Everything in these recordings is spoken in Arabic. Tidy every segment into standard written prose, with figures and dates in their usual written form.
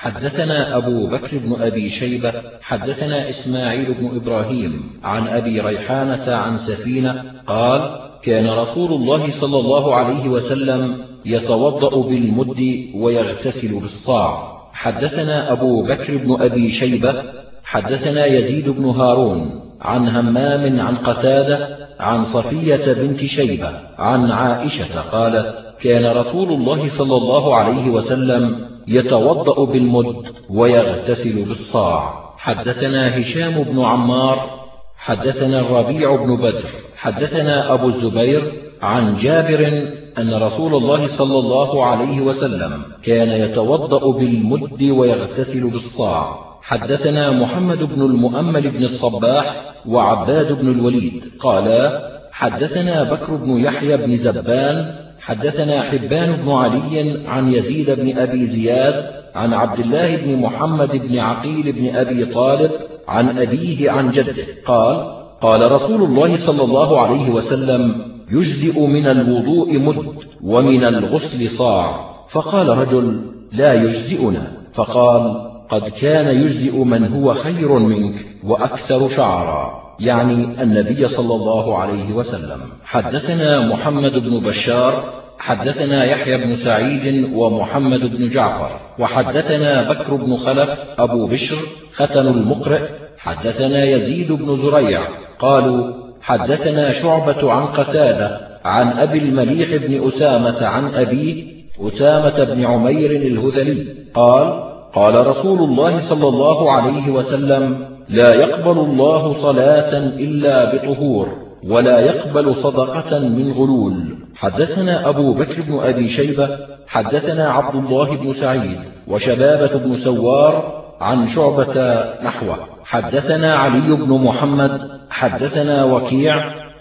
حدثنا أبو بكر بن أبي شيبة حدثنا إسماعيل بن إبراهيم عن أبي ريحانة عن سفينة قال: كان رسول الله صلى الله عليه وسلم يتوضأ بالمد ويغتسل بالصاع. حدثنا أبو بكر بن أبي شيبة حدثنا يزيد بن هارون عن همام عن قتادة عن صفية بنت شيبة عن عائشة قالت: كان رسول الله صلى الله عليه وسلم يتوضأ بالمد ويغتسل بالصاع. حدثنا هشام بن عمار حدثنا الربيع بن بدر حدثنا أبو الزبير عن جابر أن رسول الله صلى الله عليه وسلم كان يتوضأ بالمد ويغتسل بالصاع. حدثنا محمد بن المؤمل بن الصباح وعباد بن الوليد قالا: حدثنا بكر بن يحيى بن زبان حدثنا حبان بن علي عن يزيد بن أبي زياد عن عبد الله بن محمد بن عقيل بن أبي طالب عن أبيه عن جده قال: قال رسول الله صلى الله عليه وسلم: يجزئ من الوضوء مد ومن الغسل صاع. فقال رجل: لا يجزئنا. فقال: قد كان يجزئ من هو خير منك وأكثر شعرا، يعني النبي صلى الله عليه وسلم. حدثنا محمد بن بشار حدثنا يحيى بن سعيد ومحمد بن جعفر وحدثنا بكر بن خلف أبو بشر ختن المقرئ حدثنا يزيد بن زريع قالوا: حدثنا شعبة عن قتادة عن أبي المليح بن أسامة عن أبيه أسامة بن عمير الهذلي قال: قال رسول الله صلى الله عليه وسلم: لا يقبل الله صلاة إلا بطهور ولا يقبل صدقة من غلول. حدثنا أبو بكر بن أبي شيبة حدثنا عبد الله بن سعيد وشبابة بن سوار عن شعبة نحوه. حدثنا علي بن محمد حدثنا وكيع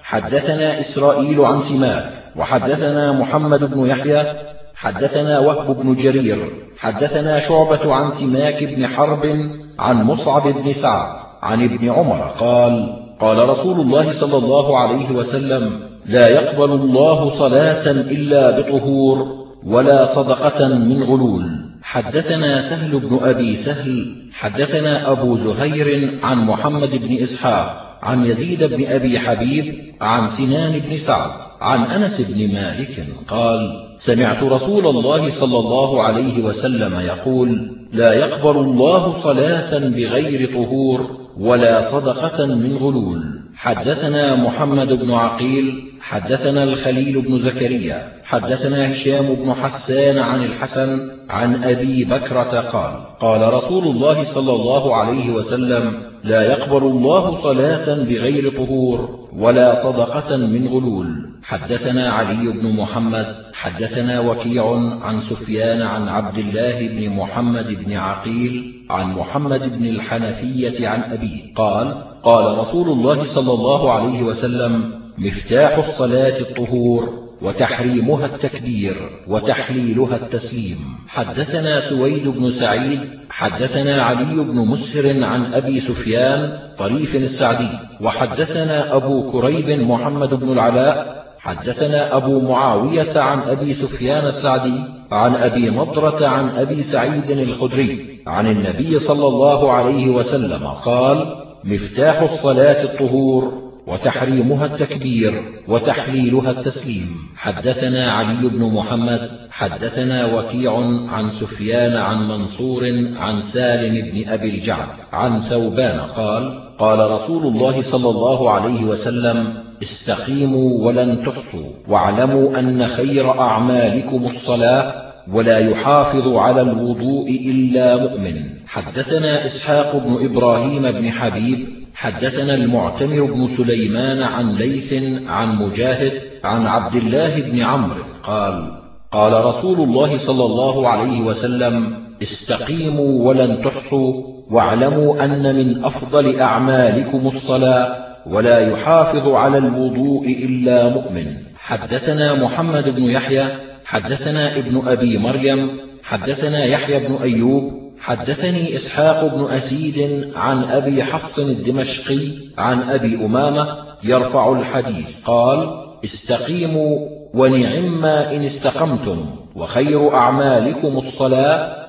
حدثنا إسرائيل عن سماك وحدثنا محمد بن يحيى حدثنا وهب بن جرير حدثنا شعبة عن سماك بن حرب عن مصعب بن سعد عن ابن عمر قال: قال رسول الله صلى الله عليه وسلم: لا يقبل الله صلاة إلا بطهور ولا صدقة من غلول. حدثنا سهل بن أبي سهل حدثنا أبو زهير عن محمد بن إسحاق عن يزيد بن أبي حبيب عن سنان بن سعد عن أنس بن مالك قال: سمعت رسول الله صلى الله عليه وسلم يقول: لا يقبل الله صلاة بغير طهور ولا صدقة من غلول. حدثنا محمد بن عقيل حدثنا الخليل بن زكريا حدثنا هشام بن حسان عن الحسن عن أبي بكرة قال: قال رسول الله صلى الله عليه وسلم: لا يقبل الله صلاة بغير طهور ولا صدقة من غلول. حدثنا علي بن محمد حدثنا وكيع عن سفيان عن عبد الله بن محمد بن عقيل عن محمد بن الحنفية عن أبيه قال: قال رسول الله صلى الله عليه وسلم: مفتاح الصلاة الطهور وتحريمها التكبير وتحليلها التسليم. حدثنا سويد بن سعيد حدثنا علي بن مسهر عن أبي سفيان طريف السعدي وحدثنا أبو كريب محمد بن العلاء حدثنا أبو معاوية عن أبي سفيان السعدي عن أبي نضرة عن أبي سعيد الخدري عن النبي صلى الله عليه وسلم قال: مفتاح الصلاة الطهور وتحريمها التكبير وتحليلها التسليم. حدثنا علي بن محمد حدثنا وكيع عن سفيان عن منصور عن سالم بن أبي الجعد عن ثوبان قال: قال رسول الله صلى الله عليه وسلم: استقيموا ولن تحصوا واعلموا أن خير أعمالكم الصلاة ولا يحافظ على الوضوء إلا مؤمن. حدثنا إسحاق بن إبراهيم بن حبيب حدثنا المعتمر بن سليمان عن ليث عن مجاهد عن عبد الله بن عمرو قال: قال رسول الله صلى الله عليه وسلم: استقيموا ولن تحصوا واعلموا أن من أفضل أعمالكم الصلاة ولا يحافظ على الوضوء إلا مؤمن. حدثنا محمد بن يحيى حدثنا ابن أبي مريم حدثنا يحيى بن أيوب حدثني إسحاق بن أسيد عن أبي حفص الدمشقي عن أبي أمامة يرفع الحديث قال: استقيموا ونعما إن استقمتم وخير أعمالكم الصلاة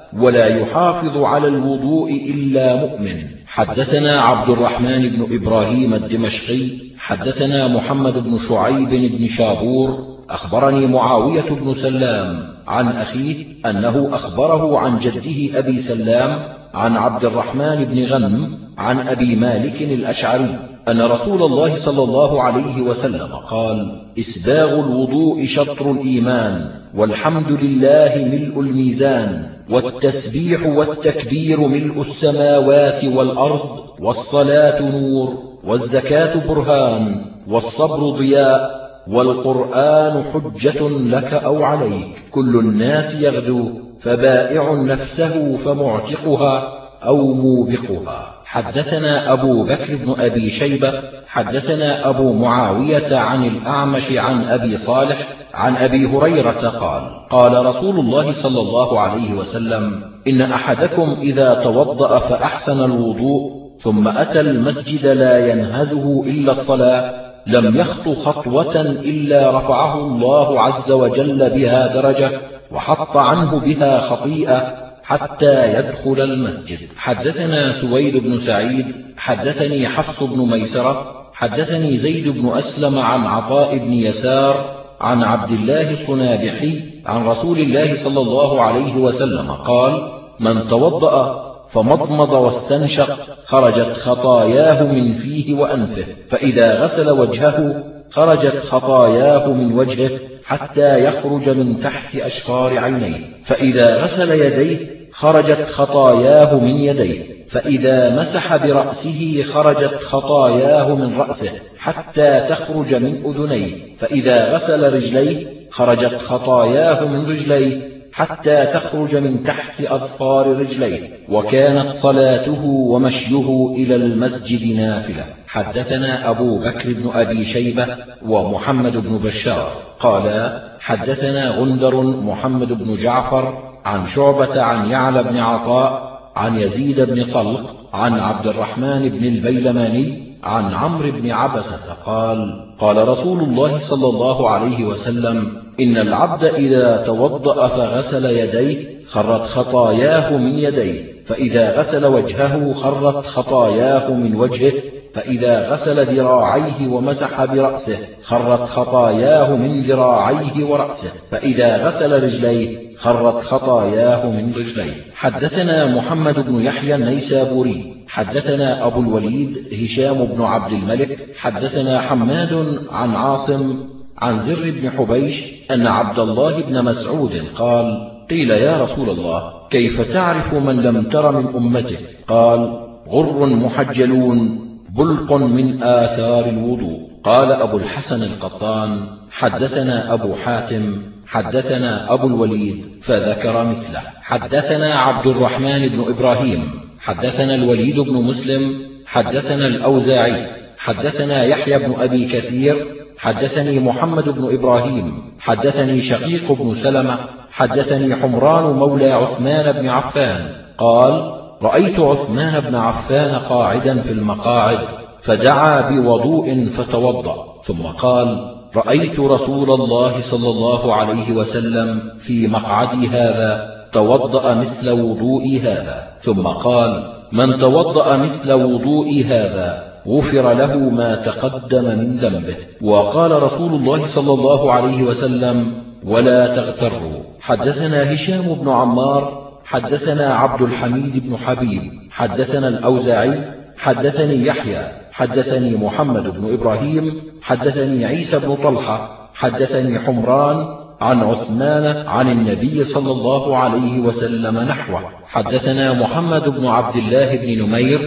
ولا يحافظ على الوضوء إلا مؤمن. حدثنا عبد الرحمن بن إبراهيم الدمشقي حدثنا محمد بن شعيب بن شابور أخبرني معاوية بن سلام عن أخيه أنه أخبره عن جده أبي سلام عن عبد الرحمن بن غنم عن أبي مالك الأشعري أن رسول الله صلى الله عليه وسلم قال: إسباغ الوضوء شطر الإيمان، والحمد لله ملء الميزان، والتسبيح والتكبير ملء السماوات والأرض، والصلاة نور، والزكاة برهان، والصبر ضياء، والقرآن حجة لك أو عليك. كل الناس يغدو، فبائع نفسه فمعتقها أو موبقها. حدثنا أبو بكر بن أبي شيبة حدثنا أبو معاوية عن الأعمش عن أبي صالح عن أبي هريرة قال: قال رسول الله صلى الله عليه وسلم: إن أحدكم إذا توضأ فأحسن الوضوء ثم أتى المسجد لا ينهزه إلا الصلاة لم يخط خطوة إلا رفعه الله عز وجل بها درجة وحط عنه بها خطيئة حتى يدخل المسجد. حدثنا سويد بن سعيد حدثني حفص بن ميسرة حدثني زيد بن أسلم عن عطاء بن يسار عن عبد الله الصنابحي عن رسول الله صلى الله عليه وسلم قال: من توضأ فمضمض واستنشق خرجت خطاياه من فيه وأنفه، فإذا غسل وجهه خرجت خطاياه من وجهه حتى يخرج من تحت أشفار عينيه، فإذا غسل يديه خرجت خطاياه من يديه، فإذا مسح برأسه خرجت خطاياه من رأسه حتى تخرج من أذنيه، فإذا غسل رجليه خرجت خطاياه من رجليه حتى تخرج من تحت أظفار رجليه، وكانت صلاته ومشيه إلى المسجد نافلة. حدثنا أبو بكر بن أبي شيبة ومحمد بن بشار قالا: حدثنا غندر محمد بن جعفر عن شعبة عن يعلى بن عطاء عن يزيد بن طلق عن عبد الرحمن بن البيلماني عن عمرو بن عبسة قال: قال رسول الله صلى الله عليه وسلم: إن العبد إذا توضأ فغسل يديه خرت خطاياه من يديه، فإذا غسل وجهه خرت خطاياه من وجهه، فإذا غسل ذراعيه ومسح برأسه خرت خطاياه من ذراعيه ورأسه، فإذا غسل رجليه خرت خطاياه من رجليه. حدثنا محمد بن يحيى النيسابوري حدثنا أبو الوليد هشام بن عبد الملك حدثنا حماد عن عاصم عن زر بن حبيش أن عبد الله بن مسعود قال: قيل يا رسول الله كيف تعرف من لم تر من أمتك؟ قال: غر محجلون بلق من آثار الوضوء. قال أبو الحسن القطان: حدثنا أبو حاتم حدثنا أبو الوليد فذكر مثله. حدثنا عبد الرحمن بن إبراهيم حدثنا الوليد بن مسلم حدثنا الأوزاعي حدثنا يحيى بن أبي كثير حدثني محمد بن إبراهيم حدثني شقيق بن سلمة حدثني حمران مولى عثمان بن عفان قال: رأيت عثمان بن عفان قاعدا في المقاعد فدعا بوضوء فتوضأ، ثم قال: رأيت رسول الله صلى الله عليه وسلم في مقعدي هذا توضأ مثل وضوئي هذا، ثم قال: من توضأ مثل وضوئي هذا غفر له ما تقدم من ذنبه. وقال رسول الله صلى الله عليه وسلم: ولا تغتروا. حدثنا هشام بن عمار حدثنا عبد الحميد بن حبيب حدثنا الأوزاعي حدثني يحيى حدثني محمد بن إبراهيم حدثني عيسى بن طلحة حدثني حمران عن عثمان عن النبي صلى الله عليه وسلم نحوه. حدثنا محمد بن عبد الله بن نمير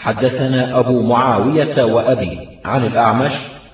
حدثنا أبو معاوية وأبي عن الأعمش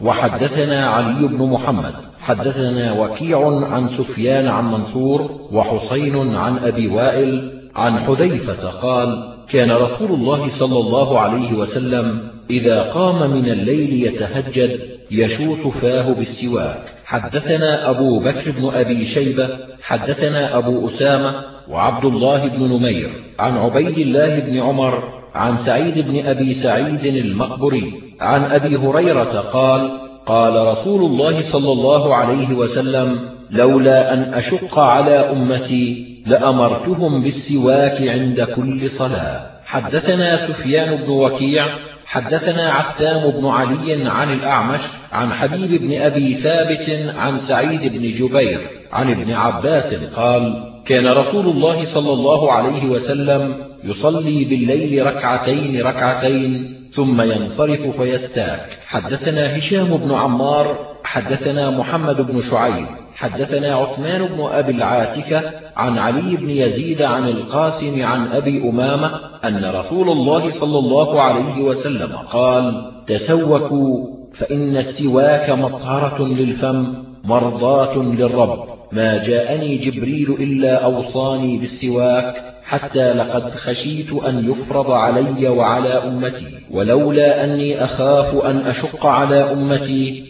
وحدثنا علي بن محمد حدثنا وكيع عن سفيان عن منصور وحسين عن أبي وائل عن حذيفة قال: كان رسول الله صلى الله عليه وسلم إذا قام من الليل يتهجد يشوط فاه بالسواك. حدثنا أبو بكر بن أبي شيبة حدثنا أبو أسامة وعبد الله بن نمير عن عبيد الله بن عمر عن سعيد بن أبي سعيد المقبري عن أبي هريرة قال: قال رسول الله صلى الله عليه وسلم: لولا أن أشق على أمتي لأمرتهم بالسواك عند كل صلاة. حدثنا سفيان بن وكيع حدثنا عثام بن علي عن الأعمش عن حبيب بن أبي ثابت عن سعيد بن جبير عن ابن عباس قال: كان رسول الله صلى الله عليه وسلم يصلي بالليل ركعتين ثم ينصرف فيستاك. حدثنا هشام بن عمار حدثنا محمد بن شعيب حدثنا عثمان بن أبي العاتكة عن علي بن يزيد عن القاسم عن أبي أمامة أن رسول الله صلى الله عليه وسلم قال: تسوكوا فإن السواك مطهرة للفم مرضاة للرب. ما جاءني جبريل إلا أوصاني بالسواك حتى لقد خشيت أن يفرض علي وعلى أمتي، ولولا أني أخاف أن أشق على أمتي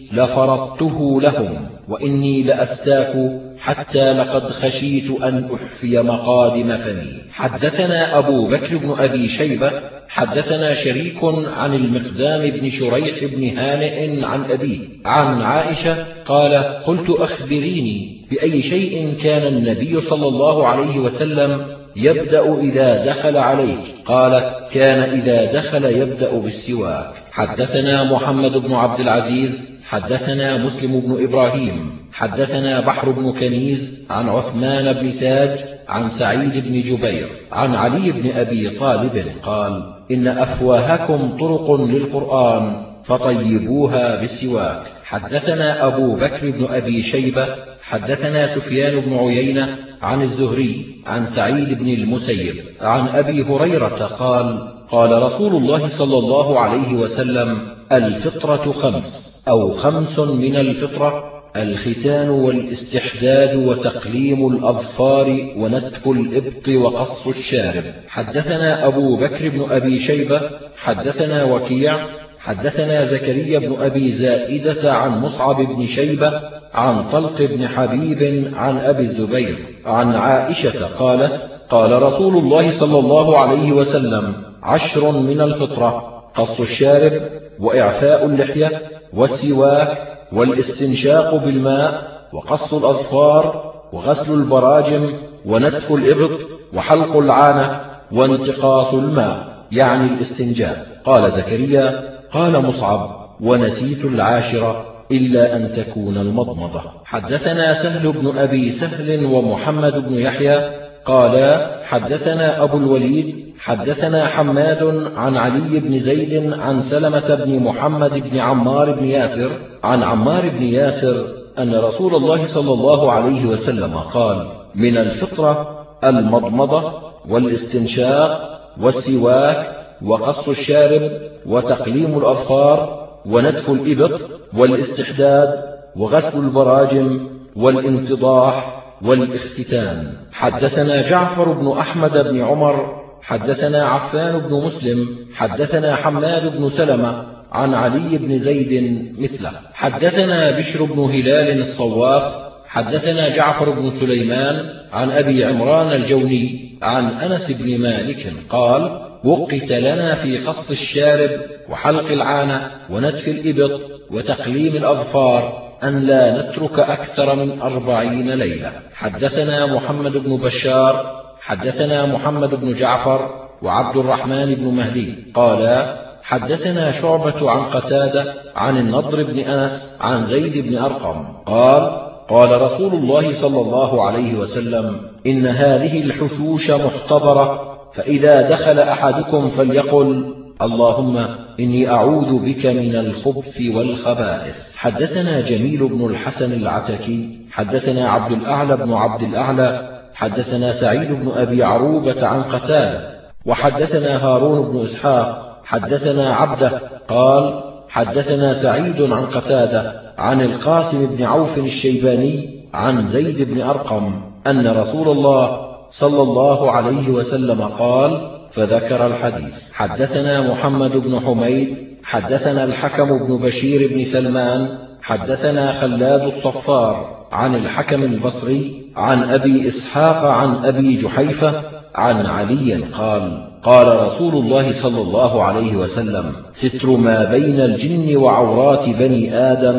لفرضته لهم، وإني لأستاك حتى لقد خشيت أن أحفي مقادم فمي. حدثنا أبو بكر بن أبي شيبة حدثنا شريك عن المقدام بن شريح بن هانئ عن أبيه عن عائشة قال: قلت أخبريني بأي شيء كان النبي صلى الله عليه وسلم يبدأ إذا دخل عليك؟ قال: كان إذا دخل يبدأ بالسواك. حدثنا محمد بن عبد العزيز حدثنا مسلم بن إبراهيم حدثنا بحر بن كنيز عن عثمان بن ساج عن سعيد بن جبير عن علي بن أبي طالب قال: إن أفواهكم طرق للقرآن فطيبوها بالسواك. حدثنا أبو بكر بن أبي شيبة حدثنا سفيان بن عيينة عن الزهري عن سعيد بن المسيب عن أبي هريرة قال: قال رسول الله صلى الله عليه وسلم: الفطرة 5 أو 5 من الفطرة: الختان والاستحداد وتقليم الأظفار ونتف الإبط وقص الشارب. حدثنا أبو بكر بن أبي شيبة حدثنا وكيع حدثنا زكريا بن أبي زائدة عن مصعب بن شيبة عن طلق بن حبيب عن أبي الزبير عن عائشة قالت: قال رسول الله صلى الله عليه وسلم: 10 من الفطرة: قص الشارب وإعفاء اللحية والسواك والاستنشاق بالماء وقص الأظفار وغسل البراجم ونتف الإبط وحلق العانة وانتقاص الماء، يعني الاستنجاء. قال زكريا: قال مصعب: ونسيت 10 إلا أن تكون المضمضة. حدثنا سهل بن أبي سهل ومحمد بن يحيى قالا: حدثنا أبو الوليد حدثنا حماد عن علي بن زيد عن سلمة بن محمد بن عمار بن ياسر عن عمار بن ياسر أن رسول الله صلى الله عليه وسلم قال: من الفطرة المضمضة والاستنشاق والسواك وقص الشارب وتقليم الأظفار ونتف الإبط والاستحداد وغسل البراجم والانتضاح والاختتان. حدثنا جعفر بن أحمد بن عمر حدثنا عفان بن مسلم حدثنا حماد بن سلمة عن علي بن زيد مثله. حدثنا بشر بن هلال الصواف حدثنا جعفر بن سليمان عن أبي عمران الجوني عن أنس بن مالك قال: وقت لنا في قص الشارب وحلق العانة ونتف الإبط وتقليم الأظفار أن لا نترك أكثر من 40 ليلة. حدثنا محمد بن بشار حدثنا محمد بن جعفر وعبد الرحمن بن مهدي قالا: حدثنا شعبة عن قتادة عن النضر بن أنس عن زيد بن أرقم قال: قال رسول الله صلى الله عليه وسلم: إن هذه الحشوش محتضرة، فإذا دخل أحدكم فليقل: اللهم إني أعوذ بك من الخبث والخبائث. حدثنا جميل بن الحسن العتكي حدثنا عبد الأعلى بن عبد الأعلى حدثنا سعيد بن أبي عروبة عن قتادة وحدثنا هارون بن إسحاق حدثنا عبده قال: حدثنا سعيد عن قتادة عن القاسم بن عوف الشيباني عن زيد بن أرقم أن رسول الله صلى الله عليه وسلم قال، فذكر الحديث. حدثنا محمد بن حميد حدثنا الحكم بن بشير بن سلمان حدثنا خلاد الصفار عن الحكم البصري عن أبي إسحاق عن أبي جحيفة عن علي قال: قال رسول الله صلى الله عليه وسلم: ستر ما بين الجن وعورات بني آدم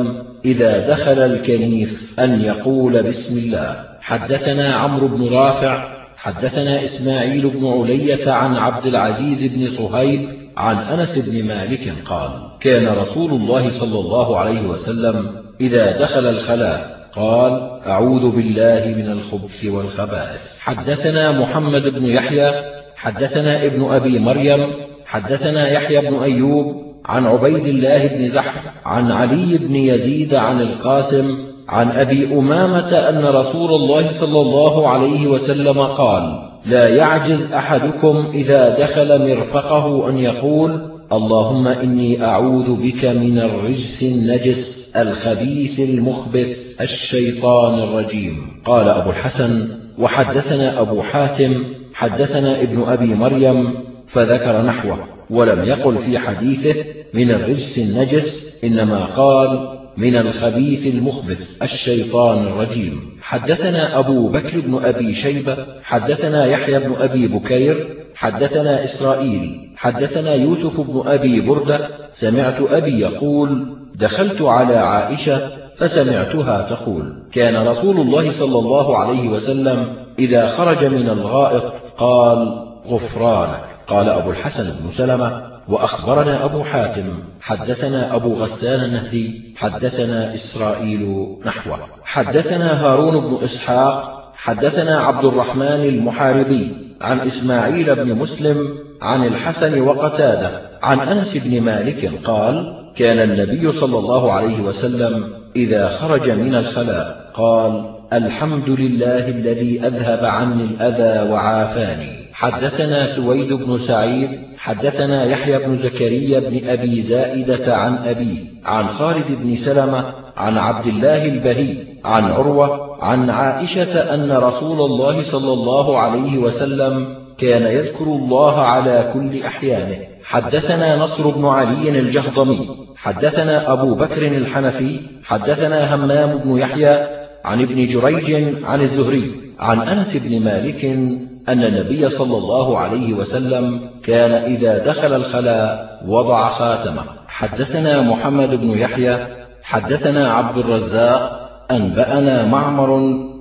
إذا دخل الكنيف أن يقول بسم الله. حدثنا عمرو بن رافع حدثنا إسماعيل بن علية عن عبد العزيز بن صهيب عن أنس بن مالك قال كان رسول الله صلى الله عليه وسلم إذا دخل الخلاء قال أعوذ بالله من الخبث والخبائث. حدثنا محمد بن يحيى حدثنا ابن أبي مريم حدثنا يحيى بن أيوب عن عبيد الله بن زحف عن علي بن يزيد عن القاسم عن أبي أمامة أن رسول الله صلى الله عليه وسلم قال لا يعجز أحدكم إذا دخل مرفقه أن يقول اللهم إني أعوذ بك من الرجس النجس الخبيث المخبث الشيطان الرجيم. قال أبو الحسن وحدثنا أبو حاتم حدثنا ابن أبي مريم فذكر نحوه، ولم يقل في حديثه من الرجس النجس، إنما قال من الخبيث المخبث الشيطان الرجيم. حدثنا أبو بكر بن أبي شيبة حدثنا يحيى بن أبي بكير حدثنا إسرائيل حدثنا يوسف بن أبي بردة سمعت أبي يقول دخلت على عائشة فسمعتها تقول كان رسول الله صلى الله عليه وسلم إذا خرج من الغائط قال غفرانك. قال أبو الحسن بن سلمة وأخبرنا أبو حاتم حدثنا أبو غسان النهدي حدثنا إسرائيل نحوه. حدثنا هارون بن إسحاق حدثنا عبد الرحمن المحاربي عن إسماعيل بن مسلم عن الحسن وقتادة عن أنس بن مالك قال كان النبي صلى الله عليه وسلم إذا خرج من الخلاء قال الحمد لله الذي أذهب عني الأذى وعافاني. حدثنا سويد بن سعيد حدثنا يحيى بن زكريا بن أبي زائدة عن أبيه عن خالد بن سلمة عن عبد الله البهي عن عروة عن عائشة أن رسول الله صلى الله عليه وسلم كان يذكر الله على كل أحيانه. حدثنا نصر بن علي الجهضمي حدثنا أبو بكر الحنفي حدثنا همام بن يحيى عن ابن جريج عن الزهري عن أنس بن مالك أن النبي صلى الله عليه وسلم كان إذا دخل الخلاء وضع خاتمه. حدثنا محمد بن يحيى حدثنا عبد الرزاق أنبأنا معمر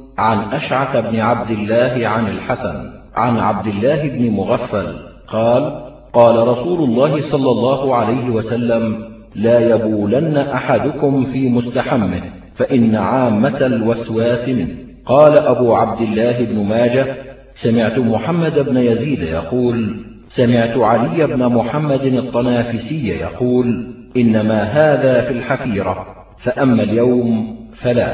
عن أشعث بن عبد الله عن الحسن عن عبد الله بن مغفل قال قال رسول الله صلى الله عليه وسلم لا يبولن أحدكم في مستحمه فإن عامة الوسواس منه. قال أبو عبد الله بن ماجه سمعت محمد بن يزيد يقول سمعت علي بن محمد الطنافسي يقول إنما هذا في الحفيرة، فأما اليوم فلا،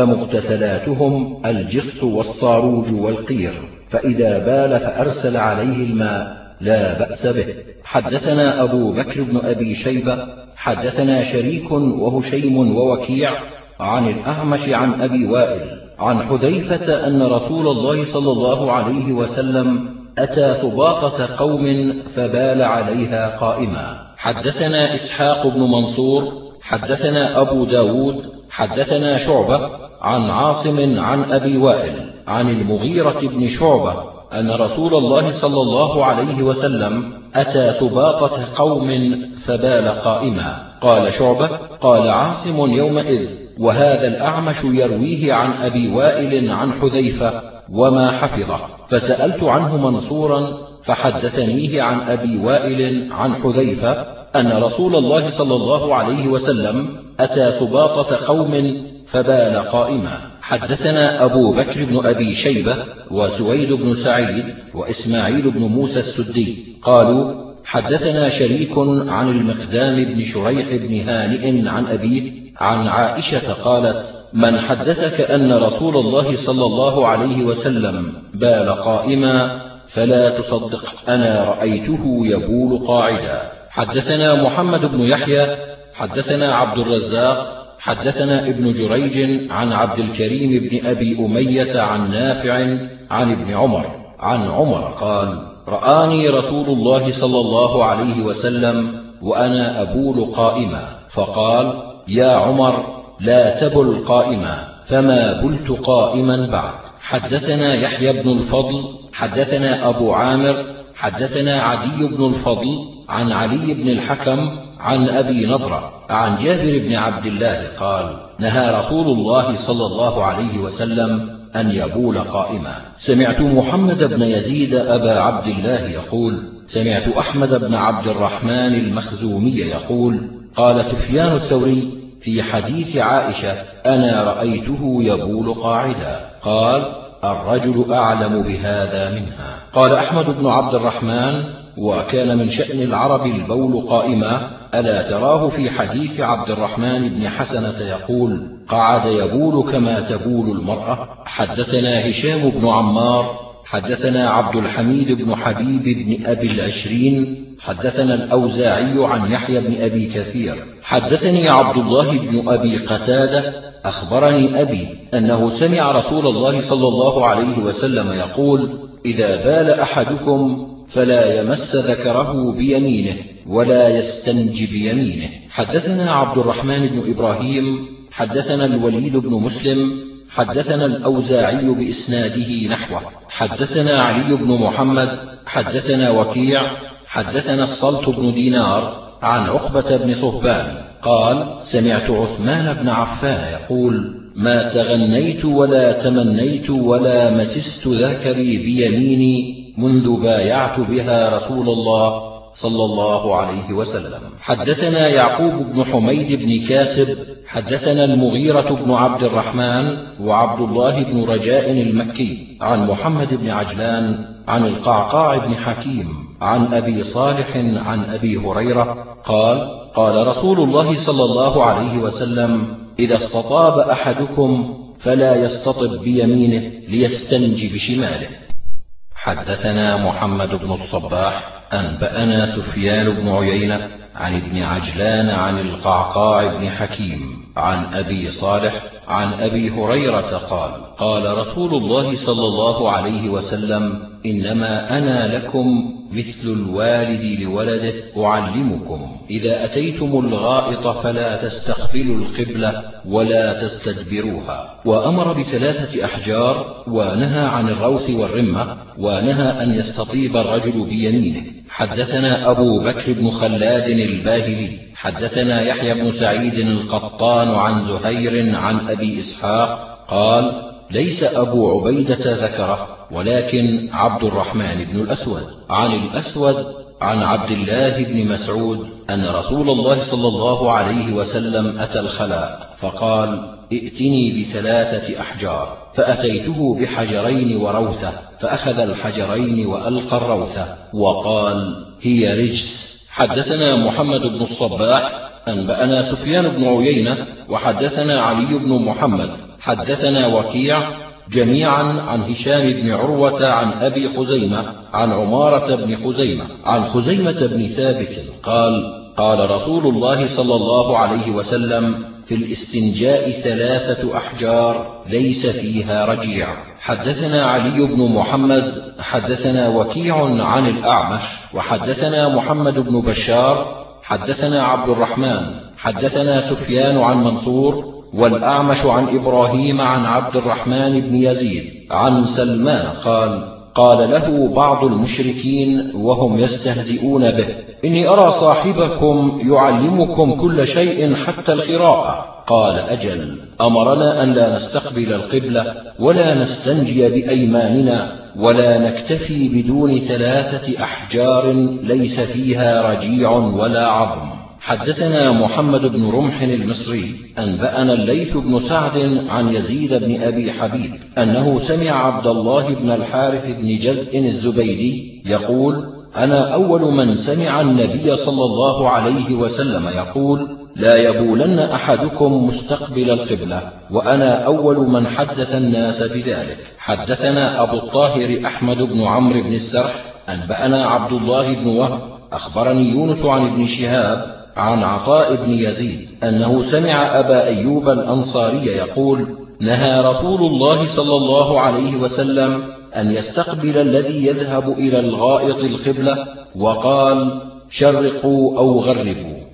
فمغتسلاتهم الجص والصاروج والقير، فإذا بال فأرسل عليه الماء لا بأس به. حدثنا أبو بكر بن أبي شيبة حدثنا شريك وهشيم ووكيع عن الأعمش عن أبي وائل عن حذيفة أن رسول الله صلى الله عليه وسلم أتى ثباطة قوم فبال عليها قائما. حدثنا إسحاق بن منصور حدثنا أبو داود حدثنا شعبة عن عاصم عن أبي وائل عن المغيرة بن شعبة أن رسول الله صلى الله عليه وسلم أتى ثباطة قوم فبال قائما. قال شعبة قال عاصم يومئذ وهذا الأعمش يرويه عن أبي وائل عن حذيفة وما حفظه، فسألت عنه منصورا فحدثنيه عن أبي وائل عن حذيفة أن رسول الله صلى الله عليه وسلم أتى ثباطة قوم فبال قائما. حدثنا أبو بكر بن أبي شيبة وسويد بن سعيد وإسماعيل بن موسى السدي قالوا حدثنا شريك عن المقدام بن شريح بن هانئ عن أبيه عن عائشة قالت من حدثك أن رسول الله صلى الله عليه وسلم بال قائما فلا تصدق، أنا رأيته يبول قاعدا. حدثنا محمد بن يحيى حدثنا عبد الرزاق حدثنا ابن جريج عن عبد الكريم بن أبي أمية عن نافع عن ابن عمر عن عمر قال رآني رسول الله صلى الله عليه وسلم وأنا أبول قائما، فقال يا عمر لا تبل قائما، فما بلت قائما بعد. حدثنا يحيى بن الفضل حدثنا أبو عامر حدثنا عدي بن الفضل عن علي بن الحكم عن أبي نضرة عن جابر بن عبد الله قال: نهى رسول الله صلى الله عليه وسلم أن يبول قائما. سمعت محمد بن يزيد أبا عبد الله يقول: سمعت أحمد بن عبد الرحمن المخزومي يقول: قال سفيان الثوري في حديث عائشة: أنا رأيته يبول قاعدا. قال: الرجل أعلم بهذا منها. قال أحمد بن عبد الرحمن: وكان من شأن العرب البول قائما، ألا تراه في حديث عبد الرحمن بن حسنة يقول: قعد يبول كما تبول المرأة. حدثنا هشام بن عمار حدثنا عبد الحميد بن حبيب بن أبي العشرين حدثنا الأوزاعي عن يحيى بن أبي كثير حدثني عبد الله بن أبي قتادة أخبرني أبي أنه سمع رسول الله صلى الله عليه وسلم يقول: إذا بال أحدكم فلا يمس ذكره بيمينه ولا يستنج بيمينه. حدثنا عبد الرحمن بن إبراهيم حدثنا الوليد بن مسلم حدثنا الأوزاعي بإسناده نحوه. حدثنا علي بن محمد حدثنا وكيع حدثنا الصلت بن دينار عن عقبة بن صهبان قال: سمعت عثمان بن عفان يقول: ما تغنيت ولا تمنيت ولا مسست ذكري بيميني منذ بايعت بها رسول الله صلى الله عليه وسلم. حدثنا يعقوب بن حميد بن كاسب حدثنا المغيرة بن عبد الرحمن وعبد الله بن رجاء المكي عن محمد بن عجلان عن القعقاع بن حكيم عن أبي صالح عن أبي هريرة قال: قال رسول الله صلى الله عليه وسلم: إذا استطاب أحدكم فلا يستطب بيمينه ليستنجي بشماله. حدثنا محمد بن الصباح أنبأنا سفيان بن عيينة عن ابن عجلان عن القعقاع بن حكيم عن أبي صالح عن أبي هريرة قال: قال رسول الله صلى الله عليه وسلم: إنما أنا لكم مثل الوالد لولده أعلمكم: إذا أتيتم الغائط فلا تستقبلوا القبلة ولا تستدبروها. وأمر ب3 أحجار، ونهى عن الروث والرمة، ونهى أن يستطيب الرجل بيمينه. حدثنا أبو بكر بن خلاد الباهلي حدثنا يحيى بن سعيد القطان عن زهير عن أبي إسحاق قال: ليس أبو عبيدة ذكره، ولكن عبد الرحمن بن الأسود عن الأسود عن عبد الله بن مسعود أن رسول الله صلى الله عليه وسلم أتى الخلاء فقال: ائتني ب3 أحجار، فأتيته بحجرين وروثة، فأخذ الحجرين وألقى الروثة وقال: هي رجس. حدثنا محمد بن الصباح أنبأنا سفيان بن عيينة وحدثنا علي بن محمد حدثنا وكيع جميعا عن هشام بن عروة عن أبي خزيمة عن عمارة بن خزيمة عن خزيمة بن ثابت قال: قال رسول الله صلى الله عليه وسلم: في الاستنجاء 3 أحجار ليس فيها رجيع. حدثنا علي بن محمد حدثنا وكيع عن الأعمش وحدثنا محمد بن بشار حدثنا عبد الرحمن حدثنا سفيان عن منصور والأعمش عن إبراهيم عن عبد الرحمن بن يزيد عن سلمان قال: قال له بعض المشركين وهم يستهزئون به: إني أرى صاحبكم يعلمكم كل شيء حتى الخراءة. قال: أجل، أمرنا أن لا نستقبل القبلة ولا نستنجي بأيماننا ولا نكتفي بدون 3 أحجار ليس فيها رجيع ولا عظم. حدثنا محمد بن رمح المصري أنبأنا الليث بن سعد عن يزيد بن أبي حبيب أنه سمع عبد الله بن الحارث بن جزء الزبيدي يقول: أنا أول من سمع النبي صلى الله عليه وسلم يقول: لا يبولن أحدكم مستقبل القبلة، وأنا أول من حدث الناس بذلك. حدثنا أبو الطاهر أحمد بن عمرو بن السرح أنبأنا عبد الله بن وهب أخبرني يونس عن ابن شهاب عن عطاء بن يزيد أنه سمع أبا أيوب الأنصاري يقول: نهى رسول الله صلى الله عليه وسلم أن يستقبل الذي يذهب إلى الغائط القبلة، وقال: شرقوا أو غربوا.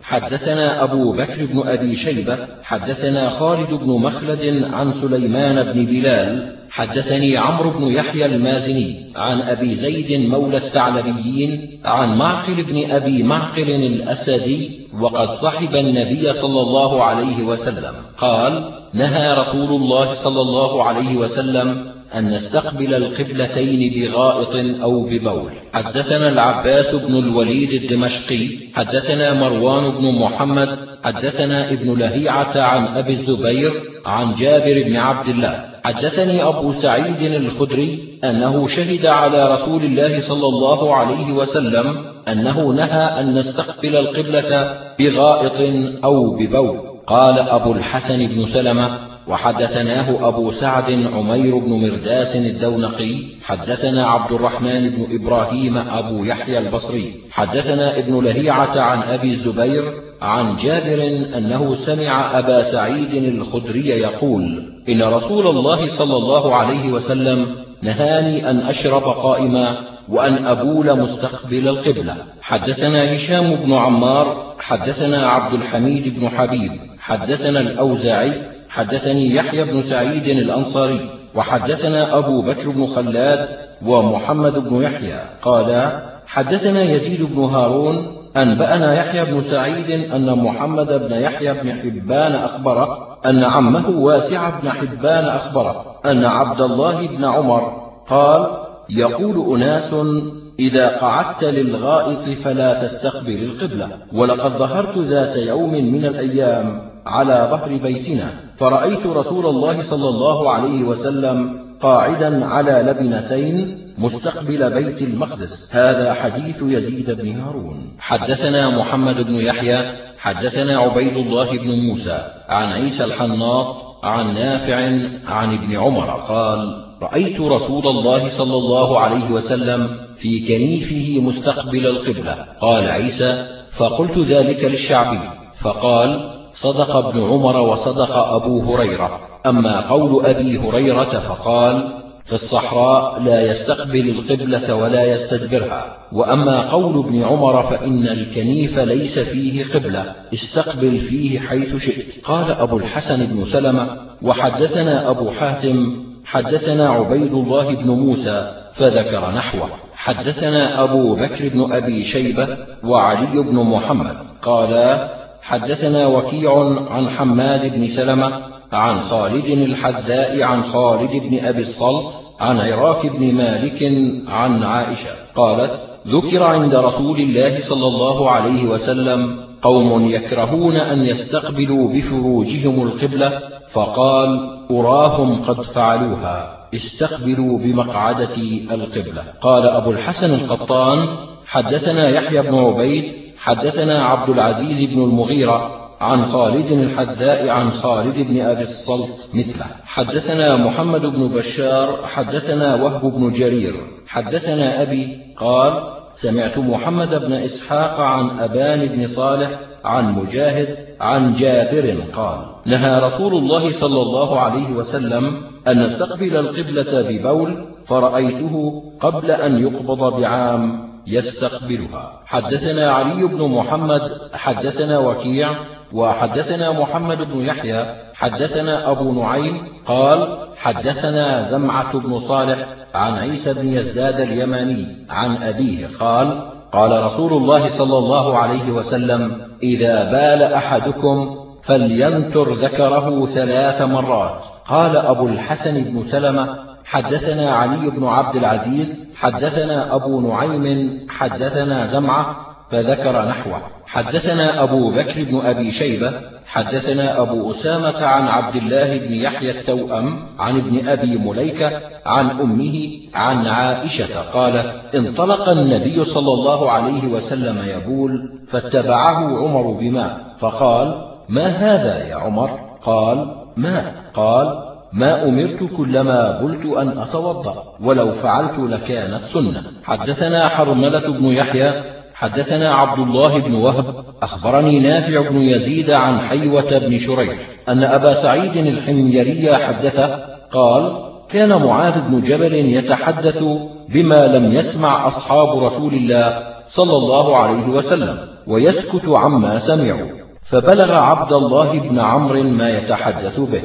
حدثنا أبو بكر بن أبي شيبة حدثنا خالد بن مخلد عن سليمان بن بلال حدثني عمرو بن يحيى المازني عن أبي زيد مولى الثعلبيين عن معقل بن أبي معقل الأسدي وقد صحب النبي صلى الله عليه وسلم قال: نهى رسول الله صلى الله عليه وسلم أن نستقبل القبلتين بغائط أو ببول. حدثنا العباس بن الوليد الدمشقي حدثنا مروان بن محمد حدثنا ابن لهيعة عن أبي الزبير عن جابر بن عبد الله حدثني أبو سعيد الخدري أنه شهد على رسول الله صلى الله عليه وسلم أنه نهى أن نستقبل القبلة بغائط أو ببول. قال أبو الحسن بن سلمة: وحدثناه أبو سعد عمير بن مرداس الدونقي حدثنا عبد الرحمن بن إبراهيم أبو يحيى البصري حدثنا ابن لهيعة عن أبي الزبير عن جابر أنه سمع أبا سعيد الخدري يقول: إن رسول الله صلى الله عليه وسلم نهاني أن أشرب قائما وأن أبول مستقبل القبلة. حدثنا هشام بن عمار حدثنا عبد الحميد بن حبيب حدثنا الأوزاعي حدثني يحيى بن سعيد الأنصاري وحدثنا أبو بكر بن خلاد ومحمد بن يحيى قال: حدثنا يزيد بن هارون أنبأنا يحيى بن سعيد أن محمد بن يحيى بن حبان أخبره أن عمه واسع بن حبان أخبره أن عبد الله بن عمر قال: يقول أناس: إذا قعدت للغائط فلا تستقبل القبلة. ولقد ظهرت ذات يوم من الأيام على ظهر بيتنا فرأيت رسول الله صلى الله عليه وسلم قاعدا على لبنتين مستقبل بيت المقدس. هذا حديث يزيد بن هارون. حدثنا محمد بن يحيى حدثنا عبيد الله بن موسى عن عيسى الحناط عن نافع عن ابن عمر قال: رأيت رسول الله صلى الله عليه وسلم في كنيفه مستقبل القبلة. قال عيسى: فقلت ذلك للشعبي فقال: صدق ابن عمر وصدق أبو هريرة. أما قول أبي هريرة فقال: في الصحراء لا يستقبل القبلة ولا يستدبرها. وأما قول ابن عمر فإن الكنيف ليس فيه قبلة، استقبل فيه حيث شئت. قال أبو الحسن بن سلمة: وحدثنا أبو حاتم حدثنا عبيد الله بن موسى فذكر نحوه. حدثنا أبو بكر بن أبي شيبة وعلي بن محمد قالا: حدثنا وكيع عن حماد بن سلمة عن خالد الحذاء عن خالد بن أبي الصلت عن عراك بن مالك عن عائشة قالت: ذكر عند رسول الله صلى الله عليه وسلم قوم يكرهون أن يستقبلوا بفروجهم القبلة، فقال: أراهم قد فعلوها، استقبلوا بمقعدة القبلة. قال أبو الحسن القطان: حدثنا يحيى بن عبيد حدثنا عبد العزيز بن المغيرة عن خالد الحذاء عن خالد بن أبي الصلت مثله. حدثنا محمد بن بشار حدثنا وهب بن جرير حدثنا أبي قال: سمعت محمد بن إسحاق عن أبان بن صالح عن مجاهد عن جابر قال: نهى رسول الله صلى الله عليه وسلم أن نستقبل القبلة ببول، فرأيته قبل أن يقبض بعام يستقبلها. حدثنا علي بن محمد حدثنا وكيع وحدثنا محمد بن يحيى حدثنا أبو نعيم قال: حدثنا زمعة بن صالح عن عيسى بن يزداد اليماني عن أبيه قال: قال رسول الله صلى الله عليه وسلم: إذا بال أحدكم فلينتر ذكره 3 مرات. قال أبو الحسن بن سلمة: حدثنا علي بن عبد العزيز حدثنا أبو نعيم حدثنا زمعة فذكر نحوه. حدثنا أبو بكر بن أبي شيبة حدثنا أبو أسامة عن عبد الله بن يحيى التوأم عن ابن أبي مليكة عن أمه عن عائشة قالت: انطلق النبي صلى الله عليه وسلم يبول، فاتبعه عمر بماء، فقال: ما هذا يا عمر؟ قال: ماء. قال: ما أمرت كلما بلت أن أتوضأ، ولو فعلت لكانت سنة. حدثنا حرملة بن يحيى حدثنا عبد الله بن وهب أخبرني نافع بن يزيد عن حيوة بن شريح أن أبا سعيد الحميري حدثه قال: كان معاذ بن جبل يتحدث بما لم يسمع أصحاب رسول الله صلى الله عليه وسلم ويسكت عما سمعوا. فبلغ عبد الله بن عمرو ما يتحدث به،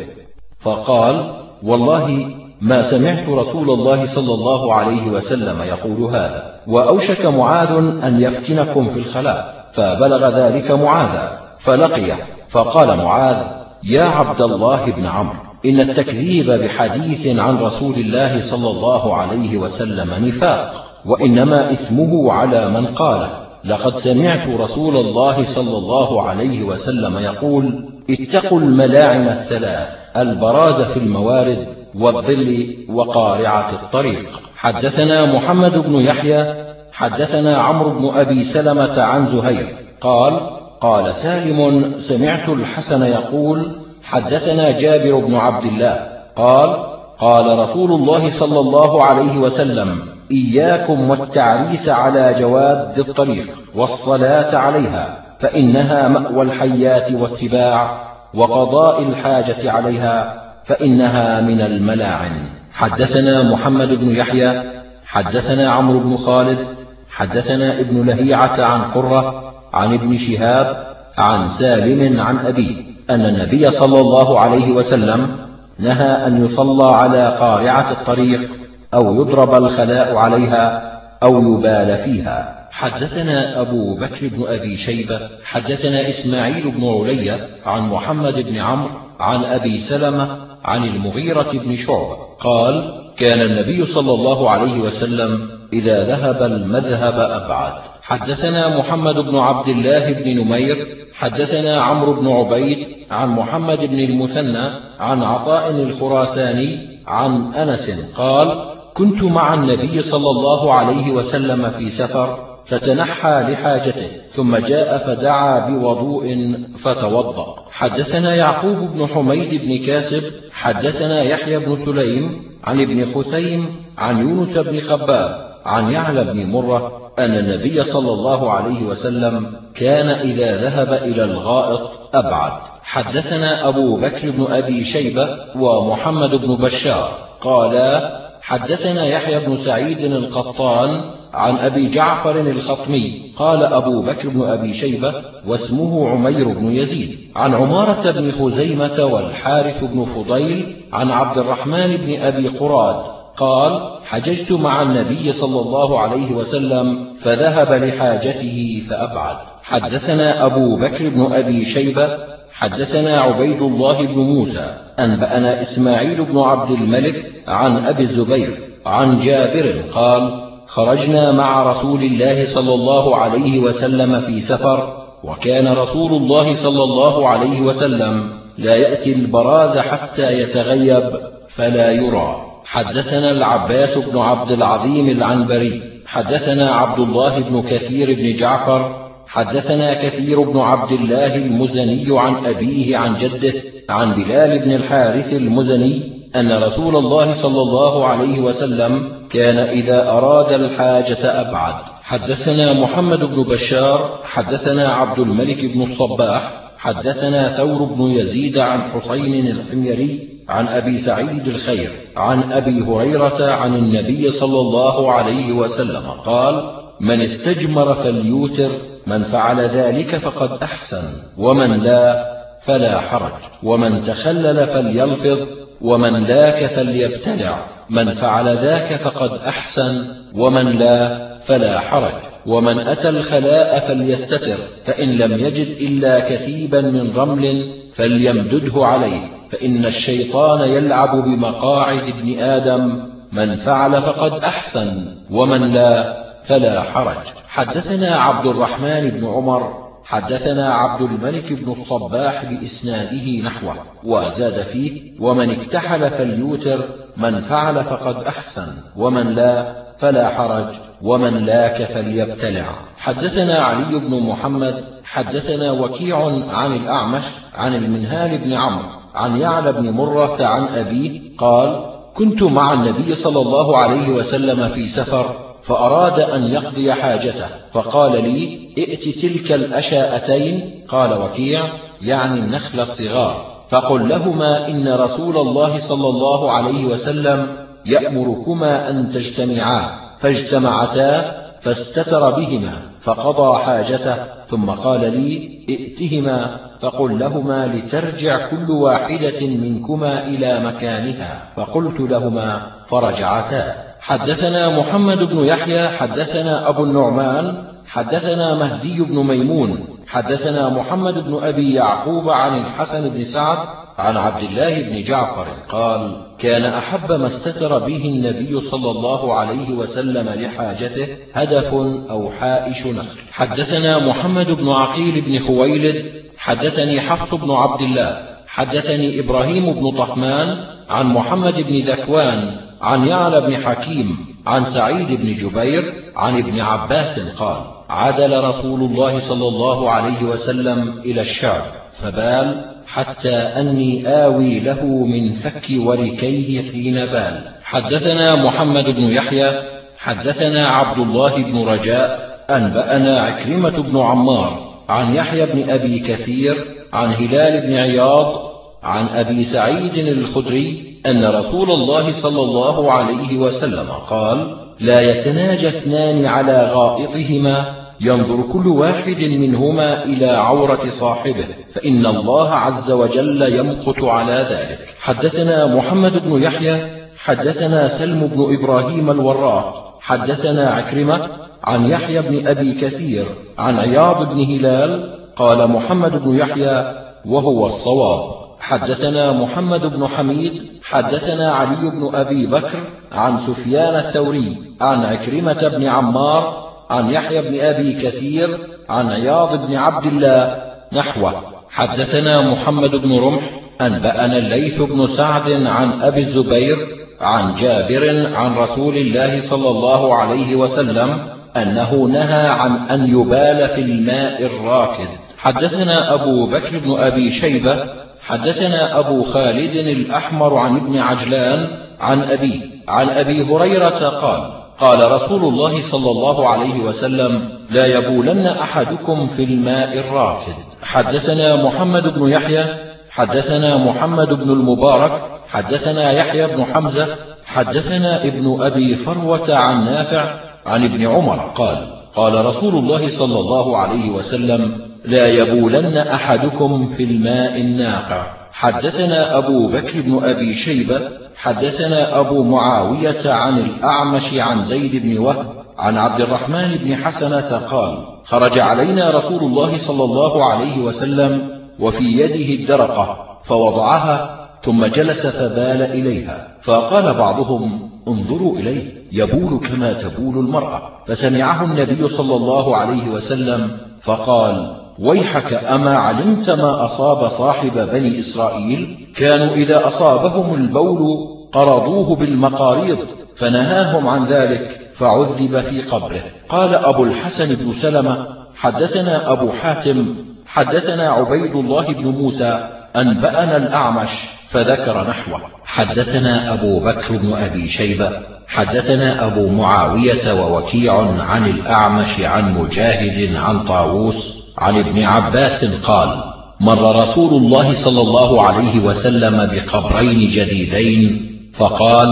فقال: والله ما سمعت رسول الله صلى الله عليه وسلم يقول هذا، وأوشك معاذ أن يفتنكم في الخلاء. فبلغ ذلك معاذا فلقيه، فقال معاذ: يا عبد الله بن عمرو، إن التكذيب بحديث عن رسول الله صلى الله عليه وسلم نفاق، وإنما إثمه على من قاله. لقد سمعت رسول الله صلى الله عليه وسلم يقول: اتقوا الملاعن الثلاث، البراز في الموارد، والظل، وقارعة الطريق. حدثنا محمد بن يحيى حدثنا عمرو بن أبي سلمة عن زهير قال: قال سالم: سمعت الحسن يقول: حدثنا جابر بن عبد الله قال: قال رسول الله صلى الله عليه وسلم: إياكم والتعريس على جواد الطريق، والصلاة عليها، فإنها مأوى الحيات والسباع، وقضاء الحاجة عليها، فإنها من الملاعن. حدثنا محمد بن يحيى حدثنا عمرو بن خالد حدثنا ابن لهيعة عن قرة عن ابن شهاب عن سالم عن أبيه أن النبي صلى الله عليه وسلم نهى أن يصلى على قارعة الطريق، أو يضرب الخلاء عليها، أو يبال فيها. حدثنا أبو بكر بن أبي شيبة حدثنا إسماعيل بن علي عن محمد بن عمرو عن أبي سلمة عن المغيرة بن شعبة قال: كان النبي صلى الله عليه وسلم إذا ذهب المذهب أبعد. حدثنا محمد بن عبد الله بن نمير حدثنا عمرو بن عبيد عن محمد بن المثنى عن عطاء الخراساني عن أنس قال: كنت مع النبي صلى الله عليه وسلم في سفر، فتنحى لحاجته، ثم جاء فدعا بوضوء فتوضأ. حدثنا يعقوب بن حميد بن كاسب حدثنا يحيى بن سليم عن ابن خثيم عن يونس بن خباب عن يعلى بن مرة أن النبي صلى الله عليه وسلم كان إذا ذهب إلى الغائط أبعد. حدثنا أبو بكر بن أبي شيبة ومحمد بن بشار قالا: حدثنا يحيى بن سعيد القطان عن أبي جعفر الخطمي قال أبو بكر بن أبي شيبة واسمه عمير بن يزيد عن عمارة بن خزيمة والحارث بن فضيل عن عبد الرحمن بن أبي قراد قال: حججت مع النبي صلى الله عليه وسلم فذهب لحاجته فأبعد. حدثنا أبو بكر بن أبي شيبة حدثنا عبيد الله بن موسى أنبأنا إسماعيل بن عبد الملك عن أبي الزبير عن جابر قال: خرجنا مع رسول الله صلى الله عليه وسلم في سفر، وكان رسول الله صلى الله عليه وسلم لا يأتي البراز حتى يتغيب فلا يرى. حدثنا العباس بن عبد العظيم العنبري حدثنا عبد الله بن كثير بن جعفر حدثنا كثير بن عبد الله المزني عن أبيه عن جده عن بلال بن الحارث المزني أن رسول الله صلى الله عليه وسلم كان إذا أراد الحاجة أبعد. حدثنا محمد بن بشار حدثنا عبد الملك بن الصباح حدثنا ثور بن يزيد عن حسين الحميري عن أبي سعيد الخير عن أبي هريرة عن النبي صلى الله عليه وسلم قال: من استجمر فليوتر، من فعل ذلك فقد أحسن، ومن لا فلا حرج، ومن تخلل فليلفظ، ومن لاك فليبتلع، من فعل ذاك فقد أحسن، ومن لا فلا حرج، ومن أتى الخلاء فليستتر، فإن لم يجد إلا كثيبا من رمل فليمدده عليه، فإن الشيطان يلعب بمقاعد ابن آدم، من فعل فقد أحسن، ومن لا فلا حرج. حدثنا عبد الرحمن بن عمر حدثنا عبد الملك بن الصباح بإسناده نحوه، وزاد فيه: ومن اكتحل فليوتر، من فعل فقد أحسن، ومن لا فلا حرج، ومن لاك فليبتلع. حدثنا علي بن محمد حدثنا وكيع عن الأعمش عن المنهال بن عمرو عن يعلى بن مرة عن أبيه قال: كنت مع النبي صلى الله عليه وسلم في سفر، فأراد أن يقضي حاجته، فقال لي: ائت تلك الأشاءتين، قال وكيع يعني النخل الصغار، فقل لهما إن رسول الله صلى الله عليه وسلم يأمركما أن تجتمعا، فاجتمعتا فاستتر بهما، فقضى حاجته ثم قال لي: ائتهما فقل لهما لترجع كل واحدة منكما إلى مكانها. فقلت لهما فرجعتا. حدثنا محمد بن يحيى حدثنا أبو النعمان حدثنا مهدي بن ميمون حدثنا محمد بن أبي يعقوب عن الحسن بن سعد عن عبد الله بن جعفر قال: كان أحب ما استتر به النبي صلى الله عليه وسلم لحاجته هدف أو حائش نخل. حدثنا محمد بن عقيل بن خويلد حدثني حفص بن عبد الله حدثني إبراهيم بن طهمان عن محمد بن ذكوان عن يعلى بن حكيم عن سعيد بن جبير عن ابن عباس قال: عدل رسول الله صلى الله عليه وسلم إلى الشعب فبال حتى أني آوي له من فك وركيه حين بال. حدثنا محمد بن يحيى حدثنا عبد الله بن رجاء أنبأنا عكرمة بن عمار عن يحيى بن أبي كثير عن هلال بن عياض عن أبي سعيد الخدري أن رسول الله صلى الله عليه وسلم قال: لا يتناجى اثنان على غائطهما ينظر كل واحد منهما إلى عورة صاحبه فإن الله عز وجل يمقت على ذلك. حدثنا محمد بن يحيى حدثنا سلم بن إبراهيم الوراق حدثنا عكرمة عن يحيى بن أبي كثير عن عياض بن هلال قال محمد بن يحيى وهو الصواب. حدثنا محمد بن حميد حدثنا علي بن أبي بكر عن سفيان الثوري عن عكرمة بن عمار عن يحيى بن أبي كثير عن عياض بن عبد الله نحوه. حدثنا محمد بن رمح أنبأنا الليث بن سعد عن أبي الزبير عن جابر عن رسول الله صلى الله عليه وسلم أنه نهى عن أن يبال في الماء الراكد. حدثنا أبو بكر بن أبي شيبة حدثنا أبو خالد الأحمر عن ابن عجلان عن أبي هريرة قال: قال رسول الله صلى الله عليه وسلم: لا يبولن أحدكم في الماء الراكد. حدثنا محمد بن يحيى حدثنا محمد بن المبارك حدثنا يحيى بن حمزة حدثنا ابن أبي فروة عن نافع عن ابن عمر قال: قال رسول الله صلى الله عليه وسلم: لا يبولن أحدكم في الماء الناقع. حدثنا أبو بكر بن أبي شيبة حدثنا أبو معاوية عن الأعمش عن زيد بن وهب عن عبد الرحمن بن حسنة قال: خرج علينا رسول الله صلى الله عليه وسلم وفي يده الدرقة فوضعها ثم جلس فبال إليها، فقال بعضهم: انظروا إليه يبول كما تبول المرأة. فسمعه النبي صلى الله عليه وسلم فقال: ويحك أما علمت ما أصاب صاحب بني إسرائيل؟ كانوا إذا أصابهم البول قرضوه بالمقاريض فنهاهم عن ذلك فعذب في قبره. قال أبو الحسن بن سلمة: حدثنا أبو حاتم حدثنا عبيد الله بن موسى أنبأنا الأعمش فذكر نحوه. حدثنا أبو بكر بن أبي شيبة حدثنا أبو معاوية ووكيع عن الأعمش عن مجاهد عن طاووس عن ابن عباس قال: مر رسول الله صلى الله عليه وسلم بقبرين جديدين فقال: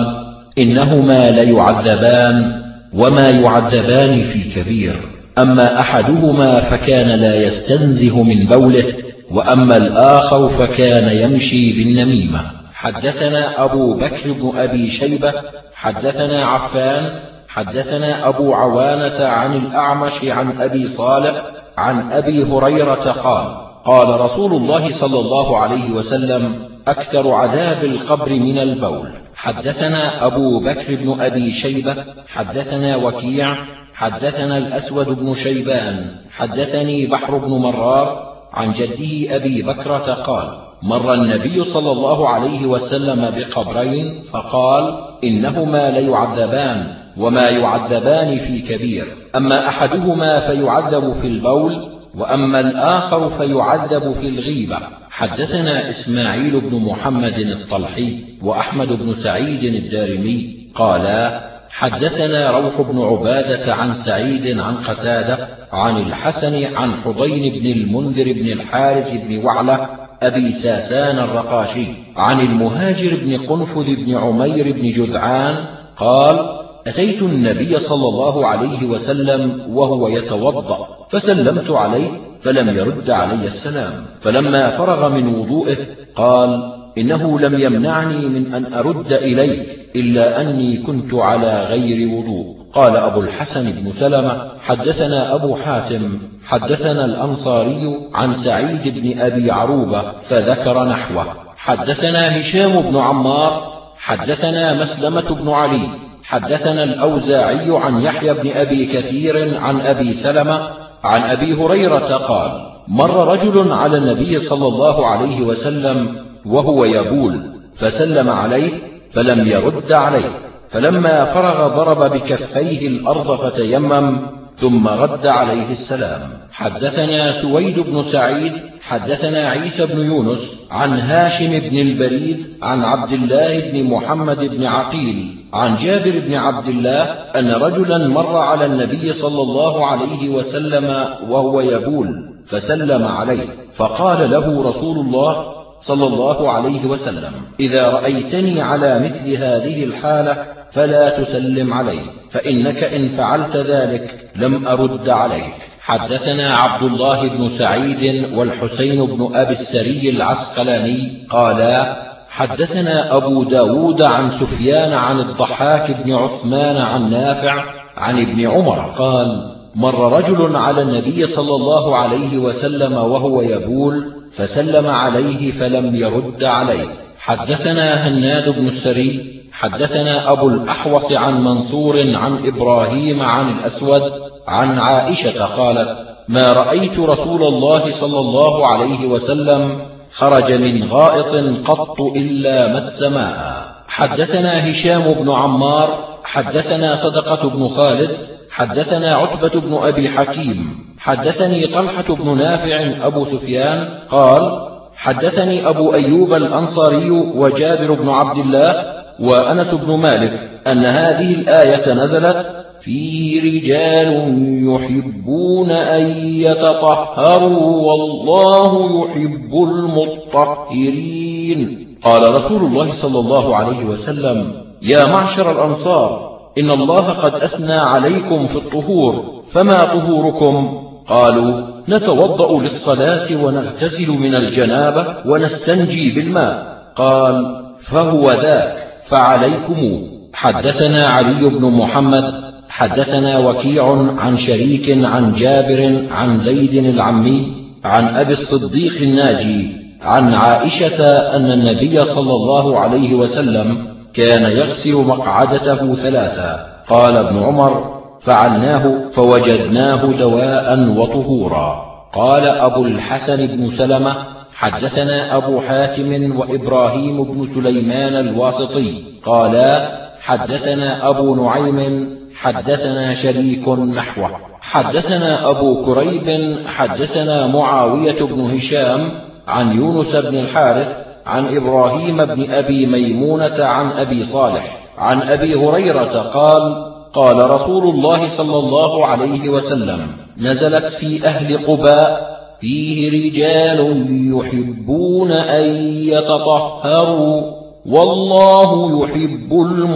إنهما ليعذبان وما يعذبان في كبير، أما أحدهما فكان لا يستنزه من بوله، وأما الآخر فكان يمشي بالنميمة. حدثنا أبو بكر بن أبي شيبة حدثنا عفان حدثنا أبو عوانة عن الأعمش عن أبي صالح عن أبي هريرة قال: قال رسول الله صلى الله عليه وسلم: أكثر عذاب القبر من البول. حدثنا أبو بكر بن أبي شيبة حدثنا وكيع حدثنا الأسود بن شيبان حدثني بحر بن مرار عن جده أبي بكرة قال: مر النبي صلى الله عليه وسلم بقبرين فقال: إنهما ليعذبان وما يعذبان في كبير، أما أحدهما فيعذب في البول، وأما الآخر فيعذب في الغيبة. حدثنا إسماعيل بن محمد الطلحي وأحمد بن سعيد الدارمي قالا: حدثنا روح بن عبادة عن سعيد عن قتادة عن الحسن عن حضين بن المنذر بن الحارث بن وعلة أبي ساسان الرقاشي عن المهاجر بن قنفذ بن عمير بن جذعان قال: أتيت النبي صلى الله عليه وسلم وهو يتوضأ فسلمت عليه فلم يرد علي السلام، فلما فرغ من وضوئه قال: إنه لم يمنعني من أن أرد إليك إلا أني كنت على غير وضوء. قال أبو الحسن بن سلمة: حدثنا أبو حاتم حدثنا الأنصاري عن سعيد بن أبي عروبة فذكر نحوه. حدثنا هشام بن عمار حدثنا مسلمة بن علي حدثنا الأوزاعي عن يحيى بن أبي كثير عن أبي سلمة عن أبي هريرة قال: مر رجل على النبي صلى الله عليه وسلم وهو يبول فسلم عليه فلم يرد عليه، فلما فرغ ضرب بكفيه الأرض فتيمم ثم رد عليه السلام. حدثنا سويد بن سعيد حدثنا عيسى بن يونس عن هاشم بن البريد عن عبد الله بن محمد بن عقيل عن جابر بن عبد الله أن رجلا مر على النبي صلى الله عليه وسلم وهو يبول فسلم عليه، فقال له رسول الله صلى الله عليه وسلم: إذا رأيتني على مثل هذه الحالة فلا تسلم علي، فإنك إن فعلت ذلك لم أرد عليك. حدثنا عبد الله بن سعيد والحسين بن أبي السري العسقلاني قالا: حدثنا أبو داود عن سفيان عن الضحاك بن عثمان عن نافع عن ابن عمر قال: مر رجل على النبي صلى الله عليه وسلم وهو يبول فسلم عليه فلم يرد عليه. حدثنا هناد بن السري حدثنا أبو الأحوص عن منصور عن إبراهيم عن الأسود عن عائشة قالت: ما رأيت رسول الله صلى الله عليه وسلم خرج من غائط قط إلا مس ماء. حدثنا هشام بن عمار حدثنا صدقة بن خالد حدثنا عتبة بن أبي حكيم حدثني طلحة بن نافع أبو سفيان قال: حدثني أبو أيوب الأنصاري وجابر بن عبد الله وأنس بن مالك أن هذه الآية نزلت: فيه رجال يحبون أن يتطهروا والله يحب المطهرين. قال رسول الله صلى الله عليه وسلم: يا معشر الأنصار، إن الله قد أثنى عليكم في الطهور، فما طهوركم؟ قالوا: نتوضأ للصلاة ونغتسل من الجنابة ونستنجي بالماء. قال: فهو ذاك، فعليكم. حدثنا علي بن محمد حدثنا وكيع عن شريك عن جابر عن زيد العمي عن أبي الصديق الناجي عن عائشة أن النبي صلى الله عليه وسلم كان يغسل مقعدته ثلاثا. قال ابن عمر: فعلناه فوجدناه دواء وطهورا. قال أبو الحسن بن سلمة: حدثنا أبو حاتم وإبراهيم بن سليمان الواسطي قالا: حدثنا أبو نعيم حدثنا شريك نحوه. حدثنا أبو كريب حدثنا معاوية بن هشام عن يونس بن الحارث عن إبراهيم بن أبي ميمونة عن أبي صالح عن أبي هريرة قال: قال رسول الله صلى الله عليه وسلم: نزلت في أهل قباء: فيه رجال يحبون أن يتطهروا والله يحب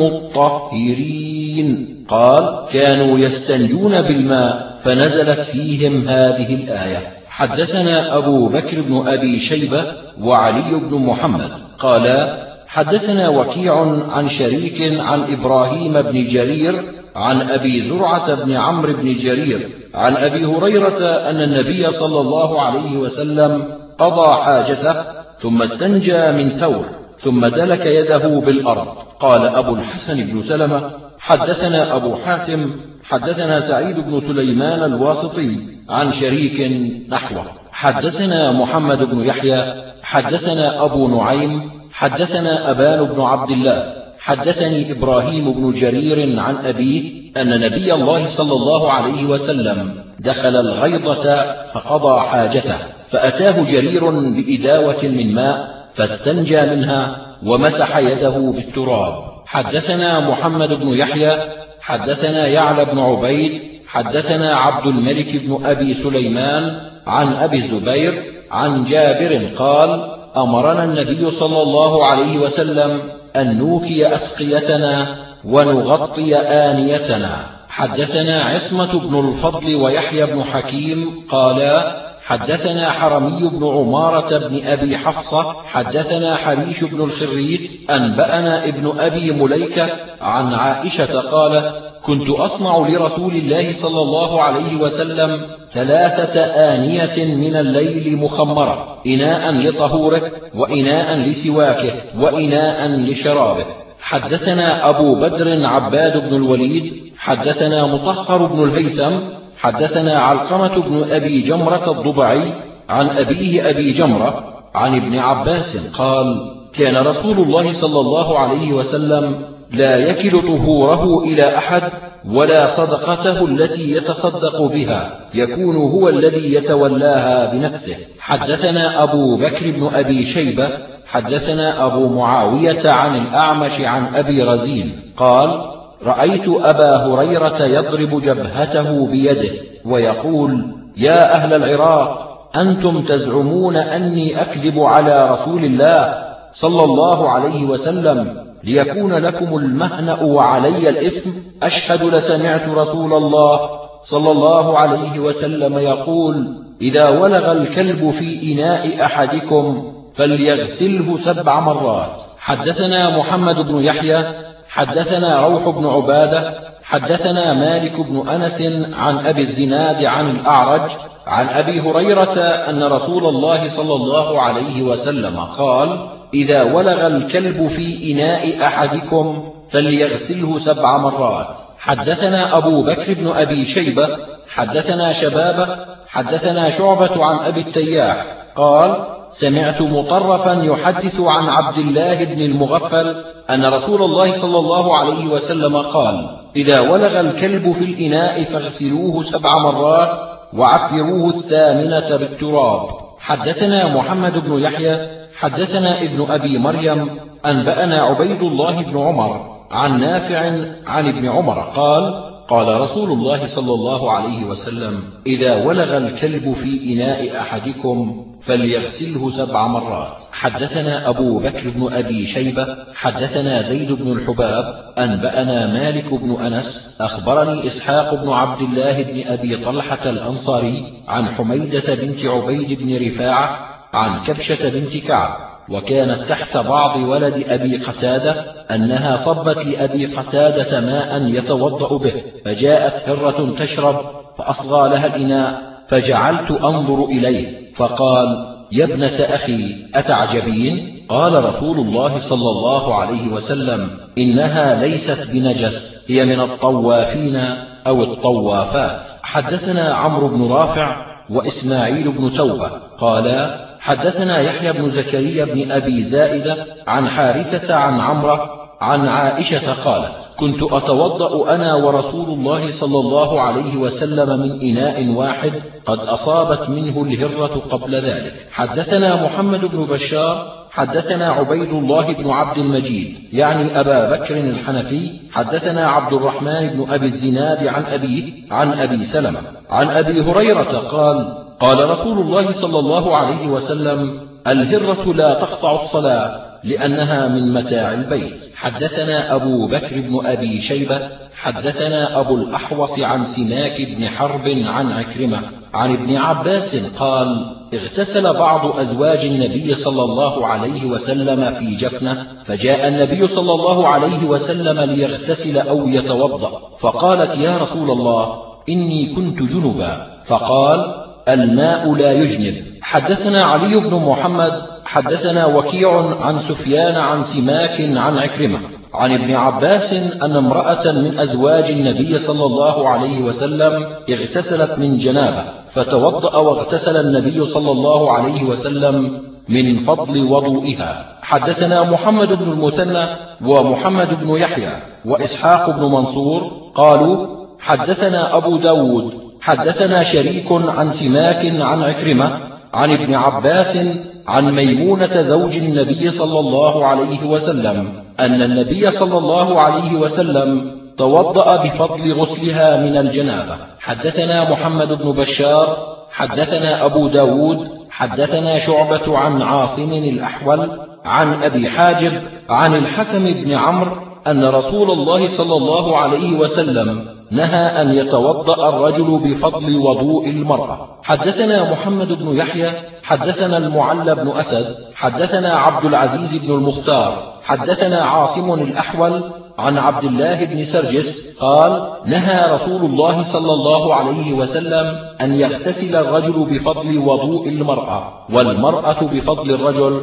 المطهرين. قال: كانوا يستنجون بالماء فنزلت فيهم هذه الآية. حدثنا أبو بكر بن أبي شيبة وعلي بن محمد قالا: حدثنا وكيع عن شريك عن إبراهيم بن جرير عن أبي زرعة بن عمرو بن جرير عن أبي هريرة أن النبي صلى الله عليه وسلم قضى حاجته ثم استنجى من ثور ثم دلك يده بالأرض. قال أبو الحسن بن سلمة: حدثنا أبو حاتم حدثنا سعيد بن سليمان الواسطي عن شريك نحوه. حدثنا محمد بن يحيى حدثنا أبو نعيم حدثنا أبان بن عبد الله حدثني إبراهيم بن جرير عن أبيه أن نبي الله صلى الله عليه وسلم دخل الغيضة فقضى حاجته، فأتاه جرير بإداوة من ماء فاستنجى منها ومسح يده بالتراب. حدثنا محمد بن يحيى حدثنا يعلى بن عبيد حدثنا عبد الملك بن أبي سليمان عن أبي الزبير عن جابر قال: أمرنا النبي صلى الله عليه وسلم أن نوكي أسقيتنا ونغطي آنيتنا. حدثنا عصمة بن الفضل ويحيى بن حكيم قالا حدثنا حرمي بن عمارة بن أبي حفصة حدثنا حريش بن الخريت أنبأنا ابن أبي مليكة عن عائشة قالت كنت أصنع لرسول الله صلى الله عليه وسلم 3 آنية من الليل مخمرة، إناء لطهوره وإناء لسواكه وإناء لشرابه. حدثنا أبو بدر عباد بن الوليد حدثنا مطهر بن الهيثم حدثنا علقمة بن أبي جمرة الضبعي عن أبيه أبي جمرة عن ابن عباس قال كان رسول الله صلى الله عليه وسلم لا يكل طهوره إلى أحد ولا صدقته التي يتصدق بها، يكون هو الذي يتولاها بنفسه. حدثنا أبو بكر بن أبي شيبة حدثنا أبو معاوية عن الأعمش عن أبي رزين قال رأيت أبا هريرة يضرب جبهته بيده ويقول يا أهل العراق أنتم تزعمون أني أكذب على رسول الله صلى الله عليه وسلم ليكون لكم المهنأ وعلي الإثم؟ أشهد لسمعت رسول الله صلى الله عليه وسلم يقول إذا ولغ الكلب في إناء أحدكم فليغسله 7 مرات. حدثنا محمد بن يحيى حدثنا روح بن عبادة حدثنا مالك بن أنس عن أبي الزناد عن الأعرج عن أبي هريرة أن رسول الله صلى الله عليه وسلم قال إذا ولغ الكلب في إناء أحدكم فليغسله 7 مرات. حدثنا أبو بكر بن أبي شيبة حدثنا شبابة حدثنا شعبة عن أبي التياح قال سمعت مطرفا يحدث عن عبد الله بن المغفل أن رسول الله صلى الله عليه وسلم قال إذا ولغ الكلب في الإناء فاغسلوه 7 مرات وعفروه 8 بالتراب. حدثنا محمد بن يحيى حدثنا ابن أبي مريم أنبأنا عبيد الله بن عمر عن نافع عن ابن عمر قال قال رسول الله صلى الله عليه وسلم إذا ولغ الكلب في إناء أحدكم فليغسله 7 مرات. حدثنا أبو بكر بن أبي شيبة حدثنا زيد بن الحباب أنبأنا مالك بن أنس أخبرني إسحاق بن عبد الله بن أبي طلحة الأنصاري عن حميدة بنت عبيد بن رفاعة عن كبشة بنت كعب وكانت تحت بعض ولد أبي قتادة أنها صبت لأبي قتادة ماء يتوضأ به فجاءت هرة تشرب فأصغى لها الإناء فجعلت أنظر إليه فقال يا ابنة أخي أتعجبين؟ قال رسول الله صلى الله عليه وسلم إنها ليست بنجس هي من الطوافين أو الطوافات. حدثنا عمرو بن رافع وإسماعيل بن توبة قالا حدثنا يحيى بن زكريا بن أبي زائدة عن حارثة عن عمرة عن عائشة قالت كنت أتوضأ أنا ورسول الله صلى الله عليه وسلم من إناء واحد قد أصابت منه الهرة قبل ذلك. حدثنا محمد بن بشار حدثنا عبيد الله بن عبد المجيد يعني أبا بكر الحنفي حدثنا عبد الرحمن بن أبي الزناد عن أبيه عن أبي سلمة عن أبي هريرة قال قال رسول الله صلى الله عليه وسلم الهرة لا تقطع الصلاة لأنها من متاع البيت. حدثنا أبو بكر بن أبي شيبة حدثنا أبو الأحوص عن سماك بن حرب عن عكرمة عن ابن عباس قال اغتسل بعض أزواج النبي صلى الله عليه وسلم في جفنة فجاء النبي صلى الله عليه وسلم ليغتسل أو يتوضأ فقالت يا رسول الله إني كنت جنبا فقال الماء لا يجنب. حدثنا علي بن محمد حدثنا وكيع عن سفيان عن سماك عن عكرمة عن ابن عباس أن امرأة من أزواج النبي صلى الله عليه وسلم اغتسلت من جنابة فتوضأ واغتسل النبي صلى الله عليه وسلم من فضل وضوئها. حدثنا محمد بن المثنى ومحمد بن يحيى وإسحاق بن منصور قالوا حدثنا أبو داود حدثنا شريك عن سماك عن عكرمة عن ابن عباس عن ميمونة زوج النبي صلى الله عليه وسلم أن النبي صلى الله عليه وسلم توضأ بفضل غسلها من الجنابة. حدثنا محمد بن بشار حدثنا أبو داود حدثنا شعبة عن عاصم الأحول عن أبي حاجب عن الحكم بن عمرو أن رسول الله صلى الله عليه وسلم نهى أن يتوضأ الرجل بفضل وضوء المرأة. حدثنا محمد بن يحيى حدثنا المعلى بن أسد حدثنا عبد العزيز بن المختار حدثنا عاصم الأحول عن عبد الله بن سرجس قال نهى رسول الله صلى الله عليه وسلم أن يغتسل الرجل بفضل وضوء المرأة والمرأة بفضل الرجل،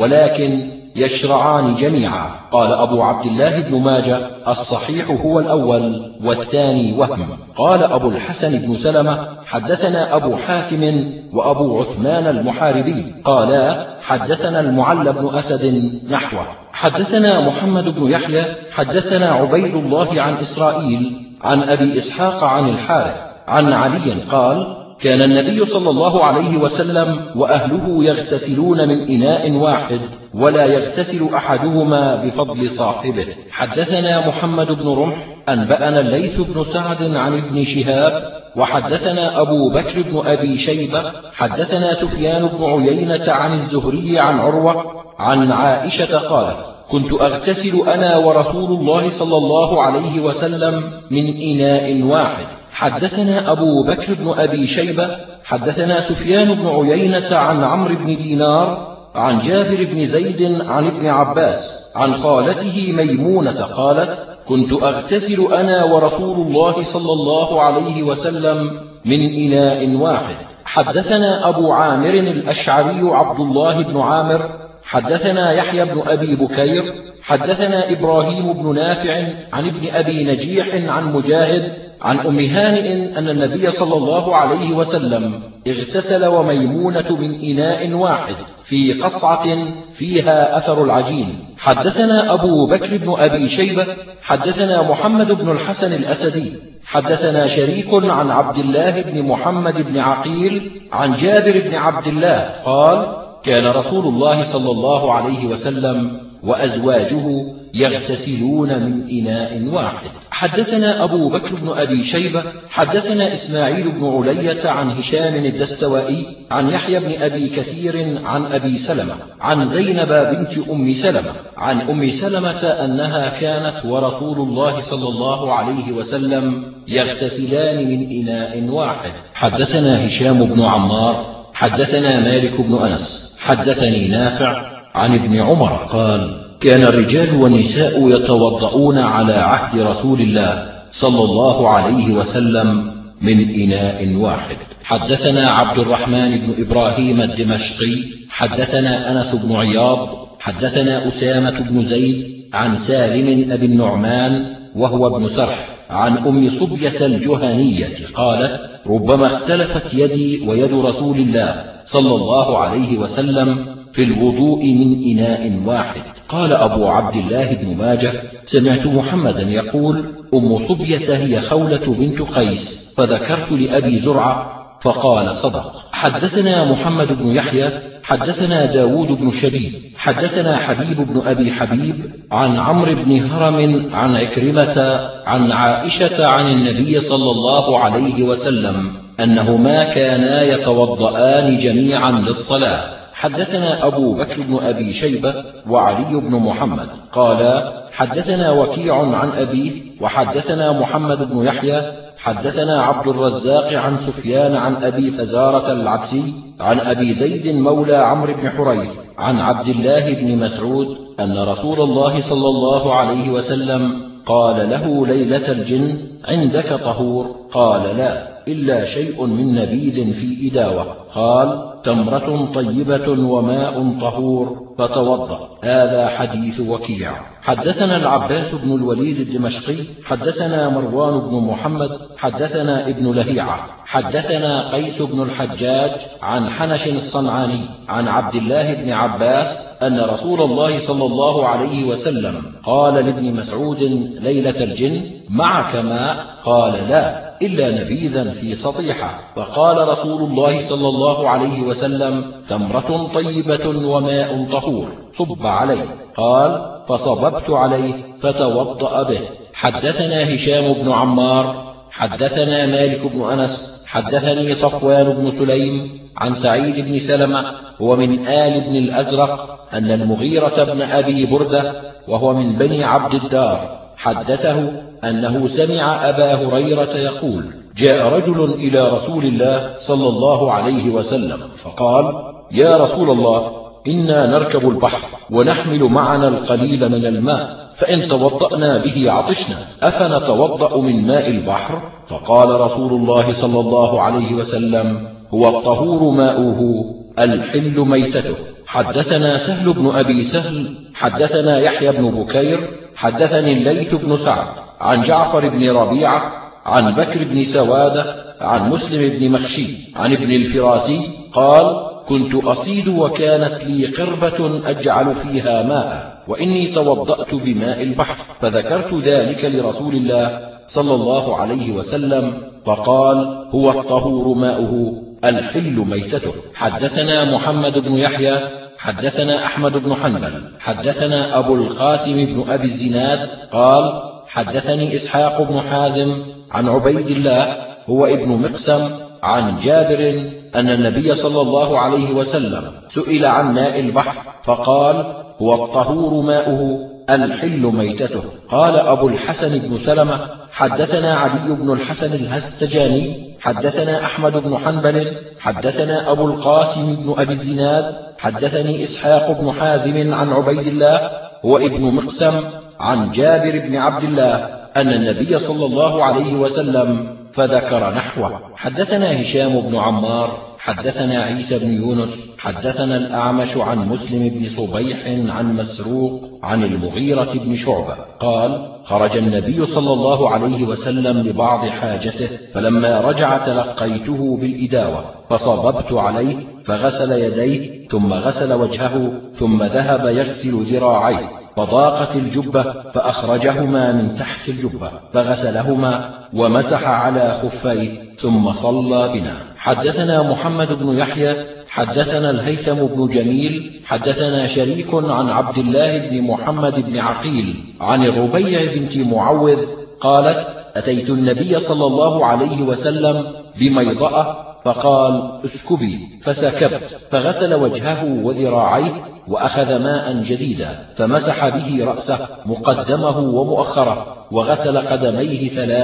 ولكن يشرعان جميعا. قال أبو عبد الله بن ماجه الصحيح هو الأول والثاني وهم. قال أبو الحسن بن سلمة حدثنا أبو حاتم وأبو عثمان المحاربي قالا حدثنا المعلى بن أسد نحوه. حدثنا محمد بن يحيى حدثنا عبيد الله عن إسرائيل عن أبي إسحاق عن الحارث عن علي قال كان النبي صلى الله عليه وسلم وأهله يغتسلون من إناء واحد ولا يغتسل أحدهما بفضل صاحبه. حدثنا محمد بن رمح أنبأنا الليث بن سعد عن ابن شهاب وحدثنا أبو بكر بن أبي شيبة حدثنا سفيان بن عيينة عن الزهري عن عروة عن عائشة قالت كنت أغتسل أنا ورسول الله صلى الله عليه وسلم من إناء واحد. حدثنا أبو بكر بن أبي شيبة حدثنا سفيان بن عيينة عن عمرو بن دينار عن جابر بن زيد عن ابن عباس عن خالته ميمونة قالت كنت أغتسل أنا ورسول الله صلى الله عليه وسلم من إناء واحد. حدثنا أبو عامر الأشعري عبد الله بن عامر حدثنا يحيى بن أبي بكير حدثنا إبراهيم بن نافع عن ابن أبي نجيح عن مجاهد عن أم هانئ أن النبي صلى الله عليه وسلم اغتسل وميمونة من إناء واحد في قصعة فيها أثر العجين. حدثنا أبو بكر بن أبي شيبة حدثنا محمد بن الحسن الأسدي حدثنا شريك عن عبد الله بن محمد بن عقيل عن جابر بن عبد الله قال كان رسول الله صلى الله عليه وسلم وأزواجه يغتسلون من إناء واحد. حدثنا أبو بكر بن أبي شيبة حدثنا إسماعيل بن علية عن هشام الدستوائي عن يحيى بن أبي كثير عن أبي سلمة عن زينب بنت أم سلمة عن أم سلمة أنها كانت ورسول الله صلى الله عليه وسلم يغتسلان من إناء واحد. حدثنا هشام بن عمار حدثنا مالك بن أنس حدثني نافع عن ابن عمر قال كان الرجال والنساء يتوضؤون على عهد رسول الله صلى الله عليه وسلم من إناء واحد. حدثنا عبد الرحمن بن إبراهيم الدمشقي حدثنا أنس بن عياض حدثنا أسامة بن زيد عن سالم أبي النعمان وهو ابن سرح عن أم صبية الجهنية قالت ربما اختلفت يدي ويد رسول الله صلى الله عليه وسلم في الوضوء من إناء واحد. قال أبو عبد الله بن ماجه سمعت محمدا يقول أم صبية هي خولة بنت قيس فذكرت لأبي زرعة فقال صدق. حدثنا محمد بن يحيى حدثنا داود بن شبيب حدثنا حبيب بن أبي حبيب عن عمرو بن هرم عن عكرمة عن عائشة عن النبي صلى الله عليه وسلم أنهما كانا يتوضآن جميعا للصلاة. حدثنا أبو بكر بن أبي شيبة وعلي بن محمد قالا حدثنا وكيع عن أبيه وحدثنا محمد بن يحيى حدثنا عبد الرزاق عن سفيان عن أبي فزارة العبسي عن أبي زيد مولى عمرو بن حريث عن عبد الله بن مسعود أن رسول الله صلى الله عليه وسلم قال له ليلة الجن عندك طهور؟ قال لا إلا شيء من نبيذ في إداوة. قال تمرة طيبة وماء طهور فتوضأ. هذا حديث وكيع. حدثنا العباس بن الوليد الدمشقي حدثنا مروان بن محمد حدثنا ابن لهيعة حدثنا قيس بن الحجاج عن حنش الصنعاني عن عبد الله بن عباس أن رسول الله صلى الله عليه وسلم قال لابن مسعود ليلة الجن معك ماء؟ قال لا إلا نبيذا في سطيحة. فقال رسول الله صلى الله عليه وسلم تمرة طيبة وماء طهور صب عليه. قال فصببت عليه فتوضأ به. حدثنا هشام بن عمار حدثنا مالك بن أنس حدثني صفوان بن سليم عن سعيد بن سلمة هو من آل بن الأزرق أن المغيرة بن أبي بردة وهو من بني عبد الدار حدثه أنه سمع أبا هريرة يقول: جاء رجل إلى رسول الله صلى الله عليه وسلم فقال: يا رسول الله، إنا نركب البحر ونحمل معنا القليل من الماء، فإن توضأنا به عطشنا، أفنتوضأ من ماء البحر؟ فقال رسول الله صلى الله عليه وسلم: هو الطهور ماؤه الحل ميتته. حدثنا سهل بن أبي سهل حدثنا يحيى بن بكير حدثني الليث بن سعد عن جعفر بن ربيعة عن بكر بن سوادة عن مسلم بن مخشي عن ابن الفراسي قال: كنت أصيد وكانت لي قربة أجعل فيها ماء، وإني توضأت بماء البحر، فذكرت ذلك لرسول الله صلى الله عليه وسلم فقال: هو الطهور ماؤه الحل ميتته. حدثنا محمد بن يحيى حدثنا أحمد بن حنبل حدثنا أبو القاسم بن أبي الزناد قال: حدثني إسحاق بن حازم عن عبيد الله هو ابن مقسم عن جابر أن النبي صلى الله عليه وسلم سئل عن ماء البحر فقال: هو الطهور ماؤه الحل ميتته. قال أبو الحسن بن سلمة: حدثنا علي بن الحسن الهستجاني حدثنا أحمد بن حنبل حدثنا أبو القاسم بن أبي الزناد حدثني إسحاق بن حازم عن عبيد الله هو ابن مقسم عن جابر بن عبد الله أن النبي صلى الله عليه وسلم فذكر نحوه. حدثنا هشام بن عمار حدثنا عيسى بن يونس حدثنا الأعمش عن مسلم بن صبيح عن مسروق عن المغيرة بن شعبة قال: خرج النبي صلى الله عليه وسلم لبعض حاجته، فلما رجع تلقيته بالإداوة فصببت عليه فغسل يديه ثم غسل وجهه ثم ذهب يغسل ذراعيه، فضاقت الجبة فأخرجهما من تحت الجبة فغسلهما ومسح على خفيه ثم صلى بنا. حدثنا محمد بن يحيى حدثنا الهيثم بن جميل حدثنا شريك عن عبد الله بن محمد بن عقيل عن الربيع بنت معوذ قالت: أتيت النبي صلى الله عليه وسلم بميضأة فقال: اسكبي، فسكبت فغسل وجهه وذراعيه وأخذ ماء جديدا فمسح به رأسه مقدمه ومؤخره وغسل قدميه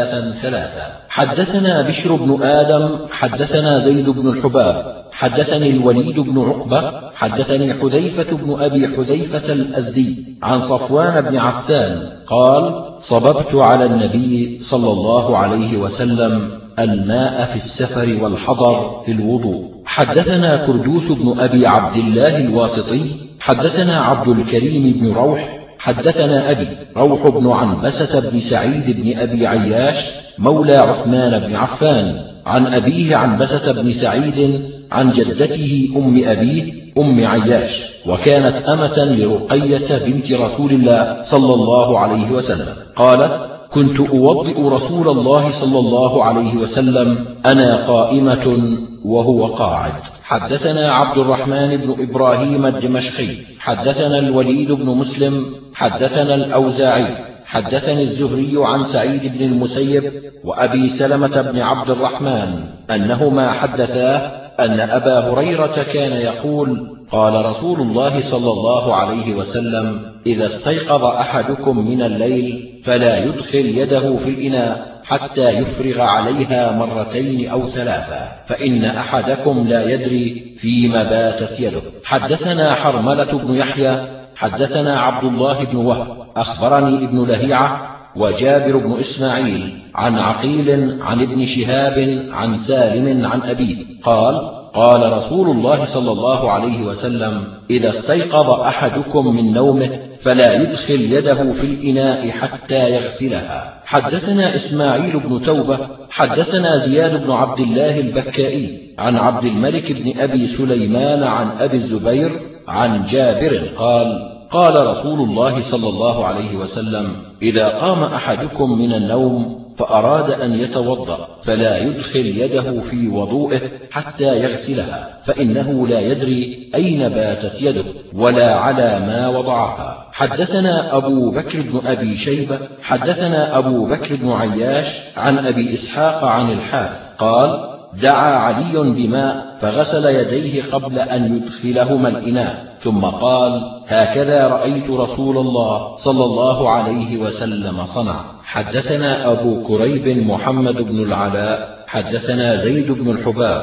ثلاثا. حدثنا بشر بن آدم حدثنا زيد بن الحباب حدثني الوليد بن عقبة حدثني حذيفة بن أبي حذيفة الأزدي عن صفوان بن عسان قال: صببت على النبي صلى الله عليه وسلم الماء في السفر والحضر في الوضوء. حدثنا كردوس بن أبي عبد الله الواسطي حدثنا عبد الكريم بن روح حدثنا أبي روح بن عنبسة بن سعيد بن أبي عياش مولى عثمان بن عفان عن أبيه عنبسة بن سعيد عن جدته أم أبيه أم عياش، وكانت أمة لرقية بنت رسول الله صلى الله عليه وسلم قالت: كنت أوضئ رسول الله صلى الله عليه وسلم أنا قائمة وهو قاعد. حدثنا عبد الرحمن بن إبراهيم الدمشقي حدثنا الوليد بن مسلم حدثنا الأوزاعي حدثني الزهري عن سعيد بن المسيب وأبي سلمة بن عبد الرحمن أنهما حدثاه أن أبا هريرة كان يقول: قال رسول الله صلى الله عليه وسلم: إذا استيقظ أحدكم من الليل فلا يدخل يده في الإناء حتى يفرغ عليها مرتين أو ثلاثا، فإن أحدكم لا يدري فيما باتت يده. حدثنا حرملة بن يحيى حدثنا عبد الله بن وهب أخبرني ابن لهيعة وجابر بن إسماعيل عن عقيل عن ابن شهاب عن سالم عن أبيه قال: قال رسول الله صلى الله عليه وسلم: إذا استيقظ أحدكم من نومه فلا يدخل يده في الإناء حتى يغسلها. حدثنا إسماعيل بن توبة حدثنا زياد بن عبد الله البكائي عن عبد الملك بن أبي سليمان عن أبي الزبير عن جابر قال: قال رسول الله صلى الله عليه وسلم: إذا قام أحدكم من النوم فأراد أن يتوضأ فلا يدخل يده في وضوئه حتى يغسلها، فإنه لا يدري أين باتت يده ولا على ما وضعها. حدثنا أبو بكر بن أبي شيبة حدثنا أبو بكر بن عياش عن أبي إسحاق عن الحارث قال: دعا علي بماء فغسل يديه قبل أن يدخلهما الإناء، ثم قال: هكذا رأيت رسول الله صلى الله عليه وسلم صنع. حدثنا أبو كريب محمد بن العلاء حدثنا زيد بن الحباب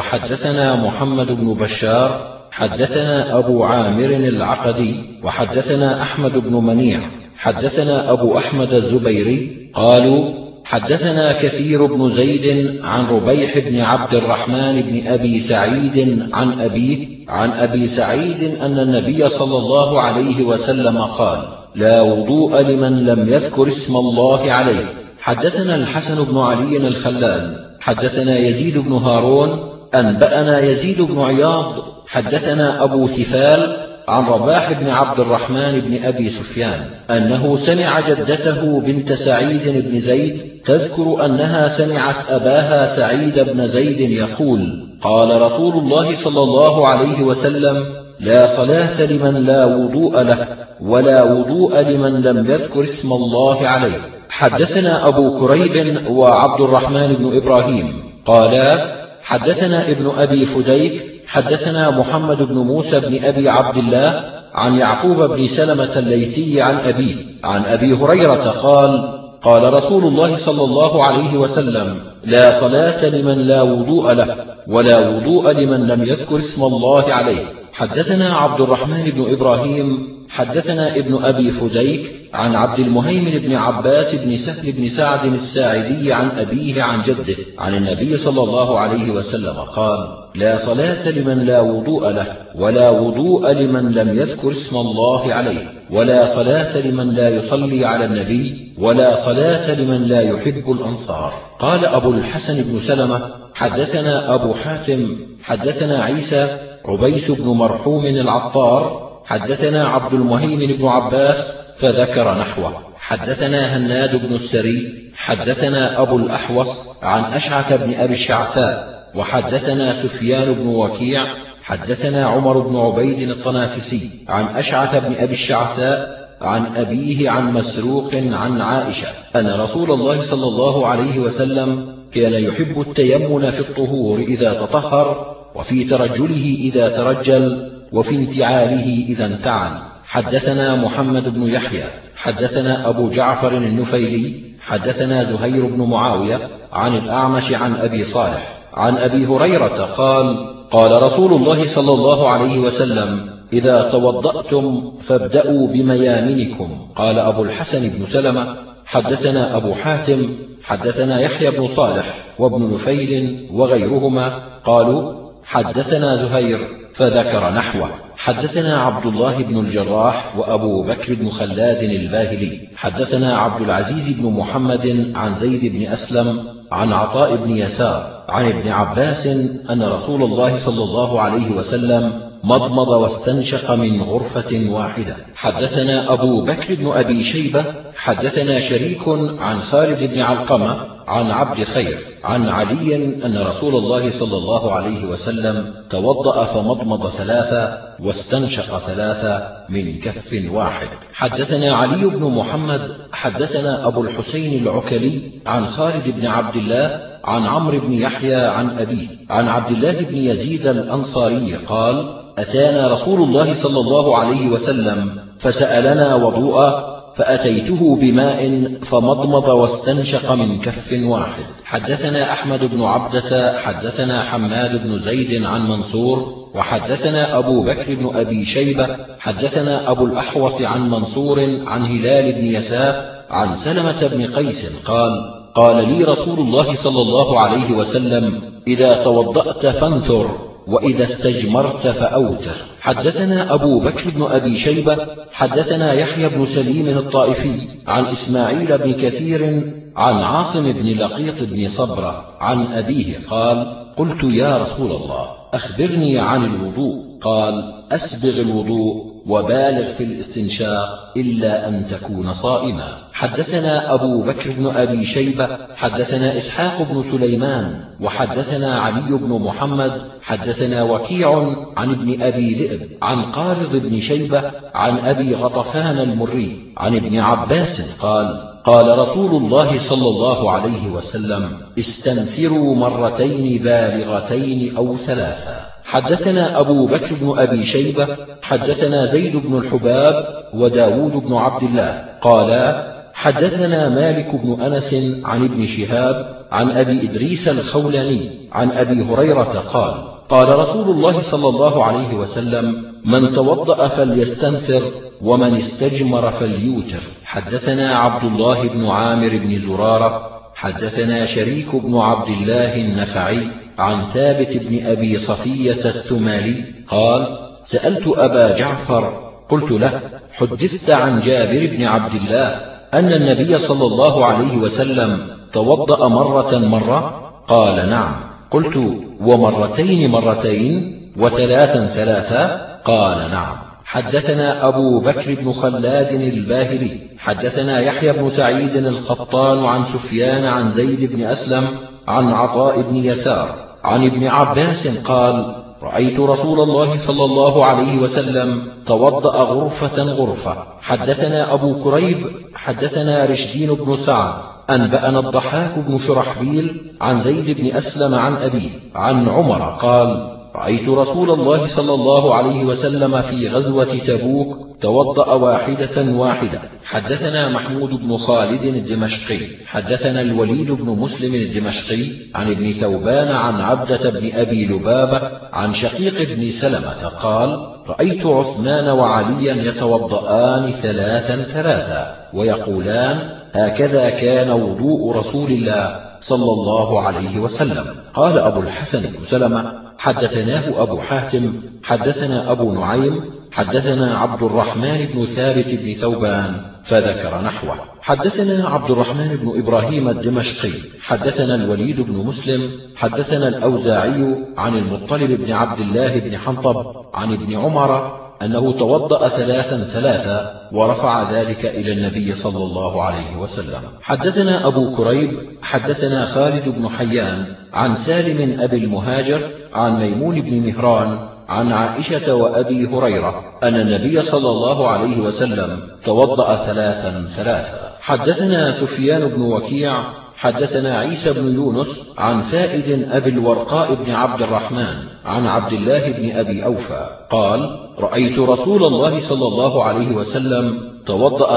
وحدثنا محمد بن بشار حدثنا أبو عامر العقدي وحدثنا أحمد بن منيع حدثنا أبو أحمد الزبيري قالوا: حدثنا كثير بن زيد عن ربيح بن عبد الرحمن بن أبي سعيد عن أبيه عن أبي سعيد أن النبي صلى الله عليه وسلم قال: لا وضوء لمن لم يذكر اسم الله عليه. حدثنا الحسن بن علي الخلال حدثنا يزيد بن هارون أنبأنا يزيد بن عياض حدثنا أبو ثفال عن رباح بن عبد الرحمن بن أبي سفيان أنه سمع جدته بنت سعيد بن زيد تذكر أنها سمعت أباها سعيد بن زيد يقول: قال رسول الله صلى الله عليه وسلم: لا صلاة لمن لا وضوء له، ولا وضوء لمن لم يذكر اسم الله عليه. حدثنا أبو كريب وعبد الرحمن بن إبراهيم قالا: حدثنا ابن أبي فديك حدثنا محمد بن موسى بن أبي عبد الله عن يعقوب بن سلمة الليثي عن أبيه عن أبي هريرة قال: قال رسول الله صلى الله عليه وسلم: لا صلاة لمن لا وضوء له، ولا وضوء لمن لم يذكر اسم الله عليه. حدثنا عبد الرحمن بن إبراهيم حدثنا ابن أبي فديك عن عبد المهيمن بن عباس بن سهل بن سعد الساعدي عن أبيه عن جده عن النبي صلى الله عليه وسلم قال: لا صلاة لمن لا وضوء له، ولا وضوء لمن لم يذكر اسم الله عليه، ولا صلاة لمن لا يصلي على النبي، ولا صلاة لمن لا يحب الأنصار. قال أبو الحسن بن سلمة: حدثنا أبو حاتم حدثنا عيسى عبيس بن مرحوم العطار حدثنا عبد المهيمن بن عباس فذكر نحوه. حدثنا هناد بن السري حدثنا أبو الأحوص عن أشعث بن أبي الشعثاء وحدثنا سفيان بن وكيع حدثنا عمر بن عبيد الطنافسي عن أشعث بن أبي الشعثاء عن أبيه عن مسروق عن عائشة أن رسول الله صلى الله عليه وسلم كان يحب التيمن في الطهور إذا تطهر، وفي ترجله إذا ترجل، وفي انتعاله إذا انتعل. حدثنا محمد بن يحيى حدثنا أبو جعفر النفيلي حدثنا زهير بن معاوية عن الأعمش عن أبي صالح عن أبي هريرة قال: قال رسول الله صلى الله عليه وسلم: إذا توضأتم فابدأوا بميامنكم. قال أبو الحسن بن سلمة: حدثنا أبو حاتم حدثنا يحيى بن صالح وابن نفيل وغيرهما قالوا: حدثنا زهير فذكر نحوه. حدثنا عبد الله بن الجراح وأبو بكر بن خلاد الباهلي حدثنا عبد العزيز بن محمد عن زيد بن أسلم عن عطاء بن يسار عن ابن عباس أن رسول الله صلى الله عليه وسلم مضمض واستنشق من غرفة واحدة. حدثنا أبو بكر بن أبي شيبة حدثنا شريك عن خالد بن علقمة عن عبد خير عن علي أن رسول الله صلى الله عليه وسلم توضأ فمضمض ثلاثة واستنشق ثلاثة من كف واحد. حدثنا علي بن محمد حدثنا أبو الحسين العكلي عن خالد بن عبد الله عن عمرو بن يحيى عن أبيه عن عبد الله بن يزيد الأنصاري قال: أتانا رسول الله صلى الله عليه وسلم فسألنا وضوءا فأتيته بماء فمضمض واستنشق من كف واحد. حدثنا أحمد بن عبدة حدثنا حماد بن زيد عن منصور وحدثنا أبو بكر بن أبي شيبة حدثنا أبو الأحوص عن منصور عن هلال بن يساف عن سلمة بن قيس قال: قال لي رسول الله صلى الله عليه وسلم: إذا توضأت فانثر، وإذا استجمرت فأوتر. حدثنا أبو بكر بن أبي شيبة حدثنا يحيى بن سليم الطائفي عن إسماعيل بن كثير عن عاصم بن لقيط بن صبرة عن أبيه قال: قلت يا رسول الله أخبرني عن الوضوء. قال: أسبغ الوضوء وبالغ في الاستنشاق إلا أن تكون صائما. حدثنا أبو بكر بن أبي شيبة حدثنا إسحاق بن سليمان وحدثنا علي بن محمد حدثنا وكيع عن ابن أبي ذئب عن قارض بن شيبة عن أبي غطفان المري عن ابن عباس قال: قال رسول الله صلى الله عليه وسلم: استنثروا مرتين بالغتين أو ثلاثا. حدثنا أبو بكر بن أبي شيبة حدثنا زيد بن الحباب وداود بن عبد الله قالا: حدثنا مالك بن أنس عن ابن شهاب عن أبي إدريس الخولاني عن أبي هريرة قال: قال رسول الله صلى الله عليه وسلم: من توضأ فليستنثر ومن استجمر فليوتر. حدثنا عبد الله بن عامر بن زرارة حدثنا شريك بن عبد الله النفعي عن ثابت بن أبي صفية الثمالي قال: سألت أبا جعفر قلت له: حدثت عن جابر بن عبد الله أن النبي صلى الله عليه وسلم توضأ مرة قال: نعم. قلت: ومرتين مرتين وثلاثا ثلاثا؟ قال: نعم. حدثنا أبو بكر بن خلاد الباهلي حدثنا يحيى بن سعيد القطان عن سفيان عن زيد بن أسلم عن عطاء بن يسار عن ابن عباس قال: رأيت رسول الله صلى الله عليه وسلم توضأ غرفة. حدثنا أبو كريب حدثنا رشدين بن سعد أنبأنا الضحاك بن شرحبيل عن زيد بن أسلم عن أبيه عن عمر قال: رأيت رسول الله صلى الله عليه وسلم في غزوة تبوك توضأ واحدة. حدثنا محمود بن خالد الدمشقي حدثنا الوليد بن مسلم الدمشقي عن ابن ثوبان عن عبدة بن أبي لبابة عن شقيق بن سلمة قال: رأيت عثمان وعليا يتوضآن ثلاثا ويقولان: هكذا كان وضوء رسول الله صلى الله عليه وسلم. قال أبو الحسن بن سلمة: حدثناه أبو حاتم حدثنا أبو نعيم حدثنا عبد الرحمن بن ثابت بن ثوبان فذكر نحوه. حدثنا عبد الرحمن بن إبراهيم الدمشقي حدثنا الوليد بن مسلم حدثنا الأوزاعي عن المطلب بن عبد الله بن حنطب عن ابن عمر أنه توضأ ثلاثا ورفع ذلك إلى النبي صلى الله عليه وسلم. حدثنا أبو كريب حدثنا خالد بن حيان عن سالم أبي المهاجر عن ميمون بن مهران عن عائشة وأبي هريرة أن النبي صلى الله عليه وسلم توضأ ثلاثا. حدثنا سفيان بن وكيع حدثنا عيسى بن يونس عن فائد أبي الورقاء بن عبد الرحمن عن عبد الله بن أبي أوفى قال: رأيت رسول الله صلى الله عليه وسلم توضأ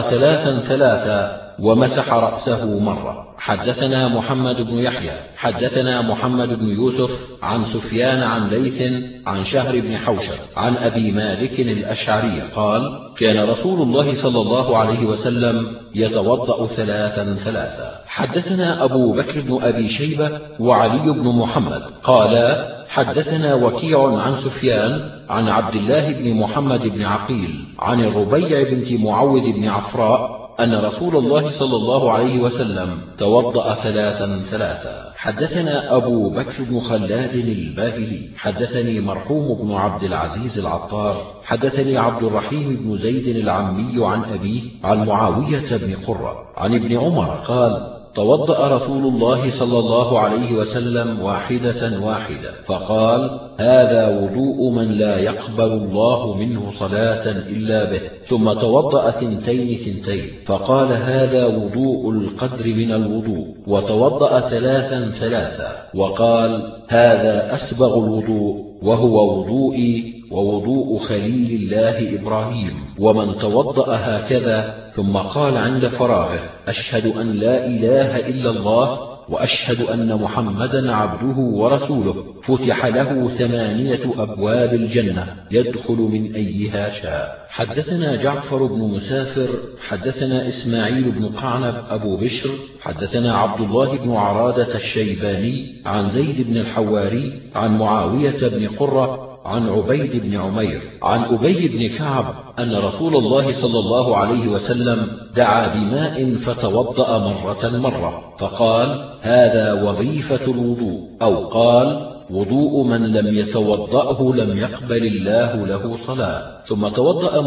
ثلاثا ومسح رأسه مرة. حدثنا محمد بن يحيى حدثنا محمد بن يوسف عن سفيان عن ليث عن شهر بن حوشب عن أبي مالك الأشعري قال: كان رسول الله صلى الله عليه وسلم يتوضأ ثلاثا. حدثنا أبو بكر بن أبي شيبة وعلي بن محمد قالا: حدثنا وكيع عن سفيان عن عبد الله بن محمد بن عقيل عن الربيع بنت معوذ بن عفراء أن رسول الله صلى الله عليه وسلم توضأ ثلاثا. حدثنا أبو بكر بن خلاد الباهلي حدثني مرحوم بن عبد العزيز العطار حدثني عبد الرحيم بن زيد العمي عن أبيه عن معاوية بن قرة عن ابن عمر قال: توضأ رسول الله صلى الله عليه وسلم واحدة فقال: هذا وضوء من لا يقبل الله منه صلاة إلا به. ثم توضأ ثنتين فقال: هذا وضوء القدر من الوضوء. وتوضأ ثلاثا وقال: هذا أسبغ الوضوء وهو وضوئي ووضوء خليل الله إبراهيم. ومن توضأ هكذا ثم قال عند فراغه: أشهد أن لا إله إلا الله وأشهد أن محمدا عبده ورسوله، فتح له 8 أبواب الجنة يدخل من أيها شاء. حدثنا جعفر بن مسافر حدثنا إسماعيل بن قعنب أبو بشر حدثنا عبد الله بن عرادة الشيباني عن زيد بن الحواري عن معاوية بن قرة عن عبيد بن عمير عن أبي بن كعب أن رسول الله صلى الله عليه وسلم دعا بماء فتوضأ مرة فقال: هذا وظيفة الوضوء، أو قال: وضوء من لم يتوضأه لم يقبل الله له صلاة. ثم توضأ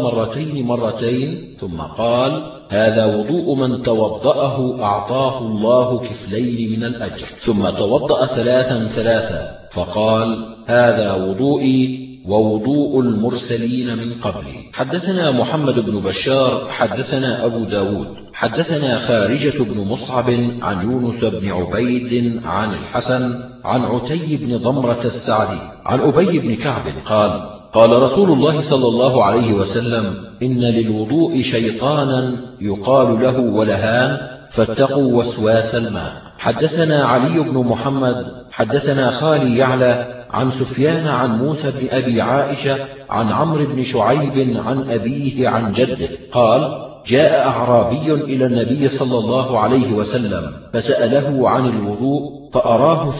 مرتين ثم قال: هذا وضوء من توضأه أعطاه الله كفلين من الأجر. ثم توضأ ثلاثا فقال: هذا وضوئي ووضوء المرسلين من قبلي. حدثنا محمد بن بشار حدثنا أبو داود حدثنا خارجة بن مصعب عن يونس بن عبيد عن الحسن عن عتي بن ضمرة السعدي عن أبي بن كعب قال: قال رسول الله صلى الله عليه وسلم: إن للوضوء شيطانا يقال له ولهان، فاتقوا وسواس الماء. حدثنا علي بن محمد حدثنا خالي يعلى عن سفيان عن موسى بن أبي عائشة عن عمرو بن شعيب عن أبيه عن جده قال: جاء أعرابي إلى النبي صلى الله عليه وسلم فسأله عن الوضوء فأراه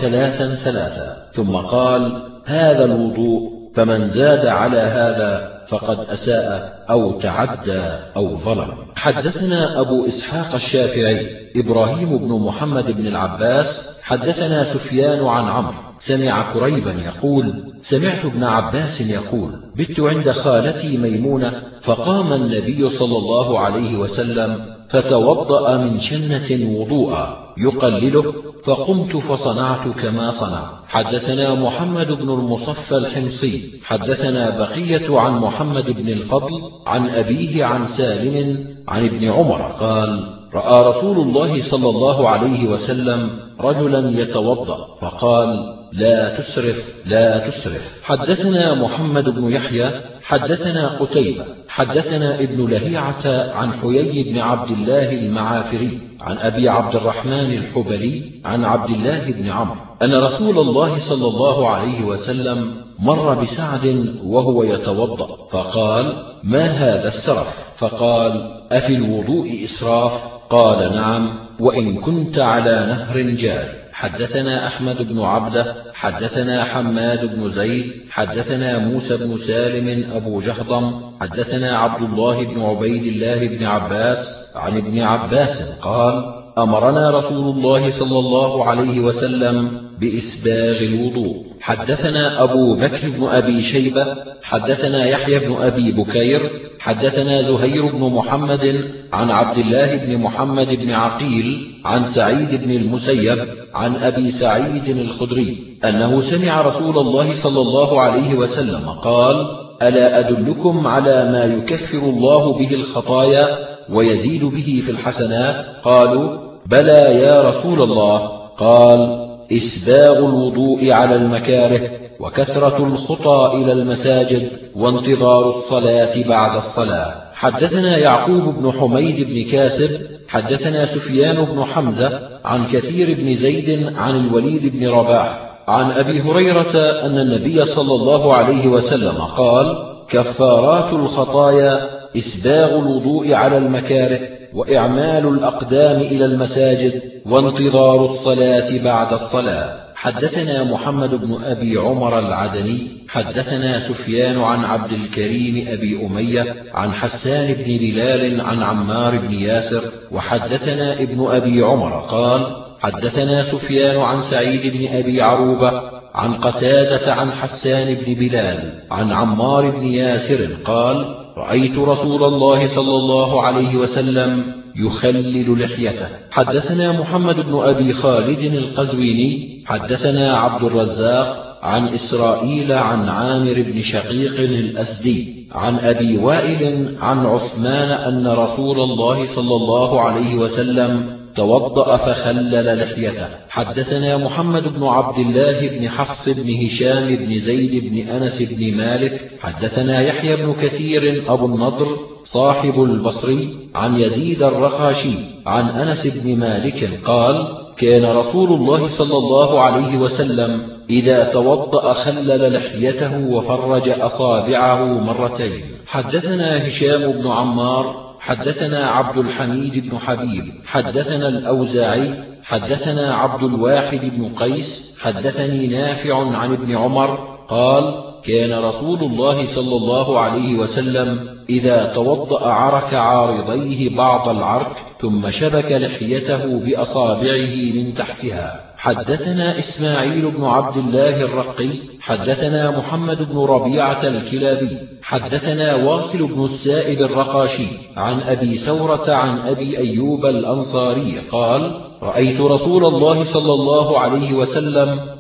ثلاثا ثم قال: هذا الوضوء، فمن زاد على هذا فقد أساء أو تعدى أو ظلم. حدثنا أبو إسحاق الشافعي إبراهيم بن محمد بن العباس حدثنا سفيان عن عمرو سمع كريبا يقول: سمعت ابن عباس يقول: بت عند خالتي ميمونة فقام النبي صلى الله عليه وسلم فتوضأ من شنة وضوءا يقلله، فقمت فصنعت كما صنع. حدثنا محمد بن المصفى الحمصي حدثنا بقية عن محمد بن الفضل عن أبيه عن سالم عن ابن عمر قال: رأى رسول الله صلى الله عليه وسلم رجلا يتوضأ فقال: لا تسرف لا تسرف. حدثنا محمد بن يحيى حدثنا قتيبة حدثنا ابن لهيعة عن حيي بن عبد الله المعافري عن أبي عبد الرحمن الحبلي عن عبد الله بن عمرو أن رسول الله صلى الله عليه وسلم مر بسعد وهو يتوضأ فقال: ما هذا السرف؟ فقال: أفي الوضوء إسراف؟ قال: نعم، وإن كنت على نهر جاري. حدثنا أحمد بن عبده حدثنا حماد بن زيد حدثنا موسى بن سالم أبو جهضم حدثنا عبد الله بن عبيد الله بن عباس عن ابن عباس قال: أمرنا رسول الله صلى الله عليه وسلم بإسباغ الوضوء. حدثنا أبو بكر بن أبي شيبة حدثنا يحيى بن أبي بكير حدثنا زهير بن محمد عن عبد الله بن محمد بن عقيل عن سعيد بن المسيب عن أبي سعيد الخدري أنه سمع رسول الله صلى الله عليه وسلم قال: ألا أدلكم على ما يكفر الله به الخطايا ويزيد به في الحسنات؟ قالوا: بلى يا رسول الله. قال: إسباغ الوضوء على المكاره، وكثرة الخطى إلى المساجد، وانتظار الصلاة بعد الصلاة. حدثنا يعقوب بن حميد بن كاسب حدثنا سفيان بن حمزة عن كثير بن زيد عن الوليد بن رباح عن أبي هريرة أن النبي صلى الله عليه وسلم قال: كفارات الخطايا إسباغ الوضوء على المكاره، وإعمال الأقدام إلى المساجد، وانتظار الصلاة بعد الصلاة. حدثنا محمد بن أبي عمر العدني حدثنا سفيان عن عبد الكريم أبي أمية عن حسان بن بلال عن عمار بن ياسر. وحدثنا ابن أبي عمر قال: حدثنا سفيان عن سعيد بن أبي عروبة عن قتادة عن حسان بن بلال عن عمار بن ياسر قال: رأيت رسول الله صلى الله عليه وسلم يخلل لحيته. حدثنا محمد بن أبي خالد القزويني حدثنا عبد الرزاق عن إسرائيل عن عامر بن شقيق الأسدي عن أبي وائل عن عثمان أن رسول الله صلى الله عليه وسلم توضأ فخلل لحيته. حدثنا محمد بن عبد الله بن حفص بن هشام بن زيد بن أنس بن مالك حدثنا يحيى بن كثير أبو النضر صاحب البصري عن يزيد الرقاشي عن أنس بن مالك قال: كان رسول الله صلى الله عليه وسلم إذا توضأ خلل لحيته وفرج أصابعه مرتين. حدثنا هشام بن عمار حدثنا عبد الحميد بن حبيب حدثنا الأوزاعي حدثنا عبد الواحد بن قيس حدثني نافع عن ابن عمر قال: كان رسول الله صلى الله عليه وسلم إذا توضأ عرك عارضيه بعض العرك ثم شبك لحيته بأصابعه من تحتها. حدثنا إسماعيل بن عبد الله الرقي حدثنا محمد بن ربيعة الكلابي حدثنا واصل بن السائب الرقاشي عن أبي ثورة عن أبي أيوب الأنصاري قال: رأيت رسول الله صلى الله عليه وسلم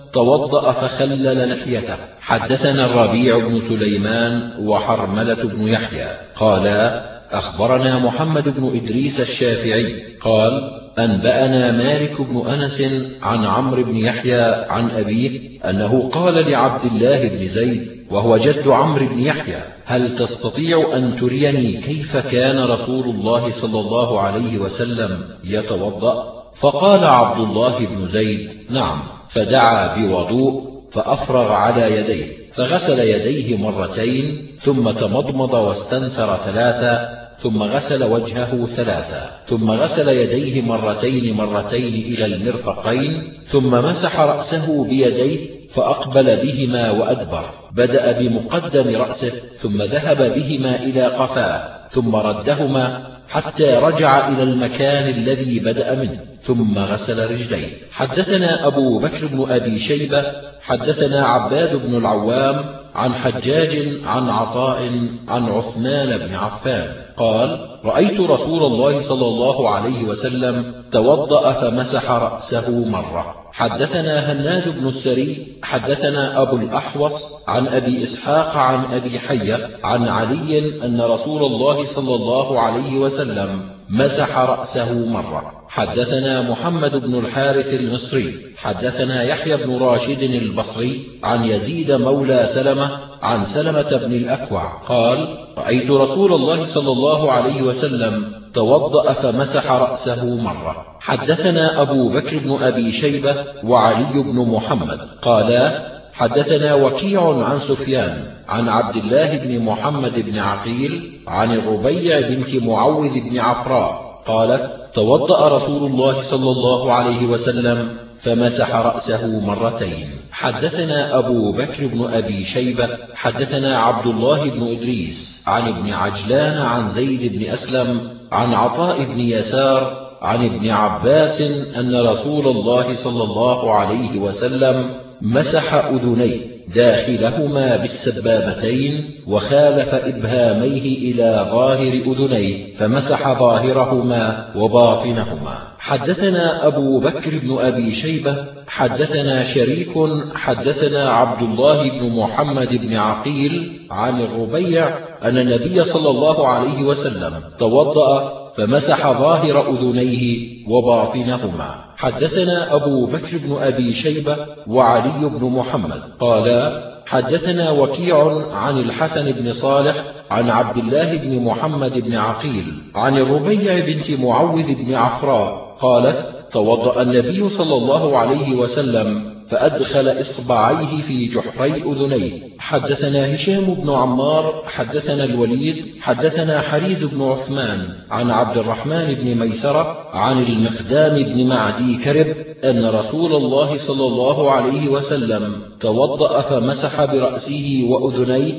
توضأ فخلل لحيته. حدثنا الربيع بن سليمان وحرملة بن يحيى قالا أخبرنا محمد بن إدريس الشافعي قال أنبأنا مالك بن أنس عن عمرو بن يحيى عن أبيه أنه قال لعبد الله بن زيد وهو جد عمرو بن يحيى هل تستطيع أن تريني كيف كان رسول الله صلى الله عليه وسلم يتوضأ؟ فقال عبد الله بن زيد نعم، فدعا بوضوء فأفرغ على يديه فغسل يديه مرتين ثم تمضمض واستنثر ثلاثا ثم غسل وجهه ثلاثا ثم غسل يديه مرتين إلى المرفقين ثم مسح رأسه بيديه فأقبل بهما وأدبر، بدأ بمقدم رأسه ثم ذهب بهما إلى قفاه ثم ردهما حتى رجع إلى المكان الذي بدأ منه ثم غسل رجليه. حدثنا أبو بكر بن أبي شيبة حدثنا عباد بن العوام عن حجاج عن عطاء عن عثمان بن عفان قال رأيت رسول الله صلى الله عليه وسلم توضأ فمسح رأسه مرة. حدثنا هناد بن السري حدثنا أبو الأحوص عن أبي إسحاق عن أبي حية عن علي أن رسول الله صلى الله عليه وسلم مسح رأسه مرة. حدثنا محمد بن الحارث المصري حدثنا يحيى بن راشد البصري عن يزيد مولى سلمة عن سلمة بن الأكوع قال رأيت رسول الله صلى الله عليه وسلم توضأ فمسح رأسه مرة. حدثنا أبو بكر بن أبي شيبة وعلي بن محمد قالا حدثنا وكيع عن سفيان عن عبد الله بن محمد بن عقيل عن الربيع بنت معوذ بن عفراء قالت توضأ رسول الله صلى الله عليه وسلم فمسح رأسه مرتين. حدثنا أبو بكر بن أبي شيبة حدثنا عبد الله بن إدريس عن ابن عجلان عن زيد بن أسلم عن عطاء بن يسار عن ابن عباس أن رسول الله صلى الله عليه وسلم مسح أذنيه داخلهما بالسبابتين وخالف إبهاميه إلى ظاهر أذنيه فمسح ظاهرهما وباطنهما. حدثنا أبو بكر بن أبي شيبة حدثنا شريك حدثنا عبد الله بن محمد بن عقيل عن الربيع أن النبي صلى الله عليه وسلم توضأ فمسح ظاهر أذنيه وباطنهما. حدثنا أبو بكر بن أبي شيبة وعلي بن محمد قالا حدثنا وكيع عن الحسن بن صالح عن عبد الله بن محمد بن عقيل عن الربيع بنت معوذ بن عفراء قالت توضأ النبي صلى الله عليه وسلم فأدخل إصبعيه في جحري أذنيه. حدثنا هشام بن عمار حدثنا الوليد حدثنا حريث بن عثمان عن عبد الرحمن بن ميسرة عن المخدام بن معدي كرب أن رسول الله صلى الله عليه وسلم توضأ فمسح برأسه وأذنيه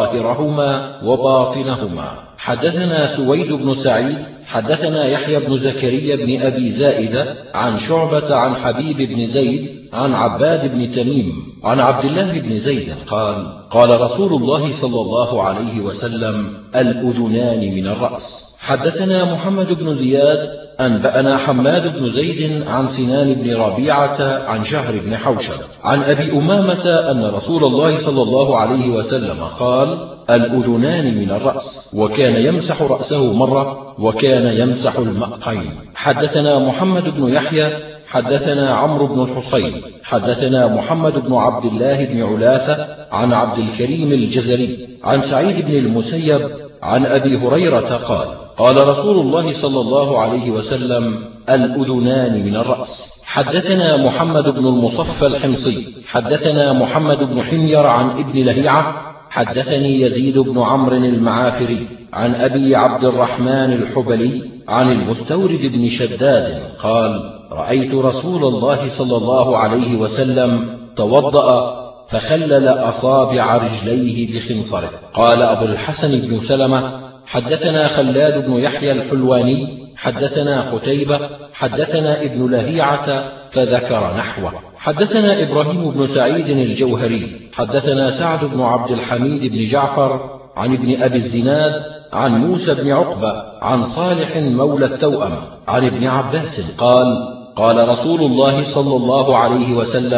ظاهرهما وباطنهما. حدثنا سويد بن سعيد حدثنا يحيى بن زكريا بن أبي زائدة عن شعبة عن حبيب بن زيد عن عباد بن تميم عن عبد الله بن زيد قال قال رسول الله صلى الله عليه وسلم الأذنان من الرأس. حدثنا محمد بن زياد أنبأنا حماد بن زيد عن سنان بن ربيعة عن شهر بن حوشب عن أبي أمامة أن رسول الله صلى الله عليه وسلم قال الأذنان من الرأس وكان يمسح رأسه مرة وكان يمسح المأقين. حدثنا محمد بن يحيى حدثنا عمرو بن الحصين حدثنا محمد بن عبد الله بن علاثة عن عبد الكريم الجزري عن سعيد بن المسيب عن أبي هريرة قال قال رسول الله صلى الله عليه وسلم الأذنان من الرأس. حدثنا محمد بن المصفى الحمصي حدثنا محمد بن حمير عن ابن لهيعة حدثني يزيد بن عمرو المعافري عن أبي عبد الرحمن الحبلي عن المستورد بن شداد قال رأيت رسول الله صلى الله عليه وسلم توضأ فخلل أصابع رجليه بخنصره. قال أبو الحسن بن سلمة حدثنا خلاد بن يحيى الحلواني حدثنا ختيبة حدثنا ابن لهيعة فذكر نحوه. حدثنا إبراهيم بن سعيد الجوهري حدثنا سعد بن عبد الحميد بن جعفر عن ابن أبي الزناد عن موسى بن عقبة عن صالح مولى التوأم عن ابن عباس قال قال رسول الله صلى الله عليه وسلم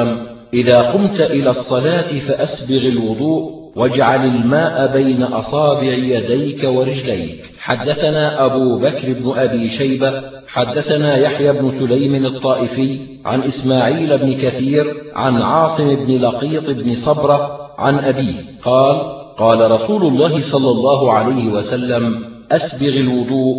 إذا قمت إلى الصلاة فأسبغ الوضوء واجعل الماء بين أصابع يديك ورجليك. حدثنا أبو بكر بن أبي شيبة حدثنا يحيى بن سليم الطائفي عن إسماعيل بن كثير عن عاصم بن لقيط بن صبرة عن أبيه قال: قال رسول الله صلى الله عليه وسلم: أسبغ الوضوء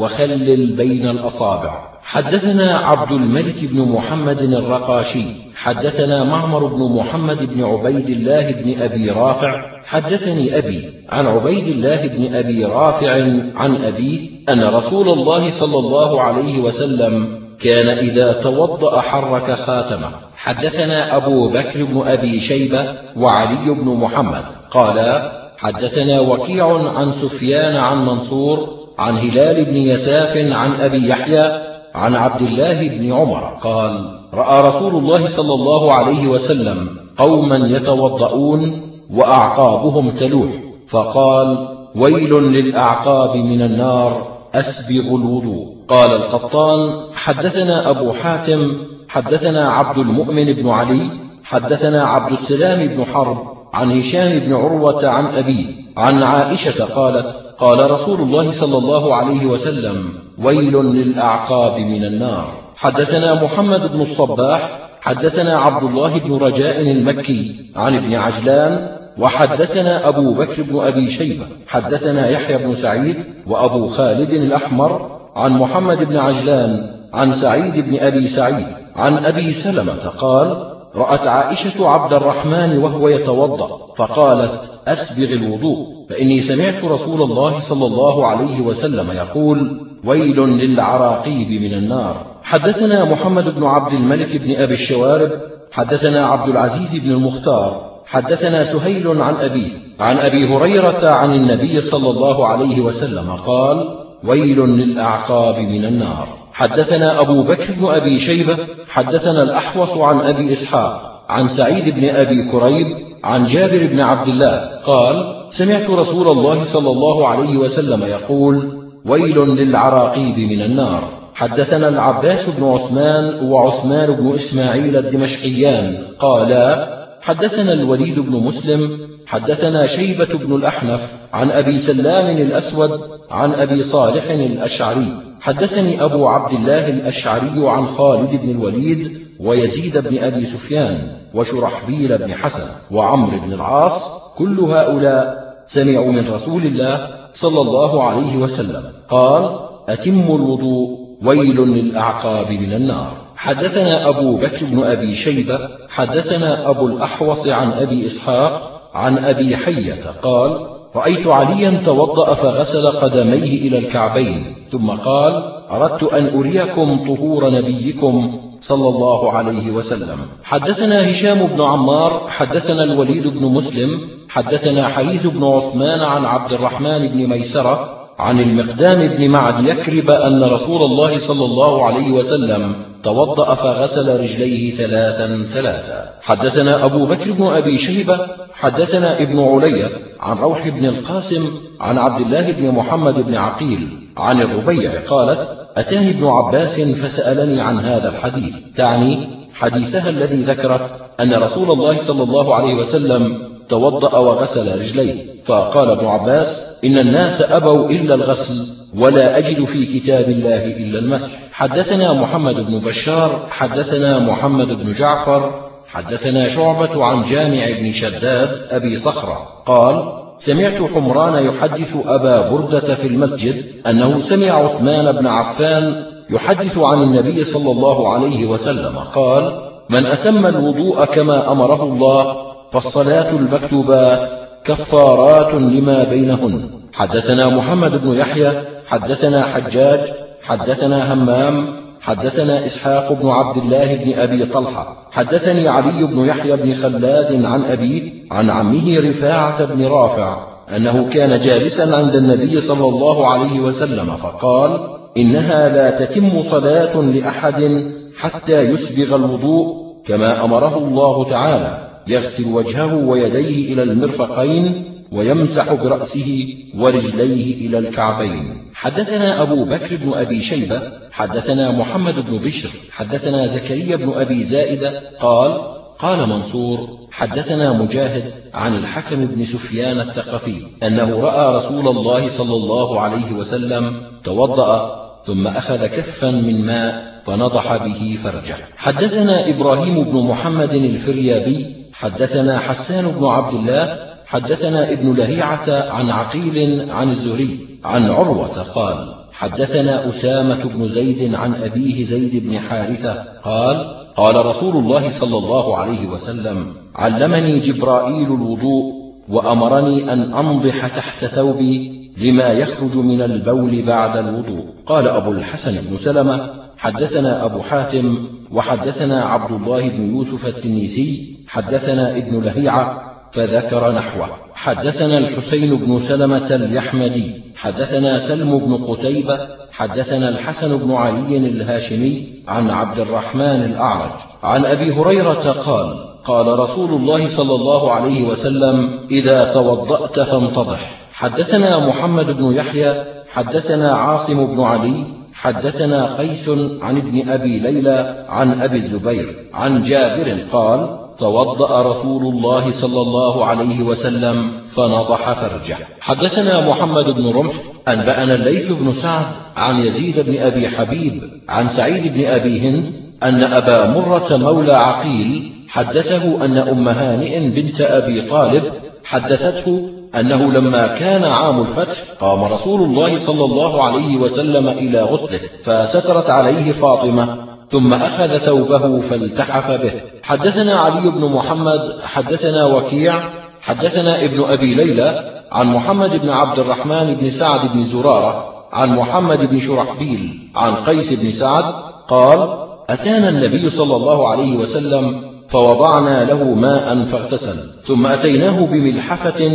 وخلل بين الأصابع. حدثنا عبد الملك بن محمد الرقاشي حدثنا معمر بن محمد بن عبيد الله بن أبي رافع حدثني أبي عن عبيد الله بن أبي رافع عن أبيه أن رسول الله صلى الله عليه وسلم كان إذا توضأ حرك خاتمه. حدثنا أبو بكر بن أبي شيبة وعلي بن محمد قالا: حدثنا وكيع عن سفيان عن منصور عن هلال بن يساف عن أبي يحيى عن عبد الله بن عمر قال: رأى رسول الله صلى الله عليه وسلم قوما يتوضؤون وأعقابهم تلوح، فقال: ويل للأعقاب من النار، أسبغ الوضوء. قال القطان: حدثنا أبو حاتم حدثنا عبد المؤمن بن علي حدثنا عبد السلام بن حرب عن هشام بن عروة عن أبيه عن عائشة قالت: قال رسول الله صلى الله عليه وسلم: ويل للأعقاب من النار. حدثنا محمد بن الصباح حدثنا عبد الله بن رجاء المكي عن ابن عجلان وحدثنا أبو بكر بن أبي شيبة حدثنا يحيى بن سعيد وأبو خالد الأحمر عن محمد بن عجلان عن سعيد بن أبي سعيد عن أبي سلمة قال: رأت عائشة عبد الرحمن وهو يتوضأ فقالت: أسبغ الوضوء، فإني سمعت رسول الله صلى الله عليه وسلم يقول: ويل للعراقيب من النار. حدثنا محمد بن عبد الملك بن أبي الشوارب حدثنا عبد العزيز بن المختار حدثنا سهيل عن أبيه عن أبي هريرة عن النبي صلى الله عليه وسلم قال: ويل للأعقاب من النار. حدثنا أبو بكر بن أبي شيبة حدثنا الأحوص عن أبي إسحاق عن سعيد بن أبي كريب عن جابر بن عبد الله قال: سمعت رسول الله صلى الله عليه وسلم يقول: ويل للعراقيب من النار. حدثنا العباس بن عثمان وعثمان بن إسماعيل الدمشقيان قالا: حدثنا الوليد بن مسلم حدثنا شيبة بن الأحنف عن أبي سلام الأسود عن أبي صالح الأشعري حدثني أبو عبد الله الأشعري عن خالد بن الوليد ويزيد بن أبي سفيان وشرحبيل بن حسن وعمرو بن العاص كل هؤلاء سمعوا من رسول الله صلى الله عليه وسلم قال: أتموا الوضوء، ويل للأعقاب من النار. حدثنا أبو بكر بن أبي شيبة حدثنا أبو الأحوص عن أبي إسحاق عن أبي حية قال: رأيت عليا توضأ فغسل قدميه إلى الكعبين ثم قال: أردت أن أريكم طهور نبيكم صلى الله عليه وسلم. حدثنا هشام بن عمار حدثنا الوليد بن مسلم حدثنا حريث بن عثمان عن عبد الرحمن بن ميسرة عن المقدام بن معد يكرب أن رسول الله صلى الله عليه وسلم توضأ فغسل رجليه ثلاثا. حدثنا أبو بكر بن أبي شيبة حدثنا ابن علي عن روح بن القاسم عن عبد الله بن محمد بن عقيل عن الربيع قالت: أتاني ابن عباس فسألني عن هذا الحديث، تعني حديثها الذي ذكرت أن رسول الله صلى الله عليه وسلم توضأ وغسل رجليه، فقال ابن عباس: إن الناس أبوا إلا الغسل، ولا أجد في كتاب الله إلا المسح. حدثنا محمد بن بشار حدثنا محمد بن جعفر حدثنا شعبة عن جامع بن شداد أبي صخرة قال: سمعت حمران يحدث أبا بردة في المسجد أنه سمع عثمان بن عفان يحدث عن النبي صلى الله عليه وسلم قال: من أتم الوضوء كما أمره الله فالصلاة المكتوبات كفارات لما بينهن. حدثنا محمد بن يحيى حدثنا حجاج حدثنا همام حدثنا إسحاق بن عبد الله بن أبي طلحة حدثني علي بن يحيى بن خلاد عن أبيه عن عمه رفاعة بن رافع أنه كان جالسا عند النبي صلى الله عليه وسلم فقال: إنها لا تتم صلاة لأحد حتى يسبغ الوضوء كما أمره الله تعالى، يغسل وجهه ويديه إلى المرفقين ويمسح برأسه ورجليه إلى الكعبين. حدثنا أبو بكر بن أبي شيبة حدثنا محمد بن بشر حدثنا زكريا بن أبي زائدة قال: قال منصور حدثنا مجاهد عن الحكم بن سفيان الثقفي أنه رأى رسول الله صلى الله عليه وسلم توضأ ثم أخذ كفا من ماء فنضح به فرجه. حدثنا إبراهيم بن محمد الفريابي حدثنا حسان بن عبد الله حدثنا ابن لهيعة عن عقيل عن الزهري عن عروة قال حدثنا أسامة بن زيد عن أبيه زيد بن حارثة قال قال رسول الله صلى الله عليه وسلم علمني جبرائيل الوضوء وأمرني أن أنضح تحت ثوبي لما يخرج من البول بعد الوضوء. قال أبو الحسن بن سلمة حدثنا أبو حاتم وحدثنا عبد الله بن يوسف التنيسي حدثنا ابن لهيعة فذكر نحوه. حدثنا الحسين بن سلمة اليحمدي حدثنا سلم بن قتيبة حدثنا الحسن بن علي الهاشمي عن عبد الرحمن الأعرج عن أبي هريرة قال قال رسول الله صلى الله عليه وسلم إذا توضأت فانتضح. حدثنا محمد بن يحيى حدثنا عاصم بن علي حدثنا قيس عن ابن أبي ليلى عن أبي الزبير عن جابر قال توضأ رسول الله صلى الله عليه وسلم فنضح فرجه. حدثنا محمد بن رمح أنبأنا الليث بن سعد عن يزيد بن أبي حبيب عن سعيد بن أبي هند أن أبا مرة مولى عقيل حدثه أن أم هانئ بنت أبي طالب حدثته أنه لما كان عام الفتح قام رسول الله صلى الله عليه وسلم إلى غسله فسترت عليه فاطمة ثم أخذ ثوبه فالتحف به. حدثنا علي بن محمد حدثنا وكيع حدثنا ابن أبي ليلى عن محمد بن عبد الرحمن بن سعد بن زرارة عن محمد بن شرحبيل عن قيس بن سعد قال أتانا النبي صلى الله عليه وسلم فوضعنا له ماء فاغتسل ثم أتيناه بملحفة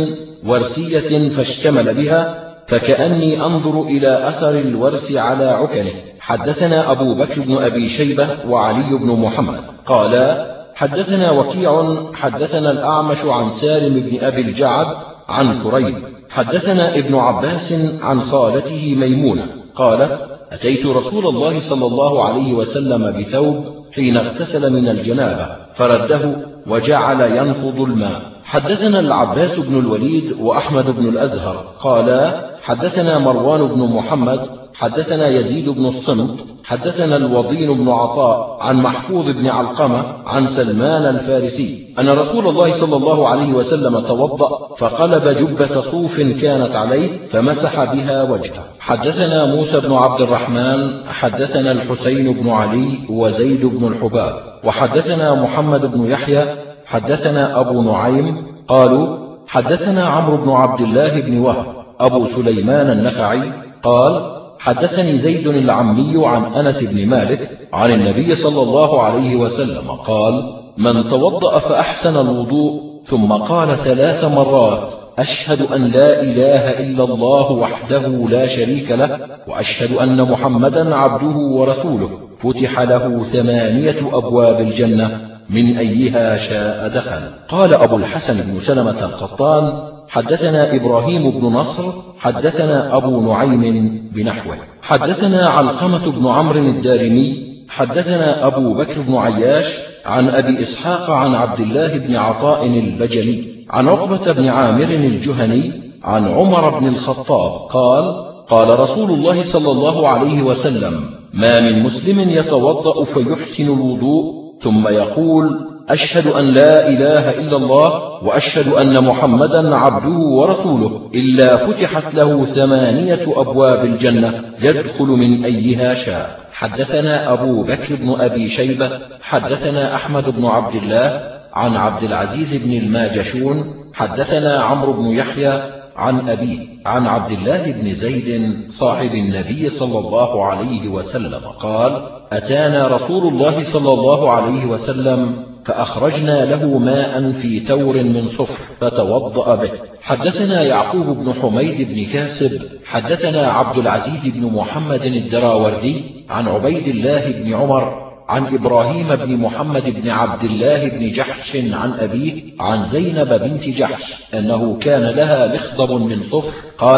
ورسية فاشتمل بها فكأني أنظر إلى أثر الورس على عكنه. حدثنا أبو بكر بن أبي شيبة وعلي بن محمد قالا حدثنا وكيع حدثنا الأعمش عن سالم بن أبي الجعد عن كريب حدثنا ابن عباس عن خالته ميمونة قالت أتيت رسول الله صلى الله عليه وسلم بثوب حين اغتسل من الجنابة فرده وجعل ينفض الماء. حدثنا العباس بن الوليد وأحمد بن الأزهر قالا حدثنا مروان بن محمد حدثنا يزيد بن الصمت حدثنا الوضين بن عطاء عن محفوظ بن علقمة عن سلمان الفارسي أن رسول الله صلى الله عليه وسلم توضأ فقلب جبة صوف كانت عليه فمسح بها وجهه. حدثنا موسى بن عبد الرحمن حدثنا الحسين بن علي وزيد بن الحباب وحدثنا محمد بن يحيى حدثنا أبو نعيم قالوا حدثنا عمرو بن عبد الله بن وهب أبو سليمان النخعي قال حدثني زيد العمي عن أنس بن مالك عن النبي صلى الله عليه وسلم قال من توضأ فأحسن الوضوء ثم قال 3 مرات أشهد أن لا إله إلا الله وحده لا شريك له وأشهد أن محمدا عبده ورسوله فتح له 8 أبواب الجنة من أيها شاء دخل. قال أبو الحسن بن سلمة القطان حدثنا إبراهيم بن نصر حدثنا أبو نعيم بنحوه. حدثنا علقمة بن عمرو الدارمي حدثنا أبو بكر بن عياش عن أبي إسحاق عن عبد الله بن عطاء البجلي عن عقبة بن عامر الجهني عن عمر بن الخطاب قال قال رسول الله صلى الله عليه وسلم ما من مسلم يتوضأ فيحسن الوضوء ثم يقول أشهد أن لا إله إلا الله وأشهد أن محمدا عبده ورسوله إلا فتحت له 8 أبواب الجنة يدخل من أيها شاء. حدثنا أبو بكر بن أبي شيبة حدثنا أحمد بن عبد الله عن عبد العزيز بن الماجشون حدثنا عمرو بن يحيى عن أبيه عن عبد الله بن زيد صاحب النبي صلى الله عليه وسلم قال أتانا رسول الله صلى الله عليه وسلم فأخرجنا له ماء في تور من صفر فتوضأ به. حدثنا يعقوب بن حميد بن كاسب حدثنا عبد العزيز بن محمد الدراوردي عن عبيد الله بن عمر عن إبراهيم بن محمد بن عبد الله بن جحش عن أبيه عن زينب بنت جحش أنه كان لها مخضب من صفر قالت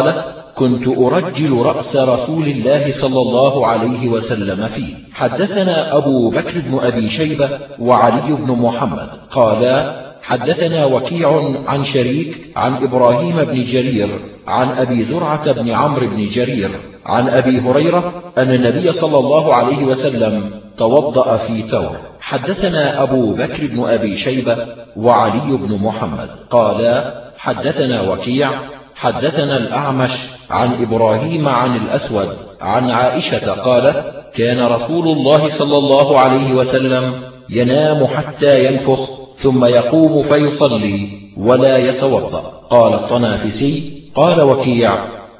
كنت أرجل رأس رسول الله صلى الله عليه وسلم فيه. حدثنا أبو بكر بن أبي شيبة وعلي بن محمد قالا حدثنا وكيع عن شريك عن إبراهيم بن جرير عن أبي زرعة بن عمرو بن جرير عن أبي هريرة أن النبي صلى الله عليه وسلم توضأ في تور. حدثنا أبو بكر بن أبي شيبة وعلي بن محمد قالا حدثنا وكيع حدثنا الأعمش عن إبراهيم عن الأسود عن عائشة قالت كان رسول الله صلى الله عليه وسلم ينام حتى ينفخ ثم يقوم فيصلي ولا يتوضأ. قال الطنافسي قال وكيع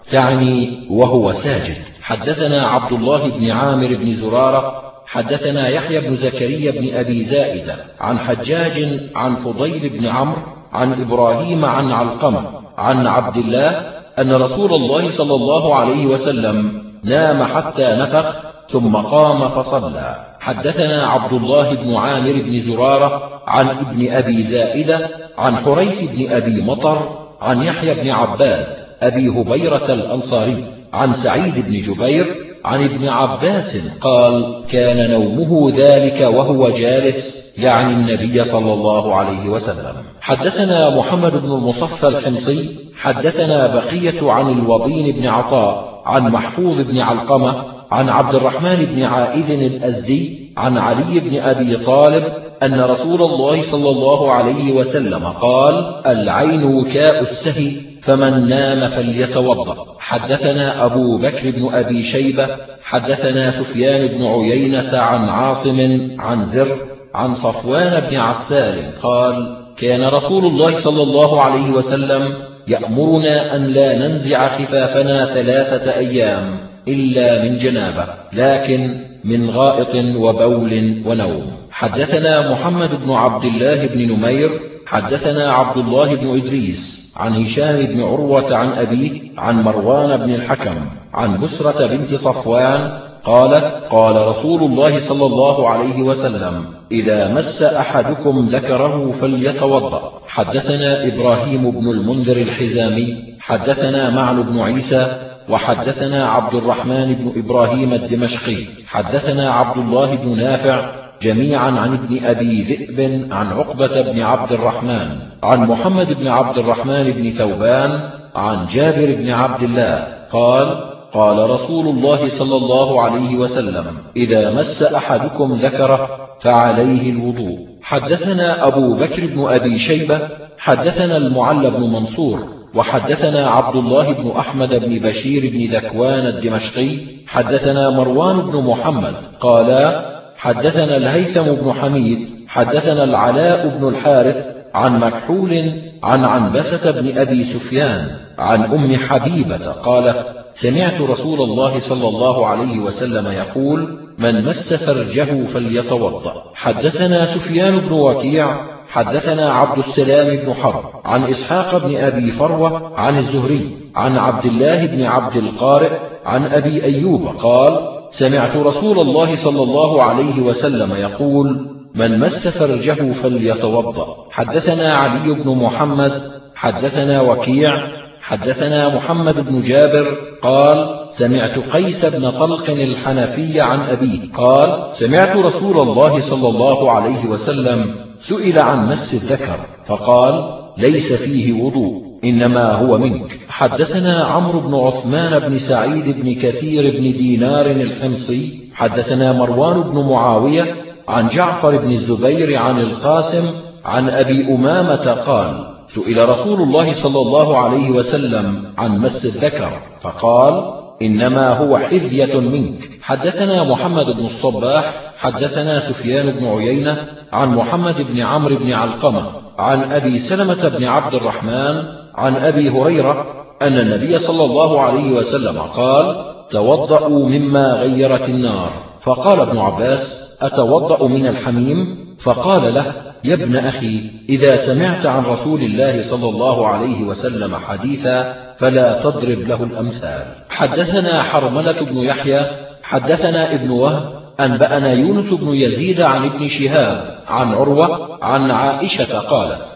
تعني وهو ساجد. حدثنا عبد الله بن عامر بن زرارة حدثنا يحيى بن زكريا بن أبي زائدة عن حجاج عن فضيل بن عمرو عن إبراهيم عن علقمة عن عبد الله أن رسول الله صلى الله عليه وسلم نام حتى نفخ ثم قام فصلى. حدثنا عبد الله بن عامر بن زرارة عن ابن أبي زائدة عن حريث بن أبي مطر عن يحيى بن عباد أبي هبيرة الأنصاري عن سعيد بن جبير عن ابن عباس قال كان نومه ذلك وهو جالس يعني النبي صلى الله عليه وسلم. حدثنا محمد بن المصفى الحمصي حدثنا بقية عن الوضين بن عطاء عن محفوظ بن علقمة عن عبد الرحمن بن عائذ الأزدي عن علي بن أبي طالب أن رسول الله صلى الله عليه وسلم قال العين وكاء السهي فمن نام فليتوضأ. حدثنا أبو بكر بن أبي شيبة حدثنا سفيان بن عيينة عن عاصم عن زر عن صفوان بن عسال قال كان رسول الله صلى الله عليه وسلم يأمرنا أن لا ننزع خفافنا 3 أيام إلا من جنابة لكن من غائط وبول ونوم. حدثنا محمد بن عبد الله بن نمير حدثنا عبد الله بن إدريس عن هشام بن عروة عن أبيه عن مروان بن الحكم عن بسرة بنت صفوان قالت قال رسول الله صلى الله عليه وسلم إذا مس أحدكم ذكره فليتوضأ. حدثنا إبراهيم بن المنذر الحزامي حدثنا معن بن عيسى وحدثنا عبد الرحمن بن إبراهيم الدمشقي حدثنا عبد الله بن نافع جميعا عن ابن أبي ذئب عن عقبة بن عبد الرحمن عن محمد بن عبد الرحمن بن ثوبان عن جابر بن عبد الله قال قال رسول الله صلى الله عليه وسلم إذا مس أحدكم ذكره فعليه الوضوء. حدثنا أبو بكر بن أبي شيبة حدثنا المعلى بن منصور وحدثنا عبد الله بن أحمد بن بشير بن ذكوان الدمشقي حدثنا مروان بن محمد قالا حدثنا الهيثم بن حميد حدثنا العلاء بن الحارث عن مكحول عن عنبسة بن أبي سفيان عن أم حبيبة قالت سمعت رسول الله صلى الله عليه وسلم يقول من مس فرجه فليتوضأ. حدثنا سفيان بن وكيع حدثنا عبد السلام بن حرب عن إسحاق بن أبي فروة عن الزهري عن عبد الله بن عبد القارئ عن أبي أيوب قال سمعت رسول الله صلى الله عليه وسلم يقول من مس فرجه فليتوضأ. حدثنا علي بن محمد حدثنا وكيع حدثنا محمد بن جابر قال سمعت قيس بن طلق الحنفي عن أبيه قال سمعت رسول الله صلى الله عليه وسلم سئل عن مس الذكر فقال ليس فيه وضوء إنما هو منك. حدثنا عمرو بن عثمان بن سعيد بن كثير بن دينار الحمصي حدثنا مروان بن معاوية عن جعفر بن الزبير عن القاسم عن أبي أمامة قال سئل رسول الله صلى الله عليه وسلم عن مس الذكر فقال إنما هو حذية منك. حدثنا محمد بن الصباح حدثنا سفيان بن عيينة عن محمد بن عمرو بن علقمة عن أبي سلمة بن عبد الرحمن عن أبي هريرة أن النبي صلى الله عليه وسلم قال توضأوا مما غيرت النار. فقال ابن عباس أتوضأ من الحميم؟ فقال له يا ابن أخي إذا سمعت عن رسول الله صلى الله عليه وسلم حديثا فلا تضرب له الأمثال. حدثنا حرملة بن يحيى حدثنا ابن وهب أنبأنا يونس بن يزيد عن ابن شهاب عن عروة عن عائشة قالت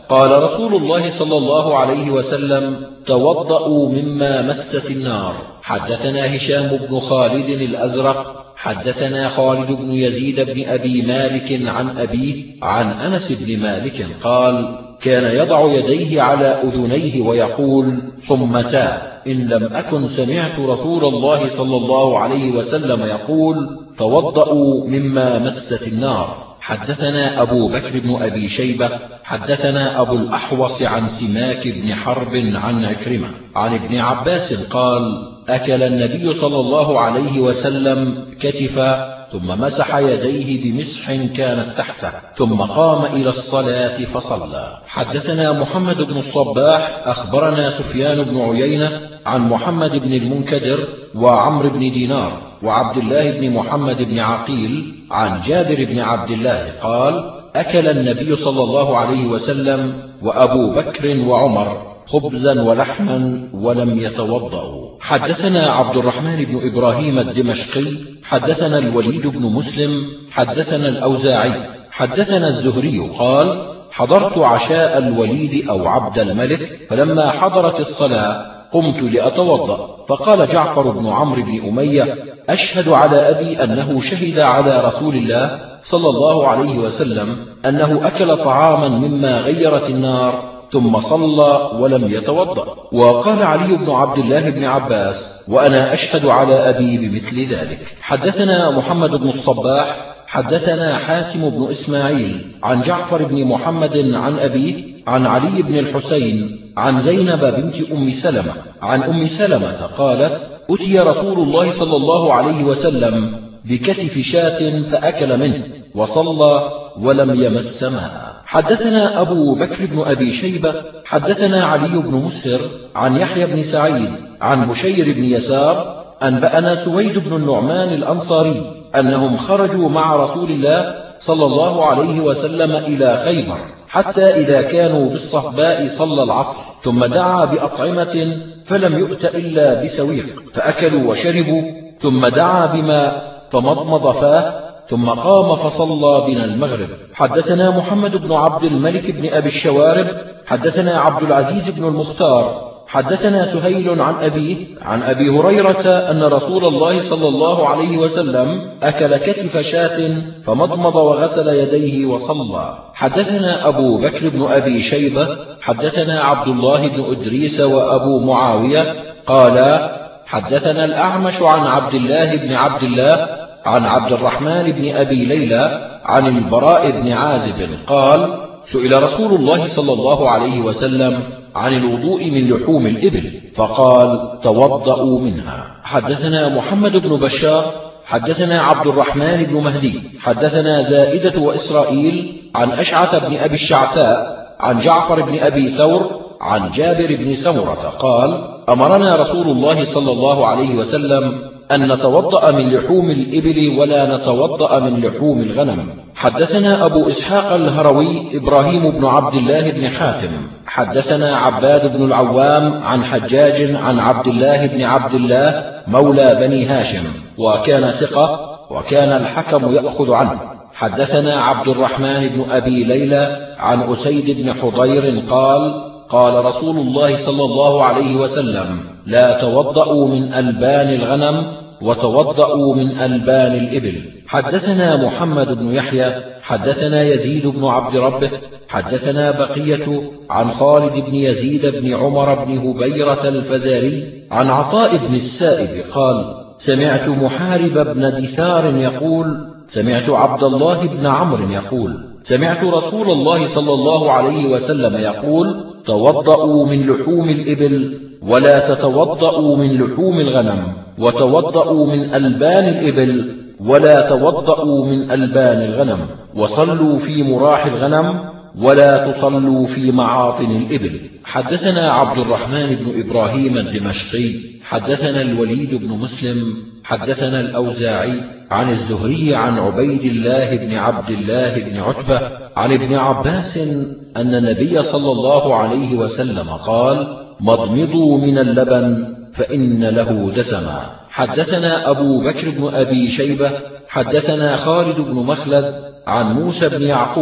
قال رسول الله صلى الله عليه وسلم: توضؤوا مما مست النار. حدثنا هشام بن خالد الأزرق حدثنا خالد بن يزيد بن أبي مالك عن أبيه عن أنس بن مالك قال: كان يضع يديه على أذنيه ويقول: صمتا، إن لم أكن سمعت رسول الله صلى الله عليه وسلم يقول: توضؤوا مما مست النار. حدثنا أبو بكر بن أبي شيبة حدثنا أبو الأحوص عن سماك بن حرب عن عكرمة عن ابن عباس قال: أكل النبي صلى الله عليه وسلم كتفا ثم مسح يديه بمسح كانت تحته ثم قام إلى الصلاة فصلى. حدثنا محمد بن الصباح أخبرنا سفيان بن عيينة عن محمد بن المنكدر وعمر بن دينار وعبد الله بن محمد بن عقيل عن جابر بن عبد الله قال: أكل النبي صلى الله عليه وسلم وأبو بكر وعمر خبزا ولحما ولم يتوضأوا. حدثنا عبد الرحمن بن إبراهيم الدمشقي حدثنا الوليد بن مسلم حدثنا الأوزاعي حدثنا الزهري قال: حضرت عشاء الوليد أو عبد الملك، فلما حضرت الصلاة قمت لأتوضأ، فقال جعفر بن عمرو بن أمية: أشهد على أبي أنه شهد على رسول الله صلى الله عليه وسلم أنه أكل طعاما مما غيرت النار ثم صلى ولم يتوضأ. وقال علي بن عبد الله بن عباس: وأنا أشهد على أبي بمثل ذلك. حدثنا محمد بن الصباح حدثنا حاتم بن إسماعيل عن جعفر بن محمد عن أبيه عن علي بن الحسين عن زينب بنت أم سلمة عن أم سلمة قالت: أتي رسول الله صلى الله عليه وسلم بكتف شاة فأكل منه وصلى ولم يمس ماء. حدثنا أبو بكر بن أبي شيبة حدثنا علي بن مسهر عن يحيى بن سعيد عن بشير بن يسار أنبأنا سويد بن النعمان الأنصاري أنهم خرجوا مع رسول الله صلى الله عليه وسلم إلى خيبر، حتى إذا كانوا بالصهباء صلى العصر، ثم دعا بأطعمة فلم يؤت إلا بسويق، فأكلوا وشربوا، ثم دعا بماء فمضمض فاه، ثم قام فصلى بنا المغرب. حدثنا محمد بن عبد الملك بن أبي الشوارب حدثنا عبد العزيز بن المختار حدثنا سهيل عن أبيه عن أبي هريرة أن رسول الله صلى الله عليه وسلم أكل كتف شاة فمضمض وغسل يديه وصلى. حدثنا أبو بكر بن أبي شيبة حدثنا عبد الله بن إدريس وأبو معاوية قالا: حدثنا الأعمش عن عبد الله بن عبد الله عن عبد الرحمن بن أبي ليلى عن البراء بن عازب قال: سئل رسول الله صلى الله عليه وسلم عن الوضوء من لحوم الإبل فقال: توضؤوا منها. حدثنا محمد بن بشار حدثنا عبد الرحمن بن مهدي حدثنا زائدة وإسرائيل عن أشعث بن أبي الشعثاء عن جعفر بن أبي ثور عن جابر بن سمرة قال: أمرنا رسول الله صلى الله عليه وسلم أن نتوضأ من لحوم الإبل ولا نتوضأ من لحوم الغنم. حدثنا أبو إسحاق الهروي إبراهيم بن عبد الله بن حاتم حدثنا عباد بن العوام عن حجاج عن عبد الله بن عبد الله مولى بني هاشم، وكان ثقة، وكان الحكم يأخذ عنه. حدثنا عبد الرحمن بن أبي ليلى عن أسيد بن حضير قال: قال رسول الله صلى الله عليه وسلم: لا توضؤوا من ألبان الغنم وتوضؤوا من ألبان الإبل. حدثنا محمد بن يحيى حدثنا يزيد بن عبد ربه حدثنا بقية عن خالد بن يزيد بن عمر بن هبيرة الفزاري عن عطاء بن السائب قال: سمعت محارب بن دثار يقول: سمعت عبد الله بن عمرو يقول: سمعت رسول الله صلى الله عليه وسلم يقول: توضؤوا من لحوم الإبل ولا تتوضؤوا من لحوم الغنم، وتوضؤوا من ألبان الإبل ولا توضؤوا من ألبان الغنم، وصلوا في مراح الغنم ولا تصلوا في معاطن الإبل. حدثنا عبد الرحمن بن إبراهيم الدمشقي حدثنا الوليد بن مسلم حدثنا الأوزاعي عن الزهري عن عبيد الله بن عبد الله بن عتبة عن ابن عباس أن النبي صلى الله عليه وسلم قال: مضمضوا من اللبن فإن له دسما. حدثنا أبو بكر بن أبي شيبة حدثنا خالد بن مخلد عن موسى بن يعقوب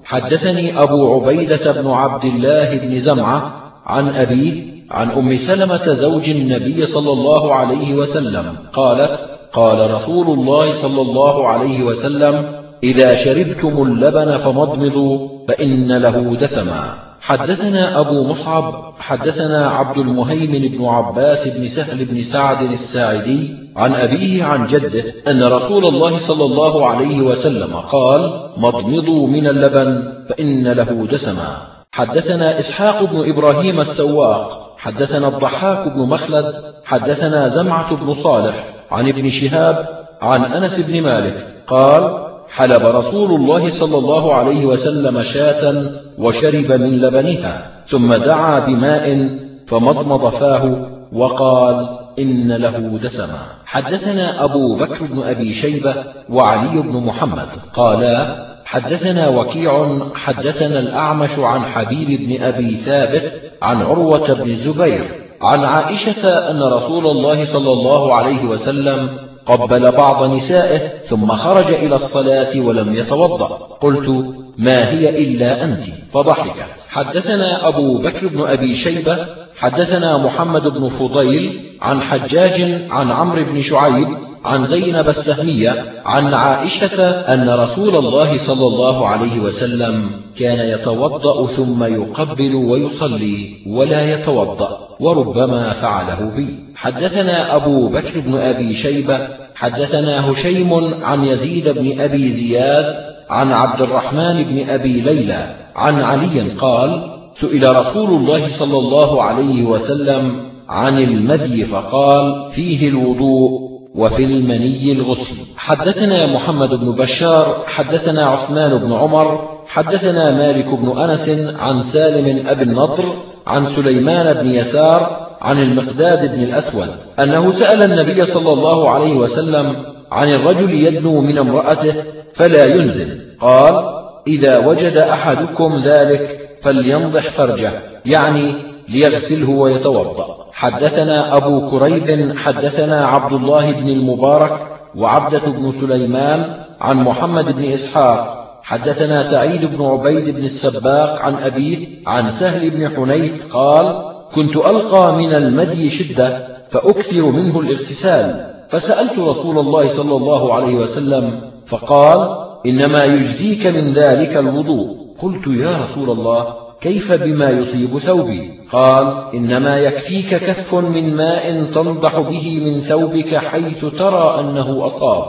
حدثني أبو عبيدة بن عبد الله بن زمعة عن أبيه عن أم سلمة زوج النبي صلى الله عليه وسلم قالت: قال رسول الله صلى الله عليه وسلم: إذا شربتم اللبن فمضمضوا فإن له دسما. حدثنا أبو مصعب حدثنا عبد المهيمن بن عباس بن سهل بن سعد الساعدي عن أبيه عن جده أن رسول الله صلى الله عليه وسلم قال: مضمضوا من اللبن فإن له دسما. حدثنا إسحاق بن إبراهيم السواق حدثنا الضحاك بن مخلد حدثنا زمعة بن صالح عن ابن شهاب عن أنس بن مالك قال: حلب رسول الله صلى الله عليه وسلم شاة وشرب من لبنها، ثم دعا بماء فمضمض فاه وقال: إن له دسما. حدثنا أبو بكر بن أبي شيبة وعلي بن محمد قالا: حدثنا وكيع حدثنا الأعمش عن حبيب بن أبي ثابت عن عروة بن الزبير عن عائشة أن رسول الله صلى الله عليه وسلم قبل بعض نسائه ثم خرج إلى الصلاة ولم يتوضأ. قلت: ما هي إلا أنت؟ فضحكت. حدثنا أبو بكر بن أبي شيبة حدثنا محمد بن فضيل عن حجاج عن عمرو بن شعيب عن زينب السهمية عن عائشة أن رسول الله صلى الله عليه وسلم كان يتوضأ ثم يقبل ويصلي ولا يتوضأ، وربما فعله بي. حدثنا أبو بكر بن أبي شيبة حدثنا هشيم عن يزيد بن أبي زياد عن عبد الرحمن بن أبي ليلى عن علي قال: سئل رسول الله صلى الله عليه وسلم عن المدي فقال: فيه الوضوء وفي المني الغسل. حدثنا محمد بن بشار حدثنا عثمان بن عمر حدثنا مالك بن أنس عن سالم أبي النضر عن سليمان بن يسار عن المقداد بن الأسود أنه سأل النبي صلى الله عليه وسلم عن الرجل يدنو من امرأته فلا ينزل، قال: إذا وجد أحدكم ذلك فلينضح فرجه، يعني ليغسله ويتوضأ. حدثنا أبو كريب حدثنا عبد الله بن المبارك وعبدة بن سليمان عن محمد بن إسحاق حدثنا سعيد بن عبيد بن السباق عن أبيه عن سهل بن حنيف قال: كنت ألقى من المدي شدة فأكثر منه الاغتسال، فسألت رسول الله صلى الله عليه وسلم فقال: إنما يجزيك من ذلك الوضوء. قلت: يا رسول الله، كيف بما يصيب ثوبي؟ قال: إنما يكفيك كف من ماء تنضح به من ثوبك حيث ترى أنه أصاب.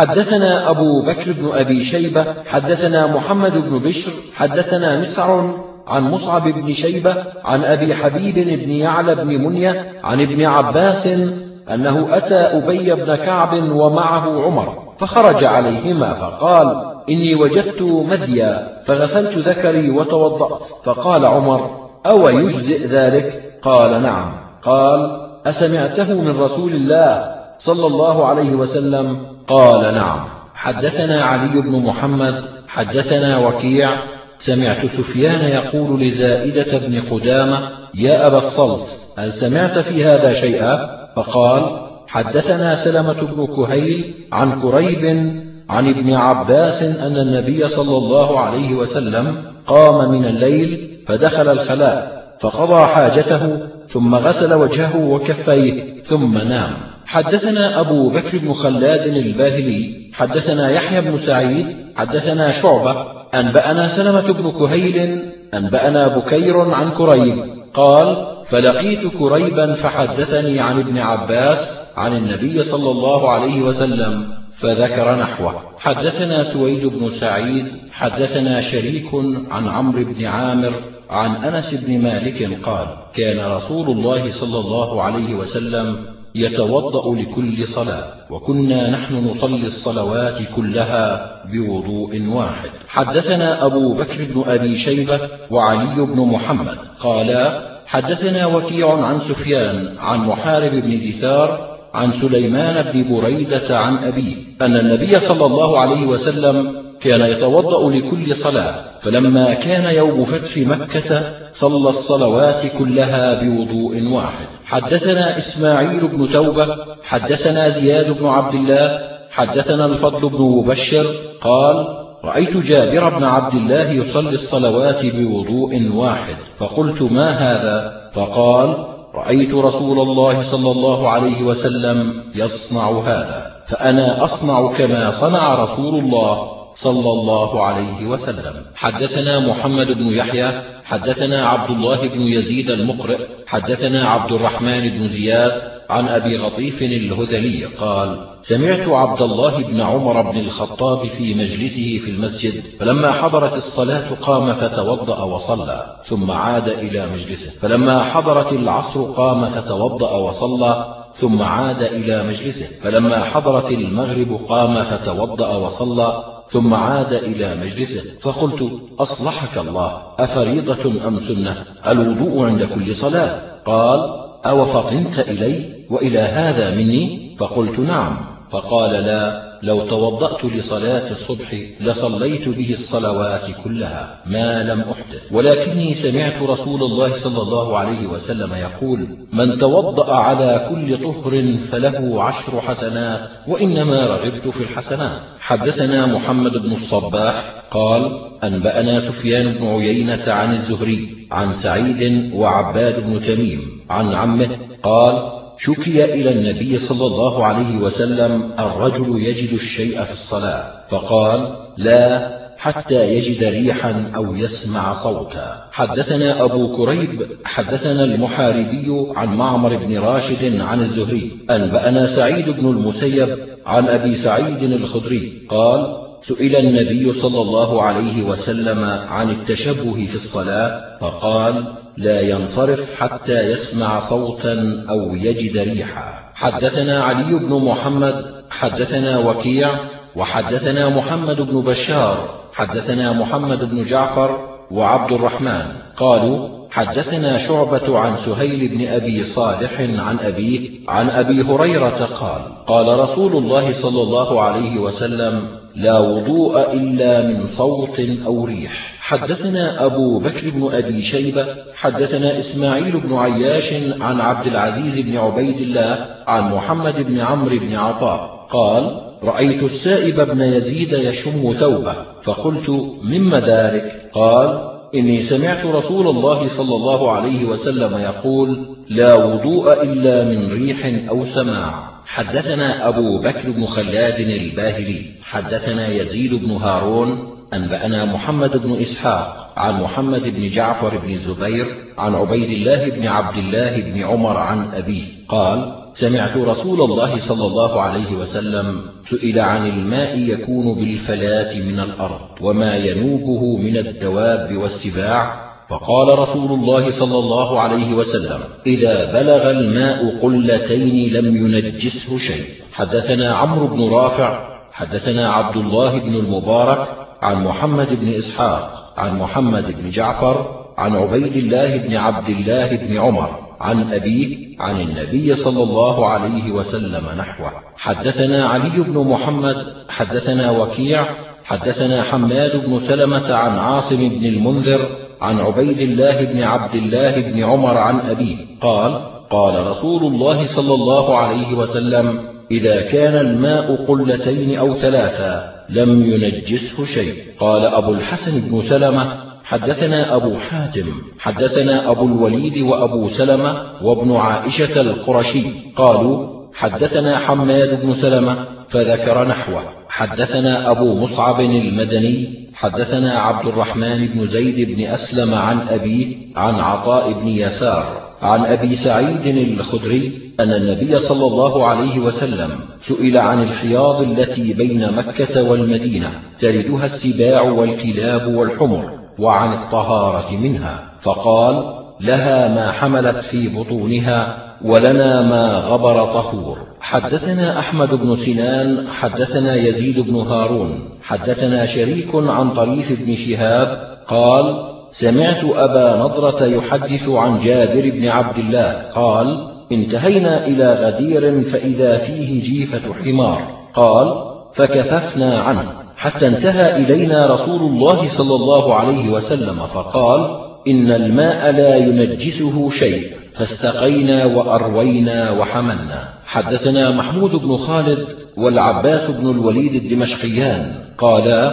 حدثنا أبو بكر بن أبي شيبة حدثنا محمد بن بشر حدثنا مسعر عن مصعب بن شيبة عن أبي حبيب بن يعلى بن منية عن ابن عباس أنه أتى أبي بن كعب ومعه عمر فخرج عليهما فقال: إني وجدت مذيا فغسلت ذكري وتوضأت. فقال عمر: أو يجزئ ذلك؟ قال: نعم. قال: أسمعته من رسول الله صلى الله عليه وسلم؟ قال: نعم. حدثنا علي بن محمد حدثنا وكيع سمعت سفيان يقول لزائدة بن قدامة: يا أبا الصلت، هل سمعت في هذا شيئا؟ فقال: حدثنا سلمة بن كهيل عن كريب عن ابن عباس أن النبي صلى الله عليه وسلم قام من الليل فدخل الخلاء فقضى حاجته ثم غسل وجهه وكفيه ثم نام. حدثنا أبو بكر بن خلاد الباهلي حدثنا يحيى بن سعيد حدثنا شعبة أنبأنا سلمة بن كهيل أنبأنا بكير عن كريب قال: فلقيت كريبا فحدثني عن ابن عباس عن النبي صلى الله عليه وسلم فذكر نحوه. حدثنا سويد بن سعيد حدثنا شريك عن عمرو بن عامر عن أنس بن مالك قال: كان رسول الله صلى الله عليه وسلم يتوضأ لكل صلاة، وكنا نحن نصلي الصلوات كلها بوضوء واحد. حدثنا أبو بكر بن أبي شيبة وعلي بن محمد قالا: حدثنا وكيع عن سفيان عن محارب بن دثار عن سليمان بن بريدة عن أبيه أن النبي صلى الله عليه وسلم كان يتوضأ لكل صلاة، فلما كان يوم فتح مكة صلى الصلوات كلها بوضوء واحد. حدثنا إسماعيل بن توبة حدثنا زياد بن عبد الله حدثنا الفضل بن مبشر قال: رأيت جابر بن عبد الله يصلي الصلوات بوضوء واحد، فقلت ما هذا؟ فقال رأيت رسول الله صلى الله عليه وسلم يصنع هذا، فأنا أصنع كما صنع رسول الله صلى الله عليه وسلم. حدثنا محمد بن يحيى حدثنا عبد الله بن يزيد المقرئ حدثنا عبد الرحمن بن زياد عن أبي غطيف الهذلي قال سمعت عبد الله بن عمر بن الخطاب في مجلسه في المسجد، فلما حضرت الصلاة قام فتوضأ وصلى، ثم عاد إلى مجلسه، فلما حضرت العصر قام فتوضأ وصلى، ثم عاد إلى مجلسه، فلما حضرت المغرب قام فتوضأ وصلى، ثم عاد إلى مجلسه. فقلت أصلحك الله، أفريضة أم سنة الوضوء عند كل صلاة؟ قال أو فطنت إلي وإلى هذا مني؟ فقلت نعم. فقال لا، لو توضأت لصلاة الصبح لصليت به الصلوات كلها ما لم أحدث، ولكني سمعت رسول الله صلى الله عليه وسلم يقول من توضأ على كل طهر فله 10 حسنات، وإنما رغبت في الحسنات. حدثنا محمد بن الصباح قال أنبأنا سفيان بن عيينة عن الزهري عن سعيد وعباد بن تميم عن عمه قال شكي إلى النبي صلى الله عليه وسلم الرجل يجد الشيء في الصلاة، فقال لا حتى يجد ريحا أو يسمع صوتا. حدثنا أبو كريب حدثنا المحاربي عن معمر بن راشد عن الزهري أنبأنا سعيد بن المسيب عن أبي سعيد الخدري قال سئل النبي صلى الله عليه وسلم عن التشبه في الصلاة، فقال لا ينصرف حتى يسمع صوتا أو يجد ريحا. حدثنا علي بن محمد حدثنا وكيع وحدثنا محمد بن بشار حدثنا محمد بن جعفر وعبد الرحمن قالوا حدثنا شعبة عن سهيل بن أبي صالح عن أبيه عن أبي هريرة قال قال رسول الله صلى الله عليه وسلم لا وضوء إلا من صوت أو ريح. حدثنا أبو بكر بن أبي شيبة حدثنا إسماعيل بن عياش عن عبد العزيز بن عبيد الله عن محمد بن عمرو بن عطاء قال رأيت السائب بن يزيد يشم ثوبه، فقلت مما ذلك؟ قال إني سمعت رسول الله صلى الله عليه وسلم يقول لا وضوء إلا من ريح أو سماع. حدثنا أبو بكر بن خلاد الباهلي حدثنا يزيد بن هارون أنبأنا محمد بن إسحاق عن محمد بن جعفر بن الزبير عن عبيد الله بن عبد الله بن عمر عن أبيه قال سمعت رسول الله صلى الله عليه وسلم سئل عن الماء يكون بالفلاة من الأرض وما ينوبه من الدواب والسباع، فقال رسول الله صلى الله عليه وسلم إذا بلغ الماء قلتين لم ينجسه شيء. حدثنا عمرو بن رافع حدثنا عبد الله بن المبارك عن محمد بن إسحاق عن محمد بن جعفر عن عبيد الله بن عبد الله بن عمر عن أبيه عن النبي صلى الله عليه وسلم نحوه. حدثنا علي بن محمد حدثنا وكيع حدثنا حماد بن سلمة عن عاصم بن المنذر عن عبيد الله بن عبد الله بن عمر عن أبيه قال قال رسول الله صلى الله عليه وسلم إذا كان الماء قلتين أو 3 لم ينجسه شيء. قال أبو الحسن بن سلمة حدثنا أبو حاتم حدثنا أبو الوليد وأبو سلمة وابن عائشة القرشي قالوا حدثنا حماد بن سلمة فذكر نحوه. حدثنا أبو مصعب المدني حدثنا عبد الرحمن بن زيد بن أسلم عن أبيه عن عطاء بن يسار عن أبي سعيد الخدري أن النبي صلى الله عليه وسلم سئل عن الحياض التي بين مكة والمدينة تلدها السباع والكلاب والحمر وعن الطهارة منها، فقال لها ما حملت في بطونها ولنا ما غبر طهور. حدثنا أحمد بن سنان حدثنا يزيد بن هارون حدثنا شريك عن طريف بن شهاب قال سمعت أبا نضرة يحدث عن جابر بن عبد الله قال انتهينا إلى غدير فإذا فيه جيفة حمار، قال فكففنا عنه حتى انتهى إلينا رسول الله صلى الله عليه وسلم فقال إن الماء لا ينجسه شيء، فاستقينا وأروينا وحملنا. حدثنا محمود بن خالد والعباس بن الوليد الدمشقيان قالا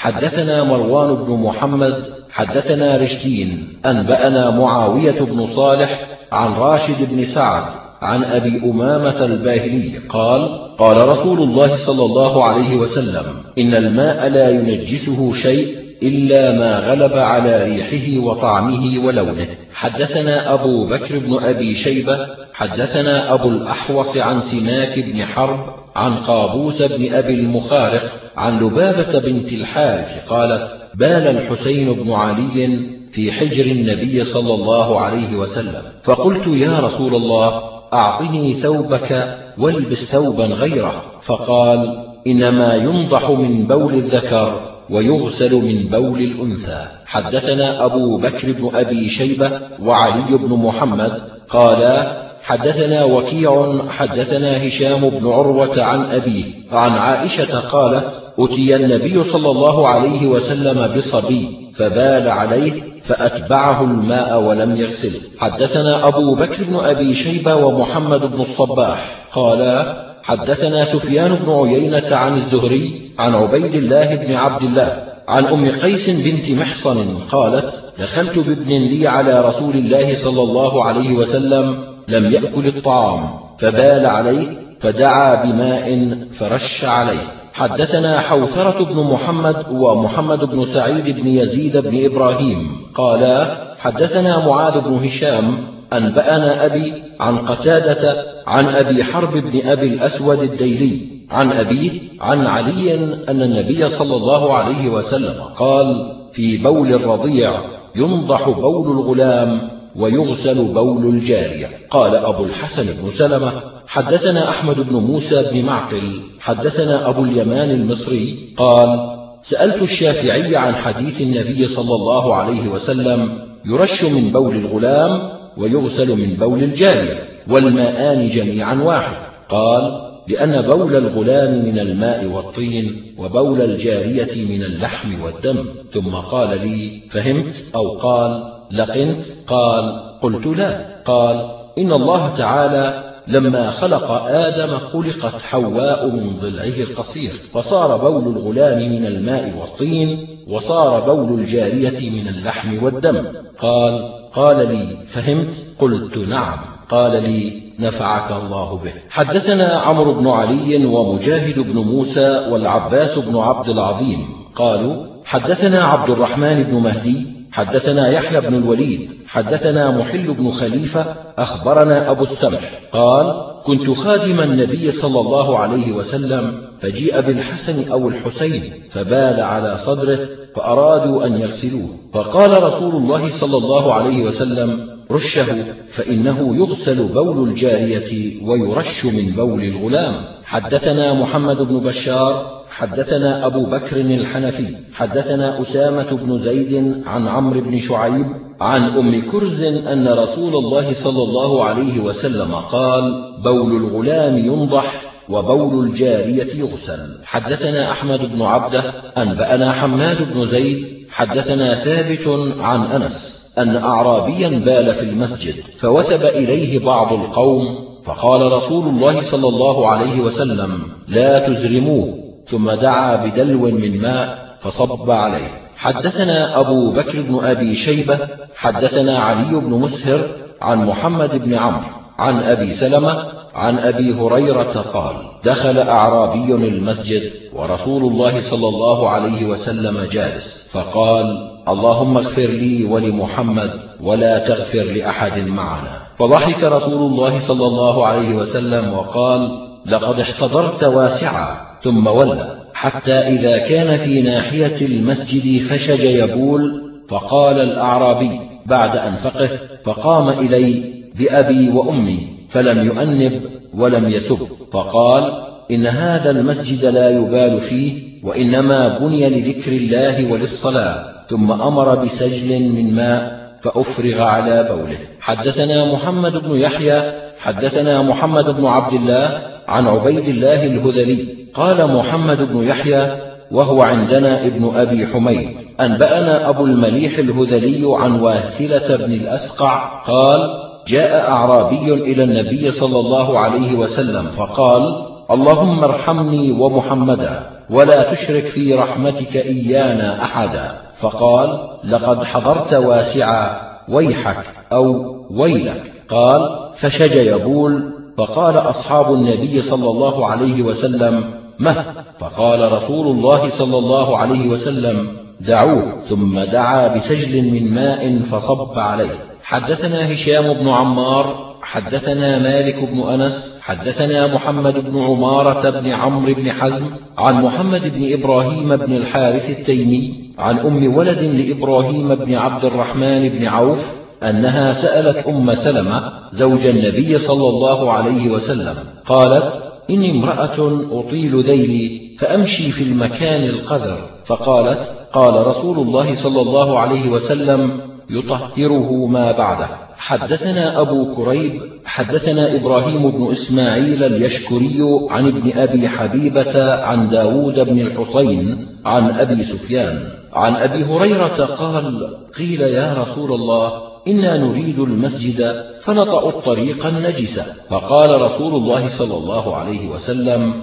حدثنا مروان بن محمد حدثنا رشدين أنبأنا معاوية بن صالح عن راشد بن سعد عن أبي أمامة الباهلي قال: قال رسول الله صلى الله عليه وسلم: إن الماء لا ينجسه شيء إلا ما غلب على ريحه وطعمه ولونه. حدثنا أبو بكر بن أبي شيبة حدثنا أبو الأحوص عن سماك بن حرب عن قابوس بن أبي المخارق عن لبابة بنت الحارث قالت: بال الحسين بن علي في حجر النبي صلى الله عليه وسلم، فقلت: يا رسول الله، أعطني ثوبك والبس ثوبا غيره. فقال: إنما ينضح من بول الذكر ويغسل من بول الأنثى. حدثنا أبو بكر بن أبي شيبة وعلي بن محمد قالا: حدثنا وكيع حدثنا هشام بن عروة عن أبيه عن عائشة قالت: أتي النبي صلى الله عليه وسلم بصبي فبال عليه فأتبعه الماء ولم يغسله. حدثنا أبو بكر بن أبي شيبة ومحمد بن الصباح قالا: حدثنا سفيان بن عيينة عن الزهري عن عبيد الله بن عبد الله عن أم قيس بنت محصن قالت: دخلت بابن لي على رسول الله صلى الله عليه وسلم لم يأكل الطعام فبال عليه فدعا بماء فرش عليه. حدثنا حوثرة بن محمد ومحمد بن سعيد بن يزيد بن إبراهيم قالا: حدثنا معاذ بن هشام أنبأنا أبي عن قتادة عن أبي حرب بن أبي الأسود الديلي عن أبيه عن علي أن النبي صلى الله عليه وسلم قال: في بول الرضيع ينضح بول الغلام ويغسل بول الجارية. قال أبو الحسن بن سلمة: حدثنا أحمد بن موسى بن معقل حدثنا أبو اليمان المصري قال: سألت الشافعي عن حديث النبي صلى الله عليه وسلم: يرش من بول الغلام ويغسل من بول الجارية والماءان جميعا واحد. قال: لأن بول الغلام من الماء والطين وبول الجارية من اللحم والدم. ثم قال لي: فهمت؟ أو قال: لقنت؟ قال: قلت لا. قال: إن الله تعالى لما خلق آدم خلقت حواء من ضلعه القصير، فصار بول الغلام من الماء والطين وصار بول الجارية من اللحم والدم. قال لي: فهمت؟ قلت نعم. قال لي: نفعك الله به. حدثنا عمرو بن علي ومجاهد بن موسى والعباس بن عبد العظيم قالوا: حدثنا عبد الرحمن بن مهدي حدثنا يحيى بن الوليد حدثنا محل بن خليفة أخبرنا أبو السمح قال: كنت خادم النبي صلى الله عليه وسلم فجيء بالحسن أو الحسين فبال على صدره فأرادوا أن يغسلوه، فقال رسول الله صلى الله عليه وسلم: رشه فإنه يغسل بول الجارية ويرش من بول الغلام. حدثنا محمد بن بشار حدثنا أبو بكر الحنفي حدثنا أسامة بن زيد عن عمرو بن شعيب عن أم كرز أن رسول الله صلى الله عليه وسلم قال: بول الغلام ينضح وبول الجارية يغسل. حدثنا أحمد بن عبده أنبأنا حماد بن زيد حدثنا ثابت عن أنس أن أعرابيا بال في المسجد فوثب إليه بعض القوم، فقال رسول الله صلى الله عليه وسلم: لا تزرموه، ثم دعا بدلو من ماء فصب عليه. حدثنا أبو بكر بن أبي شيبة حدثنا علي بن مسهر عن محمد بن عمرو عن أبي سلمة عن أبي هريرة قال: دخل أعرابي المسجد ورسول الله صلى الله عليه وسلم جالس، فقال: اللهم اغفر لي ولمحمد ولا تغفر لأحد معنا. فضحك رسول الله صلى الله عليه وسلم وقال: لقد احتضرت واسعا، ثم ولى حتى إذا كان في ناحية المسجد فشج يبول، فقال الأعرابي بعد أن فقه: فقام إلي بأبي وأمي فلم يؤنب ولم يسب، فقال: إن هذا المسجد لا يبال فيه، وإنما بني لذكر الله وللصلاة. ثم أمر بسجل من ماء فأفرغ على بوله. حدثنا محمد بن يحيى حدثنا محمد بن عبد الله عن عبيد الله الهذلي قال محمد بن يحيى وهو عندنا ابن أبي حميد أنبأنا أبو المليح الهذلي عن واثلة بن الأسقع قال: جاء أعرابي إلى النبي صلى الله عليه وسلم فقال: اللهم ارحمني ومحمدا ولا تشرك في رحمتك إيانا أحدا. فقال: لقد حضرت واسعا، ويحك أو ويلك. قال: فشج يبول. فقال أصحاب النبي صلى الله عليه وسلم: مه؟ فقال رسول الله صلى الله عليه وسلم: دعوه. ثم دعا بسجل من ماء فصب عليه. حدثنا هشام بن عمار حدثنا مالك بن أنس حدثنا محمد بن عمارة بن عمرو بن حزم عن محمد بن إبراهيم بن الحارث التيمي عن أم ولد لإبراهيم بن عبد الرحمن بن عوف أنها سألت أم سلمة زوج النبي صلى الله عليه وسلم قالت: إني امرأة أطيل ذيلي فأمشي في المكان القذر. فقالت: قال رسول الله صلى الله عليه وسلم: يطهره ما بعده. حدثنا أبو كريب حدثنا إبراهيم بن إسماعيل اليشكري عن ابن أبي حبيبة عن داود بن الحصين عن أبي سفيان عن أبي هريرة قال: قيل يا رسول الله إنا نريد المسجد فنطأ الطريق النجسة. فقال رسول الله صلى الله عليه وسلم: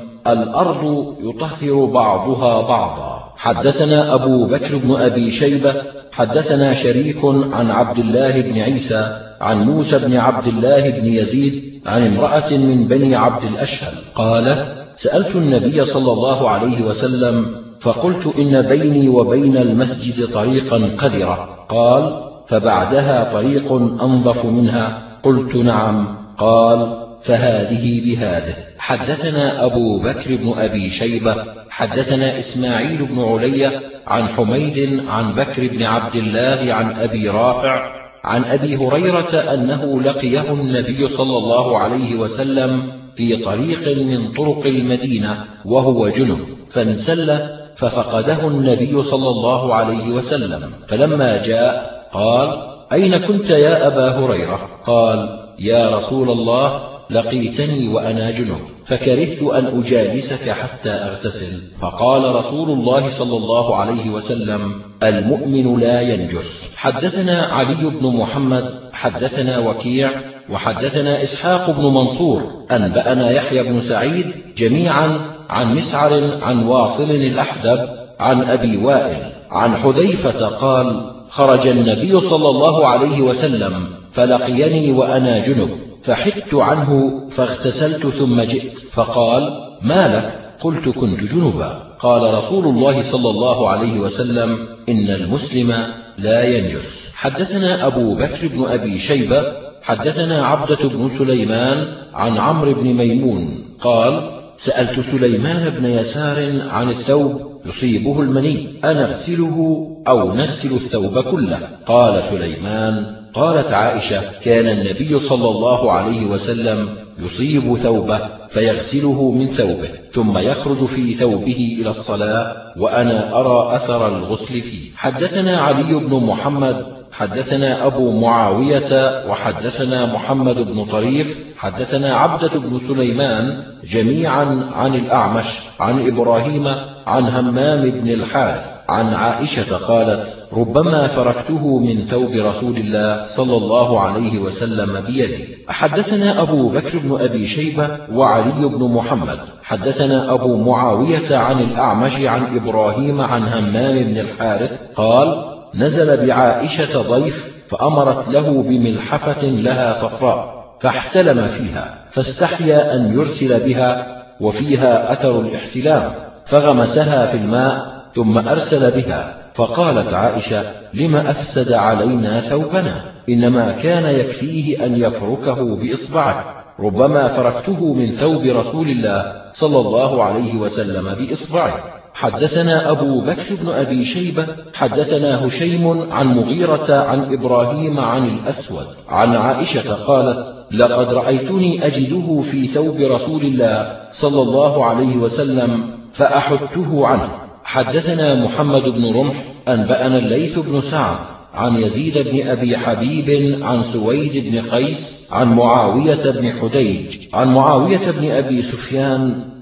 الأرض يطهر بعضها بعضا. حدثنا أبو بكر بن أبي شيبة حدثنا شريك عن عبد الله بن عيسى عن موسى بن عبد الله بن يزيد عن امرأة من بني عبد الأشهل قال: سألت النبي صلى الله عليه وسلم فقلت: إن بيني وبين المسجد طريقا قذرة. قال: فبعدها طريق أنظف منها؟ قلت: نعم. قال: فهذه بهذه. حدثنا أبو بكر بن أبي شيبة حدثنا إسماعيل بن علي عن حميد عن بكر بن عبد الله عن أبي رافع عن أبي هريرة أنه لقيه النبي صلى الله عليه وسلم في طريق من طرق المدينة وهو جنب، فانسل ففقده النبي صلى الله عليه وسلم، فلما جاء قال: أين كنت يا أبا هريرة؟ قال: يا رسول الله، لقيتني وأنا جنب فكرهت أن أجالسك حتى أغتسل. فقال رسول الله صلى الله عليه وسلم: المؤمن لا ينجس. حدثنا علي بن محمد حدثنا وكيع وحدثنا إسحاق بن منصور أنبأنا يحيى بن سعيد جميعا عن مسعر عن واصل الأحدب عن أبي وائل عن حذيفة قال: خرج النبي صلى الله عليه وسلم فلقيني وأنا جنب فحدت عنه فاغتسلت ثم جئت، فقال: ما لك؟ قلت: كنت جنبا. قال رسول الله صلى الله عليه وسلم: إن المسلم لا ينجس. حدثنا أبو بكر بن أبي شيبة حدثنا عبدة بن سليمان عن عمرو بن ميمون قال: سألت سليمان بن يسار عن الثوب يصيبه المني أنغسله أو نغسل الثوب كله؟ قال سليمان: قالت عائشة: كان النبي صلى الله عليه وسلم يصيب ثوبه فيغسله من ثوبه ثم يخرج في ثوبه إلى الصلاة وأنا أرى أثر الغسل فيه. حدثنا علي بن محمد حدثنا أبو معاوية وحدثنا محمد بن طريف حدثنا عبدة بن سليمان جميعا عن الأعمش عن إبراهيم عن همام بن الحارث عن عائشة قالت: ربما فركته من ثوب رسول الله صلى الله عليه وسلم بيدي. حدثنا أبو بكر بن أبي شيبة وعلي بن محمد حدثنا أبو معاوية عن الأعمش عن إبراهيم عن همام بن الحارث قال: نزل بعائشة ضيف فأمرت له بملحفة لها صفراء فاحتلم فيها فاستحيا أن يرسل بها وفيها أثر الاحتلام فغمسها في الماء ثم أرسل بها. فقالت عائشة: لم أفسد علينا ثوبنا؟ إنما كان يكفيه أن يفركه بإصبعه، ربما فركته من ثوب رسول الله صلى الله عليه وسلم بإصبعه. حدثنا أبو بكر بن أبي شيبة حدثنا هشيم عن مغيرة عن إبراهيم عن الأسود عن عائشة قالت: لقد رأيتني أجده في ثوب رسول الله صلى الله عليه وسلم فأحدته عنه. حدثنا محمد بن رمح أنبأنا الليث بن سعد عن يزيد بن أبي حبيب عن سويد بن قيس عن معاوية بن حديج عن معاوية بن أبي سفيان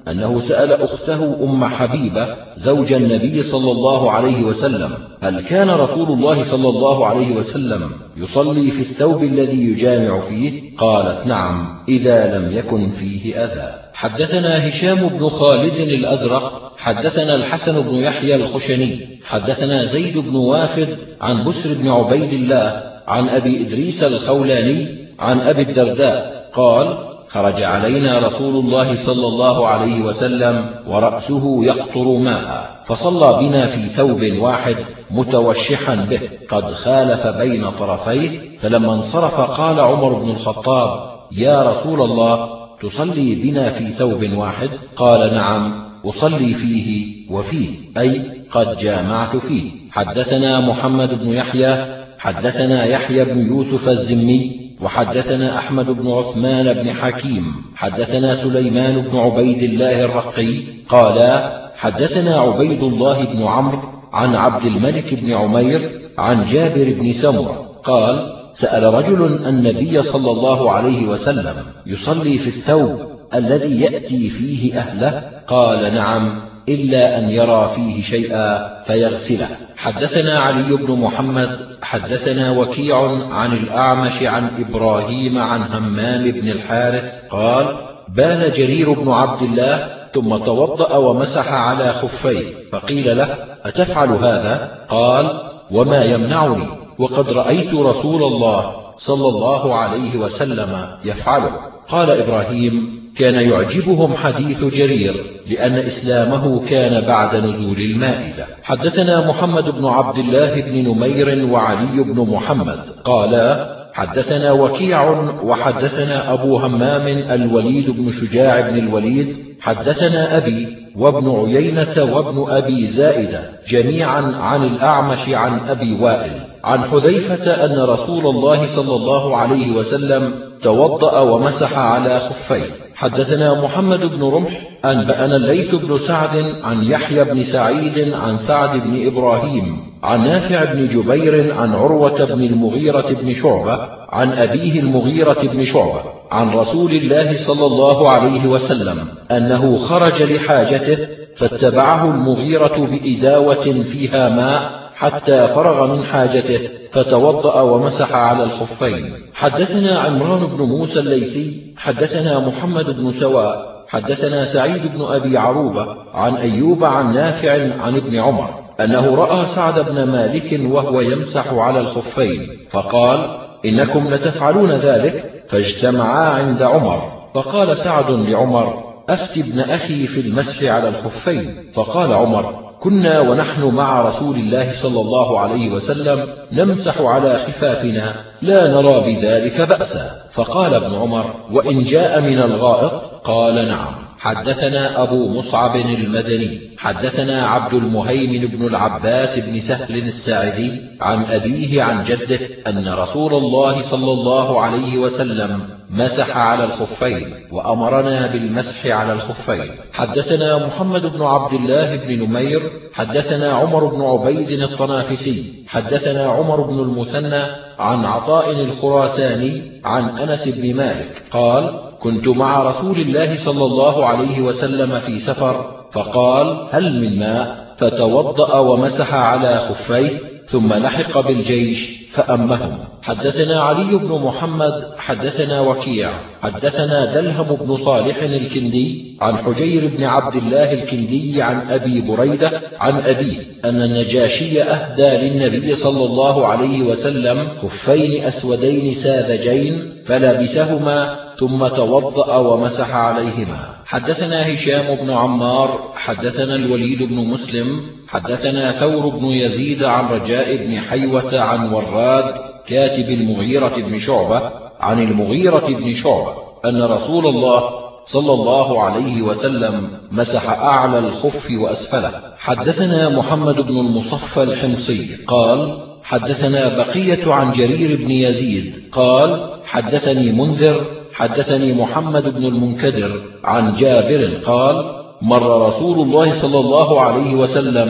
أنه سأل أخته أم حبيبة زوج النبي صلى الله عليه وسلم: هل كان رسول الله صلى الله عليه وسلم يصلي في الثوب الذي يجامع فيه؟ قالت: نعم، إذا لم يكن فيه أذى. حدثنا هشام بن خالد الأزرق حدثنا الحسن بن يحيى الخشني حدثنا زيد بن وافد عن بسر بن عبيد الله عن أبي إدريس الخولاني عن أبي الدرداء قال: خرج علينا رسول الله صلى الله عليه وسلم ورأسه يقطر ماء، فصلى بنا في ثوب واحد متوشحا به قد خالف بين طرفيه، فلما انصرف قال عمر بن الخطاب: يا رسول الله، تصلي بنا في ثوب واحد؟ قال: نعم، أصلي فيه وفيه، أي قد جامعت فيه. حدثنا محمد بن يحيى حدثنا يحيى بن يوسف الزمي وحدثنا أحمد بن عثمان بن حكيم حدثنا سليمان بن عبيد الله الرقي قال: حدثنا عبيد الله بن عمرو عن عبد الملك بن عمير عن جابر بن سمرة قال: سأل رجل النبي صلى الله عليه وسلم: يصلي في الثوب الذي يأتي فيه أهله؟ قال: نعم، إلا أن يرى فيه شيئا فيغسله. حدثنا علي بن محمد حدثنا وكيع عن الأعمش عن إبراهيم عن همام بن الحارث قال: بال جرير بن عبد الله ثم توضأ ومسح على خفيه، فقيل له: أتفعل هذا؟ قال: وما يمنعني، وقد رأيت رسول الله صلى الله عليه وسلم يفعله. قال إبراهيم: كان يعجبهم حديث جرير لأن إسلامه كان بعد نزول المائدة. حدثنا محمد بن عبد الله بن نمير وعلي بن محمد قالا: حدثنا وكيع وحدثنا أبو همام الوليد بن شجاع بن الوليد حدثنا أبي وابن عيينة وابن أبي زائدة جميعا عن الأعمش عن أبي وائل عن حذيفة أن رسول الله صلى الله عليه وسلم توضأ ومسح على خفيه. حدثنا محمد بن رمح أنبأنا الليث بن سعد عن يحيى بن سعيد عن سعد بن إبراهيم عن نافع بن جبير عن عروة بن المغيرة بن شعبة عن أبيه المغيرة بن شعبة عن رسول الله صلى الله عليه وسلم أنه خرج لحاجته فاتبعه المغيرة بإداوة فيها ماء حتى فرغ من حاجته فتوضأ ومسح على الخفين. حدثنا عمران بن موسى الليثي حدثنا محمد بن سواء حدثنا سعيد بن أبي عروبة عن أيوب عن نافع عن ابن عمر أنه رأى سعد بن مالك وهو يمسح على الخفين فقال: إنكم لتفعلون ذلك؟ فاجتمعا عند عمر، فقال سعد لعمر: أفت ابن أخي في المسح على الخفين. فقال عمر: كنا ونحن مع رسول الله صلى الله عليه وسلم نمسح على خفافنا لا نرى بذلك بأسا. فقال ابن عمر: وإن جاء من الغائط؟ قال: نعم. حدثنا أبو مصعب المدني حدثنا عبد المهيمن بن العباس بن سهل الساعدي عن أبيه عن جده أن رسول الله صلى الله عليه وسلم مسح على الخفين وأمرنا بالمسح على الخفين. حدثنا محمد بن عبد الله بن نمير حدثنا عمر بن عبيد الطنافسي حدثنا عمر بن المثنى عن عطاء الخراساني عن أنس بن مالك قال: كنت مع رسول الله صلى الله عليه وسلم في سفر فقال: هل من ماء؟ فتوضأ ومسح على خفيه ثم لحق بالجيش فأمهم. حدثنا علي بن محمد حدثنا وكيع حدثنا دلهم بن صالح الكندي عن حجير بن عبد الله الكندي عن أبي بريدة عن أبيه أن النجاشي أهدى للنبي صلى الله عليه وسلم خفين أسودين ساذجين فلبسهما ثم توضأ ومسح عليهما. حدثنا هشام بن عمار حدثنا الوليد بن مسلم حدثنا ثور بن يزيد عن رجاء بن حيوة عن وراد كاتب المغيرة بن شعبة عن المغيرة بن شعبة أن رسول الله صلى الله عليه وسلم مسح أعلى الخف وأسفله. حدثنا محمد بن المصفى الحمصي قال: حدثنا بقية عن جرير بن يزيد قال: حدثني منذر حدثني محمد بن المنكدر عن جابر قال: مر رسول الله صلى الله عليه وسلم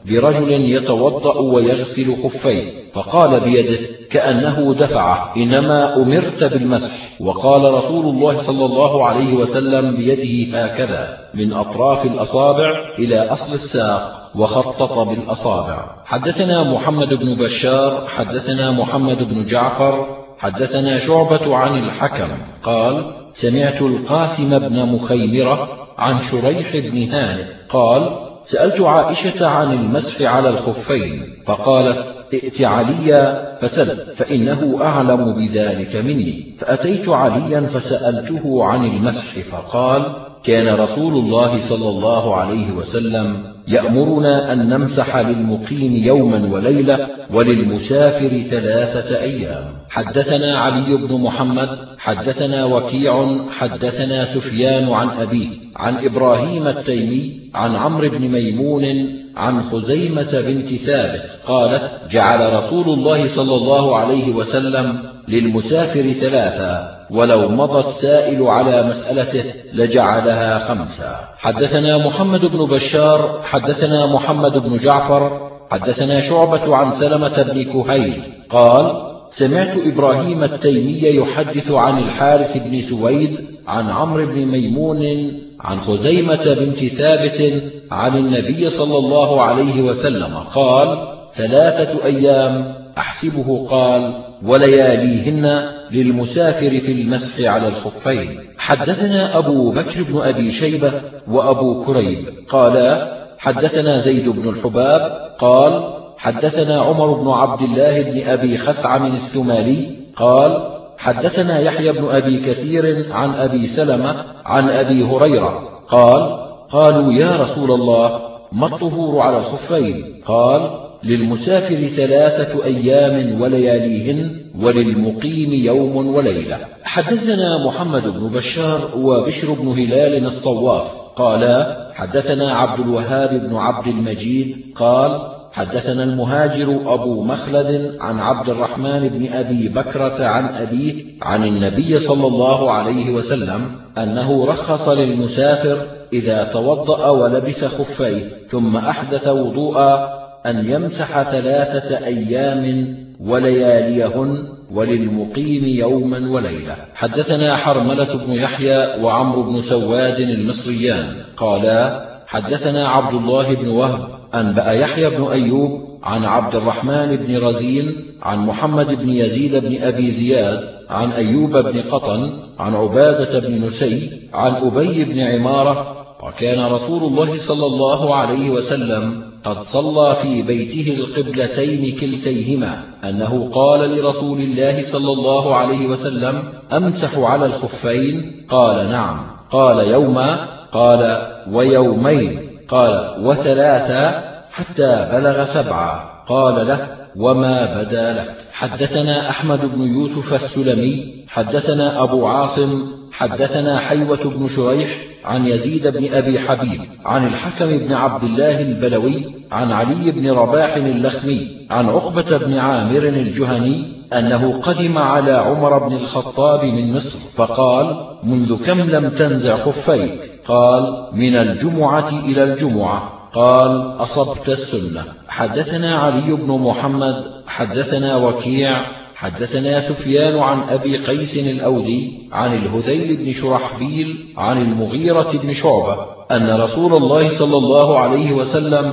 برجل يتوضأ ويغسل خفيه، فقال بيده كأنه دفعه: إنما أمرت بالمسح. وقال رسول الله صلى الله عليه وسلم بيده هكذا من أطراف الأصابع إلى أصل الساق، وخطط بالأصابع. حدثنا محمد بن بشار حدثنا محمد بن جعفر حدثنا شعبة عن الحكم قال: سمعت القاسم بن مخيمرة عن شريح بن هانئ قال: سألت عائشة عن المسح على الخفين، فقالت: ائت عليا فسل، فإنه أعلم بذلك مني. فأتيت عليا فسألته عن المسح، فقال: كان رسول الله صلى الله عليه وسلم يأمرنا أن نمسح للمقيم يوما وليلة، وللمسافر 3 أيام. حدثنا علي بن محمد حدثنا وكيع حدثنا سفيان عن أبيه عن إبراهيم التيمي عن عمرو بن ميمون عن خزيمة بنت ثابت قالت: جعل رسول الله صلى الله عليه وسلم للمسافر 3، ولو مضى السائل على مسألته لجعلها 5. حدثنا محمد بن بشار حدثنا محمد بن جعفر حدثنا شعبة عن سلمة بن كهيل قال: سمعت إبراهيم التيمي يحدث عن الحارث بن سويد عن عمرو بن ميمون عن خزيمة بنت ثابت عن النبي صلى الله عليه وسلم قال: 3 أيام، أحسبه قال: ولياليهن للمسافر في المسح على الخفين. حدثنا أبو بكر بن أبي شيبة وأبو كريب قالا: حدثنا زيد بن الحباب قال: حدثنا عمر بن عبد الله بن أبي خثعم الثمالي قال: حدثنا يحيى بن أبي كثير عن أبي سلمة عن أبي هريرة قال: قالوا يا رسول الله، ما الطهور على الخفين؟ قال: للمسافر 3 أيام ولياليهن، وللمقيم يوم وليلة. حدثنا محمد بن بشار وبشر بن هلال الصواف قالا: حدثنا عبد الوهاب بن عبد المجيد قال: حدثنا المهاجر أبو مخلد عن عبد الرحمن بن أبي بكرة عن أبيه عن النبي صلى الله عليه وسلم أنه رخص للمسافر إذا توضأ ولبس خفيه ثم أحدث وضوءا أن يمسح 3 أيام ولياليهن، وللمقيم يوما وليلة. حدثنا حرملة بن يحيى وعمرو بن سواد المصريان قالا: حدثنا عبد الله بن وهب أنبأ يحيى بن أيوب عن عبد الرحمن بن رزين عن محمد بن يزيد بن أبي زياد عن أيوب بن قطن عن عبادة بن نسي عن أبي بن عمارة: وكان رسول الله صلى الله عليه وسلم قد صلى في بيته القبلتين كلتيهما، أنه قال لرسول الله صلى الله عليه وسلم: أمسح على الخفين؟ قال: نعم. قال: يوما؟ قال: ويومين؟ قال: و3؟ حتى بلغ 7. قال له: وما بدا لك. حدثنا أحمد بن يوسف السلمي حدثنا أبو عاصم حدثنا حيوة بن شريح عن يزيد بن أبي حبيب عن الحكم بن عبد الله البلوي عن علي بن رباح اللخمي عن عقبة بن عامر الجهني أنه قدم على عمر بن الخطاب من مصر، فقال: منذ كم لم تنزع خفيك؟ قال: من الجمعة إلى الجمعة. قال: أصبت السنة. حدثنا علي بن محمد حدثنا وكيع حدثنا سفيان عن أبي قيس الأودي عن الهذيل بن شرحبيل عن المغيرة بن شعبة أن رسول الله صلى الله عليه وسلم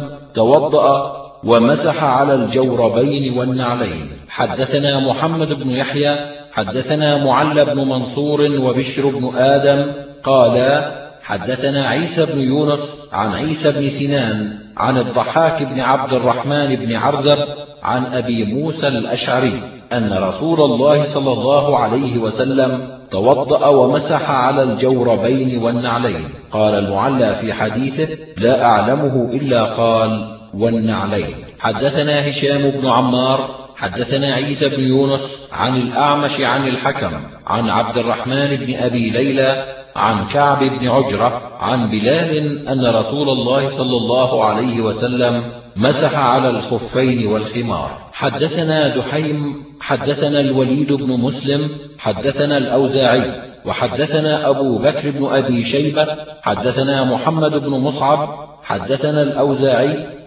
توضأ ومسح على الجوربين والنعلين. حدثنا محمد بن يحيى حدثنا معل بن منصور وبشر بن آدم قالا: حدثنا عيسى بن يونس عن عيسى بن سنان عن الضحاك بن عبد الرحمن بن عرزب عن أبي موسى الأشعري أن رسول الله صلى الله عليه وسلم توضأ ومسح على الجوربين والنعلين. قال المعلى في حديثه: لا أعلمه إلا قال: والنعلين. حدثنا هشام بن عمار حدثنا عيسى بن يونس عن الأعمش عن الحكم عن عبد الرحمن بن أبي ليلى عن كعب بن عجرة عن بلال أن رسول الله صلى الله عليه وسلم مسح على الخفين والخمار. حدثنا دحيم حدثنا الوليد بن مسلم حدثنا الأوزاعي وحدثنا أبو بكر بن أبي شيبة حدثنا محمد بن مصعب حدثنا الأوزاعي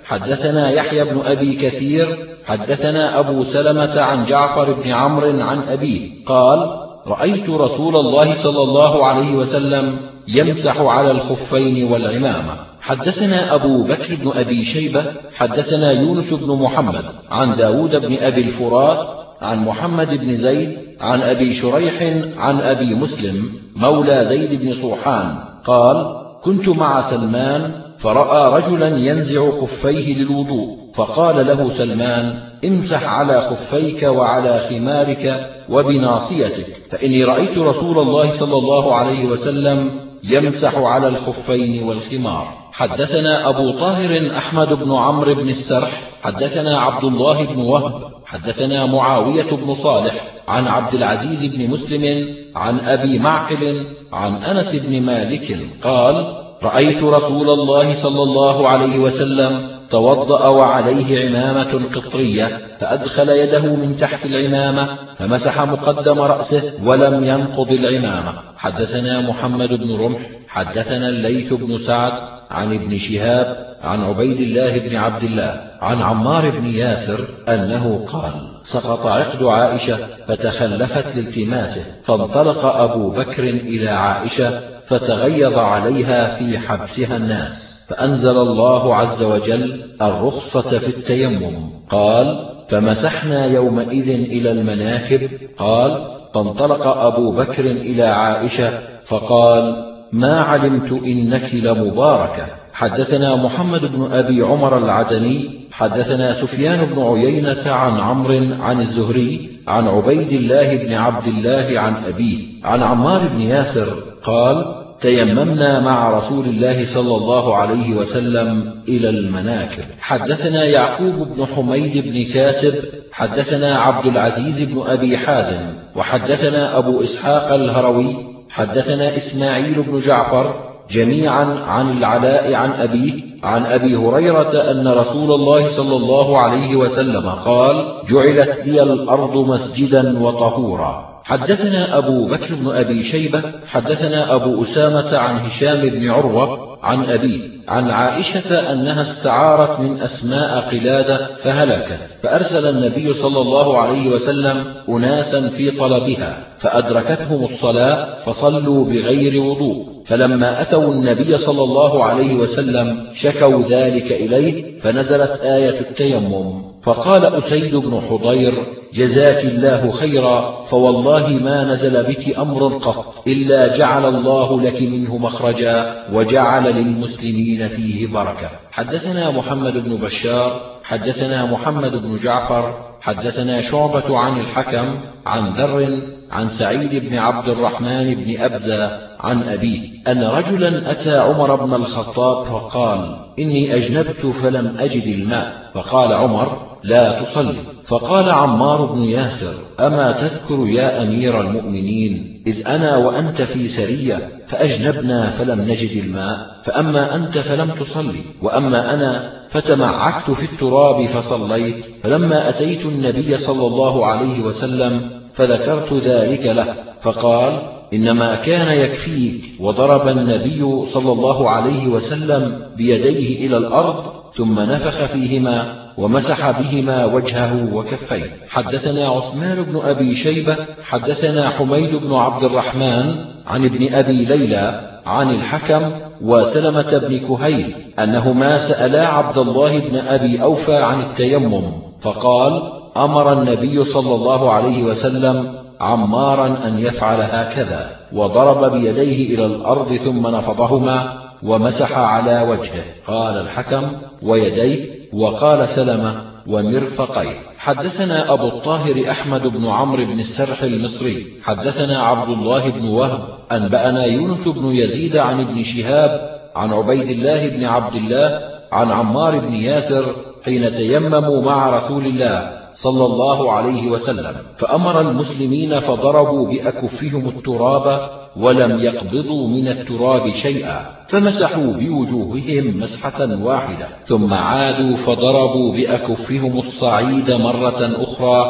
حدثنا يحيى بن أبي كثير حدثنا أبو سلمة عن جعفر بن عمرو عن أبيه قال: رأيت رسول الله صلى الله عليه وسلم يمسح على الخفين والعمامة. حدثنا أبو بكر بن أبي شيبة حدثنا يونس بن محمد عن داود بن أبي الفرات عن محمد بن زيد عن أبي شريح عن أبي مسلم مولى زيد بن صوحان قال: كنت مع سلمان فرأى رجلا ينزع خفيه للوضوء، فقال له سلمان: امسح على خفيك وعلى خمارك وبناصيتك، فإني رأيت رسول الله صلى الله عليه وسلم يمسح على الخفين والخمار. حدثنا أبو طاهر أحمد بن عمرو بن السرح حدثنا عبد الله بن وهب حدثنا معاوية بن صالح عن عبد العزيز بن مسلم عن أبي معقل عن أنس بن مالك قال: رأيت رسول الله صلى الله عليه وسلم توضأ وعليه عمامة قطرية، فأدخل يده من تحت العمامة فمسح مقدم رأسه ولم ينقض العمامة. حدثنا محمد بن رمح حدثنا الليث بن سعد عن ابن شهاب عن عبيد الله بن عبد الله عن عمار بن ياسر أنه قال: سقط عقد عائشة فتخلفت لالتماسه، فانطلق أبو بكر إلى عائشة فتغيظ عليها في حبسها الناس، فأنزل الله عز وجل الرخصة في التيمم. قال: فمسحنا يومئذ إلى المناكب. قال: فانطلق أبو بكر إلى عائشة فقال: ما علمت إنك لمباركة. حدثنا محمد بن أبي عمر العدني حدثنا سفيان بن عيينة عن عمرو عن الزهري عن عبيد الله بن عبد الله عن أبيه عن عمار بن ياسر قال: تيممنا مع رسول الله صلى الله عليه وسلم إلى المناكب. حدثنا يعقوب بن حميد بن كاسب حدثنا عبد العزيز بن أبي حازم وحدثنا أبو إسحاق الهروي حدثنا إسماعيل بن جعفر جميعا عن العلاء عن أبيه عن أبي هريرة أن رسول الله صلى الله عليه وسلم قال: جعلت لي الأرض مسجدا وطهورا. حدثنا أبو بكر بن أبي شيبة حدثنا أبو أسامة عن هشام بن عروة عن أبيه عن عائشة أنها استعارت من أسماء قلادة فهلكت، فأرسل النبي صلى الله عليه وسلم أناسا في طلبها، فأدركتهم الصلاة فصلوا بغير وضوء، فلما أتوا النبي صلى الله عليه وسلم شكوا ذلك إليه، فنزلت آية التيمم، فقال أسيد بن حضير: جزاك الله خيرا، فوالله ما نزل بك أمر قط إلا جعل الله لك منه مخرجا وجعل للمسلمين فيه بركة. حدثنا محمد بن بشار حدثنا محمد بن جعفر حدثنا شعبة عن الحكم عن ذر عن سعيد بن عبد الرحمن بن أبزة عن أبيه أن رجلا أتى عمر بن الخطاب فقال: إني أجنبت فلم أجد الماء، فقال عمر: لا تصلي. فقال عمار بن ياسر: أما تذكر يا أمير المؤمنين إذ أنا وأنت في سرية فأجنبنا فلم نجد الماء، فأما أنت فلم تصلي، وأما أنا فتمعكت في التراب فصليت، فلما أتيت النبي صلى الله عليه وسلم فذكرت ذلك له، فقال: إنما كان يكفيك، وضرب النبي صلى الله عليه وسلم بيديه إلى الأرض ثم نفخ فيهما ومسح بهما وجهه وكفيه. حدثنا عثمان بن أبي شيبة حدثنا حميد بن عبد الرحمن عن ابن أبي ليلى عن الحكم وسلمة بن كهيل أنهما سألا عبد الله بن أبي أوفى عن التيمم، فقال: أمر النبي صلى الله عليه وسلم عمارا أن يفعل هكذا، وضرب بيديه إلى الأرض ثم نفضهما ومسح على وجهه. قال الحكم: ويديه، وقال سلمة: ومرفقيه. حدثنا أبو الطاهر أحمد بن عمرو بن السرح المصري حدثنا عبد الله بن وهب أنبأنا يونس بن يزيد عن ابن شهاب عن عبيد الله بن عبد الله عن عمار بن ياسر حين تيمموا مع رسول الله صلى الله عليه وسلم، فأمر المسلمين فضربوا بأكفهم التراب ولم يقبضوا من التراب شيئا، فمسحوا بوجوههم مسحة واحدة، ثم عادوا فضربوا بأكفهم الصعيد مرة أخرى،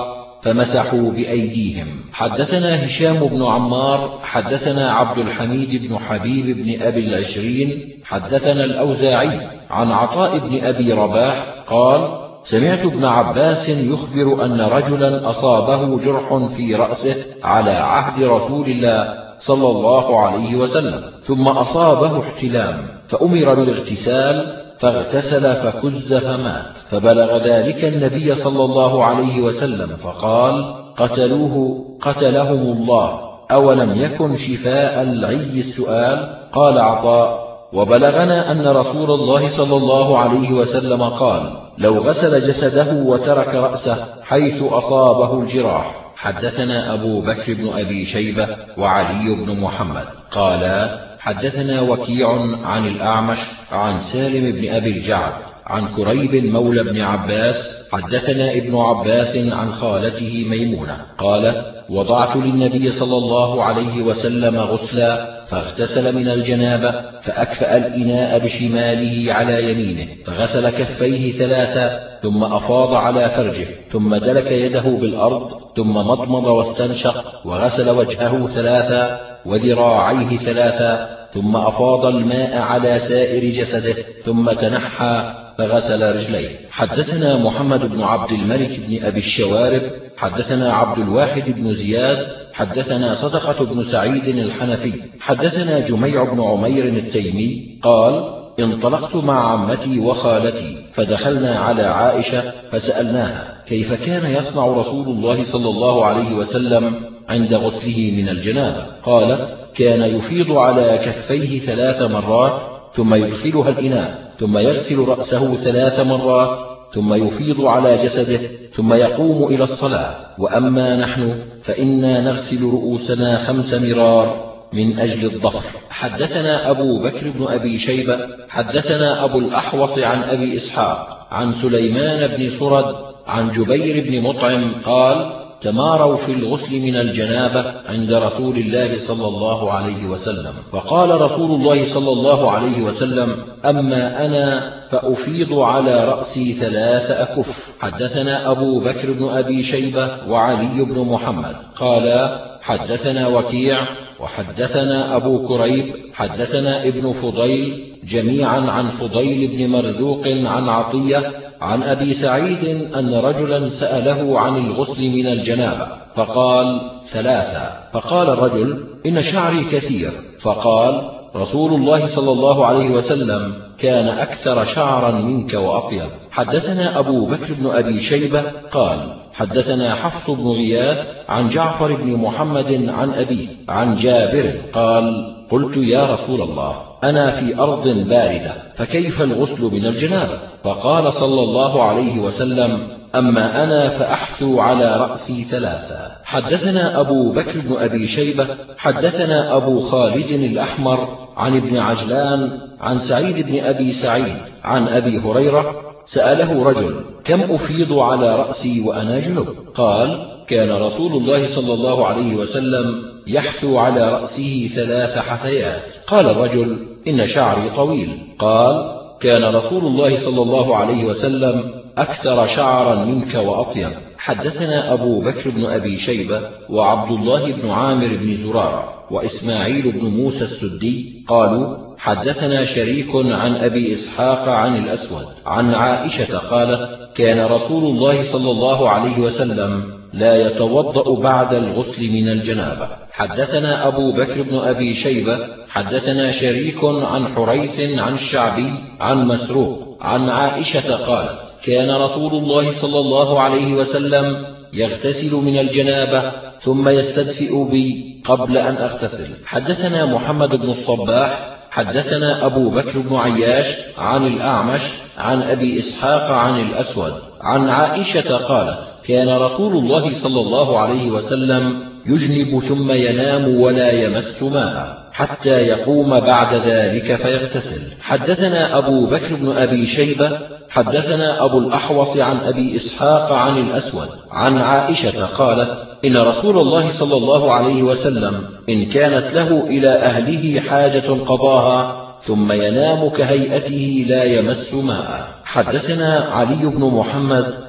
فمسحوا بأيديهم. حدثنا هشام بن عمار حدثنا عبد الحميد بن حبيب بن أبي العشرين حدثنا الأوزاعي عن عطاء بن أبي رباح قال: سمعت ابن عباس يخبر أن رجلا أصابه جرح في رأسه على عهد رسول الله صلى الله عليه وسلم، ثم أصابه احتلام فأمر بالاغتسال، فاغتسل فكز فمات، فبلغ ذلك النبي صلى الله عليه وسلم فقال: قتلوه قتلهم الله، أولم يكن شفاء العي السؤال؟ قال عطاء: وبلغنا أن رسول الله صلى الله عليه وسلم قال: لو غسل جسده وترك رأسه حيث أصابه الجراح. حدثنا أبو بكر بن أبي شيبة وعلي بن محمد قالا: حدثنا وكيع عن الأعمش عن سالم بن أبي الجعد عن كريب مولى بن عباس حدثنا ابن عباس عن خالته ميمونة قالت: وضعت للنبي صلى الله عليه وسلم غسلا فاغتسل من الجنابة، فأكفأ الإناء بشماله على يمينه، فغسل كفيه ثلاثا، ثم أفاض على فرجه، ثم دلك يده بالأرض، ثم مضمض واستنشق، وغسل وجهه ثلاثا وذراعيه ثلاثا، ثم أفاض الماء على سائر جسده، ثم تنحى فغسل رجليه. حدثنا محمد بن عبد الملك بن أبي الشوارب حدثنا عبد الواحد بن زياد حدثنا صدقة بن سعيد الحنفي حدثنا جميع بن عمير التيمي قال: انطلقت مع عمتي وخالتي فدخلنا على عائشة فسألناها كيف كان يصنع رسول الله صلى الله عليه وسلم عند غسله من الجنابة؟ قالت: كان يفيض على كفيه 3 مرات، ثم يدخلها الإناء، ثم يغسل رأسه 3 مرات، ثم يفيض على جسده، ثم يقوم إلى الصلاة. وأما نحن فإنا نغسل رؤوسنا 5 مرار من أجل الضفر. حدثنا أبو بكر بن أبي شيبة حدثنا أبو الأحوص عن أبي إسحاق عن سليمان بن سرد عن جبير بن مطعم قال: تماروا في الغسل من الجنابة عند رسول الله صلى الله عليه وسلم، فقال رسول الله صلى الله عليه وسلم: أما أنا فأفيض على رأسي 3 أكف. حدثنا أبو بكر بن أبي شيبة وعلي بن محمد قالا: حدثنا وكيع وحدثنا أبو كريب حدثنا ابن فضيل جميعا عن فضيل بن مرزوق عن عطية عن أبي سعيد أن رجلا سأله عن الغسل من الجنابة فقال: 3. فقال الرجل: إن شعري كثير. فقال رسول الله صلى الله عليه وسلم: كان أكثر شعرا منك وأطيب. حدثنا أبو بكر بن أبي شيبة قال: حدثنا حفص بن غياث عن جعفر بن محمد عن أبيه عن جابر قال: قلت يا رسول الله، أنا في أرض باردة فكيف الغسل من الجنابة؟ فقال صلى الله عليه وسلم: أما أنا فأحثو على رأسي 3. حدثنا أبو بكر بن أبي شيبة حدثنا أبو خالد الأحمر عن ابن عجلان عن سعيد بن أبي سعيد عن أبي هريرة سأله رجل: كم أفيض على رأسي وأنا جنب؟ قال: كان رسول الله صلى الله عليه وسلم يحثو على رأسه 3 حثيات. قال الرجل: إن شعري طويل. قال: كان رسول الله صلى الله عليه وسلم أكثر شعرا منك وأطيب. حدثنا أبو بكر بن أبي شيبة وعبد الله بن عامر بن زرارة وإسماعيل بن موسى السدي قالوا: حدثنا شريك عن أبي إسحاق عن الأسود عن عائشة قالت: كان رسول الله صلى الله عليه وسلم لا يتوضأ بعد الغسل من الجنابة. حدثنا أبو بكر بن أبي شيبة حدثنا شريك عن حريث عن الشعبي عن مسروق عن عائشة قالت: كان رسول الله صلى الله عليه وسلم يغتسل من الجنابة ثم يستدفئ بي قبل أن أغتسل. حدثنا محمد بن الصباح حدثنا أبو بكر بن عياش عن الأعمش عن أبي إسحاق عن الأسود عن عائشة قالت: كان رسول الله صلى الله عليه وسلم يجنب ثم ينام ولا يمس ماء حتى يقوم بعد ذلك فيغتسل. حدثنا أبو بكر بن أبي شيبة حدثنا أبو الأحوص عن أبي إسحاق عن الأسود عن عائشة قالت: إن رسول الله صلى الله عليه وسلم إن كانت له إلى أهله حاجة قضاها ثم ينام كهيئته لا يمس ماء. حدثنا علي بن محمد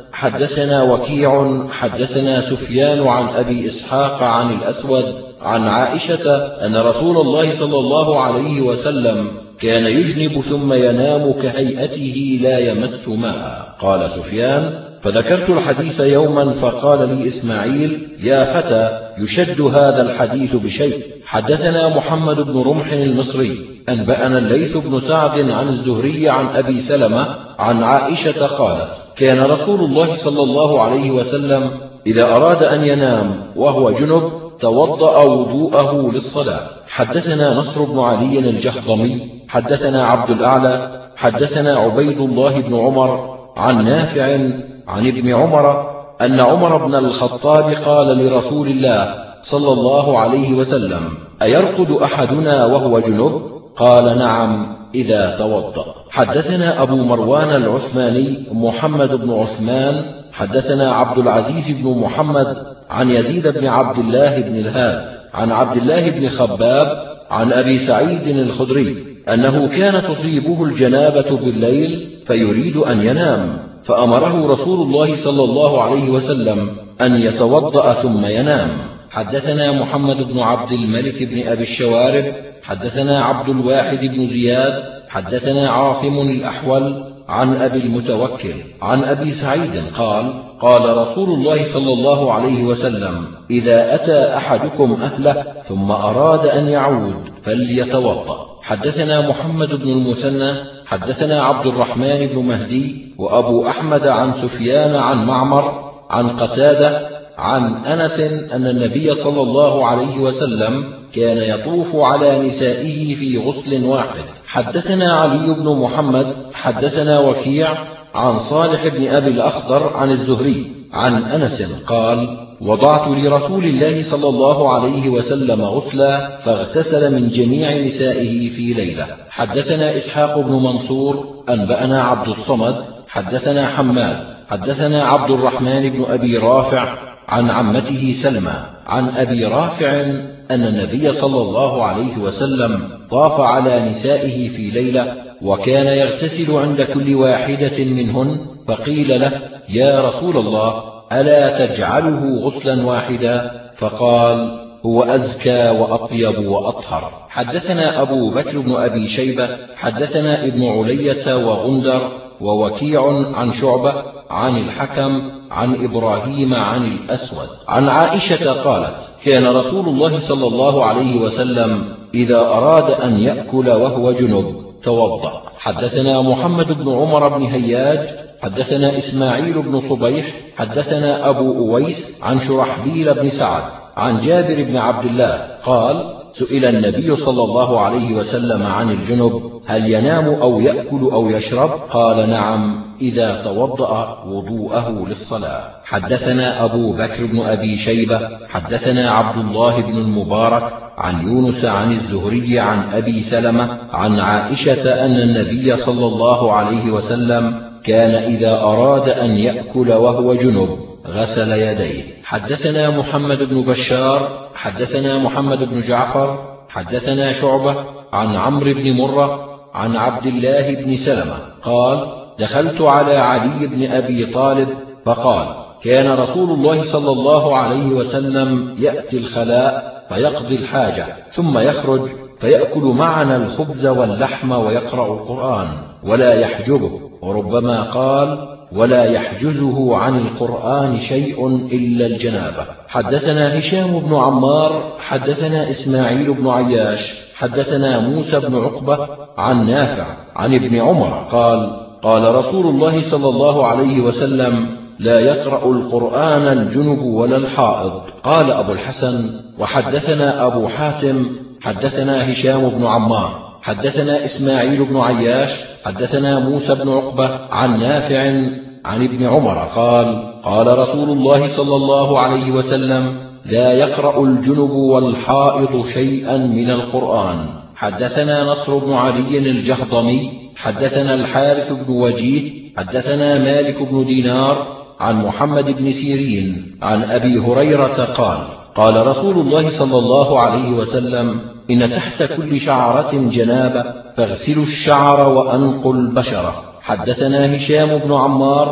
حدثنا وكيع حدثنا سفيان عن أبي إسحاق عن الأسود عن عائشة أن رسول الله صلى الله عليه وسلم كان يجنب ثم ينام كهيئته لا يمس ماء. قال سفيان: فذكرت الحديث يوما فقال لي إسماعيل: يا فتى، يشد هذا الحديث بشيء. حدثنا محمد بن رمح المصري أنبأنا الليث بن سعد عن الزهري عن أبي سلمة عن عائشة قالت: كان رسول الله صلى الله عليه وسلم إذا أراد أن ينام وهو جنب توضأ وضوءه للصلاة. حدثنا نصر بن علي الجهضمي حدثنا عبد الأعلى حدثنا عبيد الله بن عمر عن نافع عن ابن عمر أن عمر بن الخطاب قال لرسول الله صلى الله عليه وسلم: أيرقد أحدنا وهو جنب؟ قال: نعم إذا توضأ. حدثنا أبو مروان العثماني محمد بن عثمان حدثنا عبد العزيز بن محمد عن يزيد بن عبد الله بن الهاد عن عبد الله بن خباب عن أبي سعيد الخدري أنه كان تصيبه الجنابة بالليل فيريد أن ينام، فأمره رسول الله صلى الله عليه وسلم أن يتوضأ ثم ينام. حدثنا محمد بن عبد الملك بن أبي الشوارب حدثنا عبد الواحد بن زياد حدثنا عاصم الأحول عن أبي المتوكل عن أبي سعيد قال: قال رسول الله صلى الله عليه وسلم: إذا أتى أحدكم أهله ثم أراد أن يعود فليتوضأ. حدثنا محمد بن المثنى حدثنا عبد الرحمن بن مهدي وأبو أحمد عن سفيان عن معمر عن قتادة عن أنس أن النبي صلى الله عليه وسلم كان يطوف على نسائه في غسل واحد. حدثنا علي بن محمد حدثنا وكيع عن صالح بن أبي الأخضر عن الزهري عن أنس قال: وضعت لرسول الله صلى الله عليه وسلم غسلا فاغتسل من جميع نسائه في ليلة. حدثنا إسحاق بن منصور أنبأنا عبد الصمد حدثنا حماد حدثنا عبد الرحمن بن أبي رافع عن عمته سلمى عن أبي رافع أن النبي صلى الله عليه وسلم طاف على نسائه في ليلة وكان يغتسل عند كل واحدة منهن، فقيل له: يا رسول الله، ألا تجعله غسلا واحدا؟ فقال: هو أزكى وأطيب وأطهر. حدثنا أبو بكر بن أبي شيبة حدثنا ابن علية وغندر ووكيع عن شعبة عن الحكم عن إبراهيم عن الأسود عن عائشة قالت: كان رسول الله صلى الله عليه وسلم إذا أراد أن يأكل وهو جنب توضأ. حدثنا محمد بن عمر بن هياج حدثنا إسماعيل بن صبيح حدثنا أبو أويس عن شرحبيل بن سعد عن جابر بن عبد الله قال: سئل النبي صلى الله عليه وسلم عن الجنب: هل ينام أو يأكل أو يشرب؟ قال: نعم إذا توضأ وضوءه للصلاة. حدثنا أبو بكر بن أبي شيبة حدثنا عبد الله بن المبارك عن يونس عن الزهري عن أبي سلمة عن عائشة أن النبي صلى الله عليه وسلم كان إذا أراد أن يأكل وهو جنب غسل يديه. حدثنا محمد بن بشار حدثنا محمد بن جعفر حدثنا شعبة عن عمرو بن مرة عن عبد الله بن سلمة قال: دخلت على علي بن أبي طالب فقال: كان رسول الله صلى الله عليه وسلم يأتي الخلاء فيقضي الحاجة ثم يخرج فيأكل معنا الخبز واللحم ويقرأ القرآن ولا يحجبه، وربما قال: ولا يحجزه عن القرآن شيء إلا الجنابة. حدثنا هشام بن عمار حدثنا إسماعيل بن عياش حدثنا موسى بن عقبة عن نافع عن ابن عمر قال: قال رسول الله صلى الله عليه وسلم: لا يقرأ القرآن الجنب ولا الحائض. قال أبو الحسن: وحدثنا أبو حاتم حدثنا هشام بن عمار حدثنا إسماعيل بن عياش حدثنا موسى بن عقبة عن نافع عن ابن عمر قال: قال رسول الله صلى الله عليه وسلم: لا يقرأ الجنب والحائض شيئا من القرآن. حدثنا نصر بن علي الجهضمي حدثنا الحارث بن وجيه حدثنا مالك بن دينار عن محمد بن سيرين عن أبي هريرة قال: قال رسول الله صلى الله عليه وسلم: إن تحت كل شعرة جنابة فاغسلوا الشعر وأنقوا البشرة. حدثنا هشام بن عمار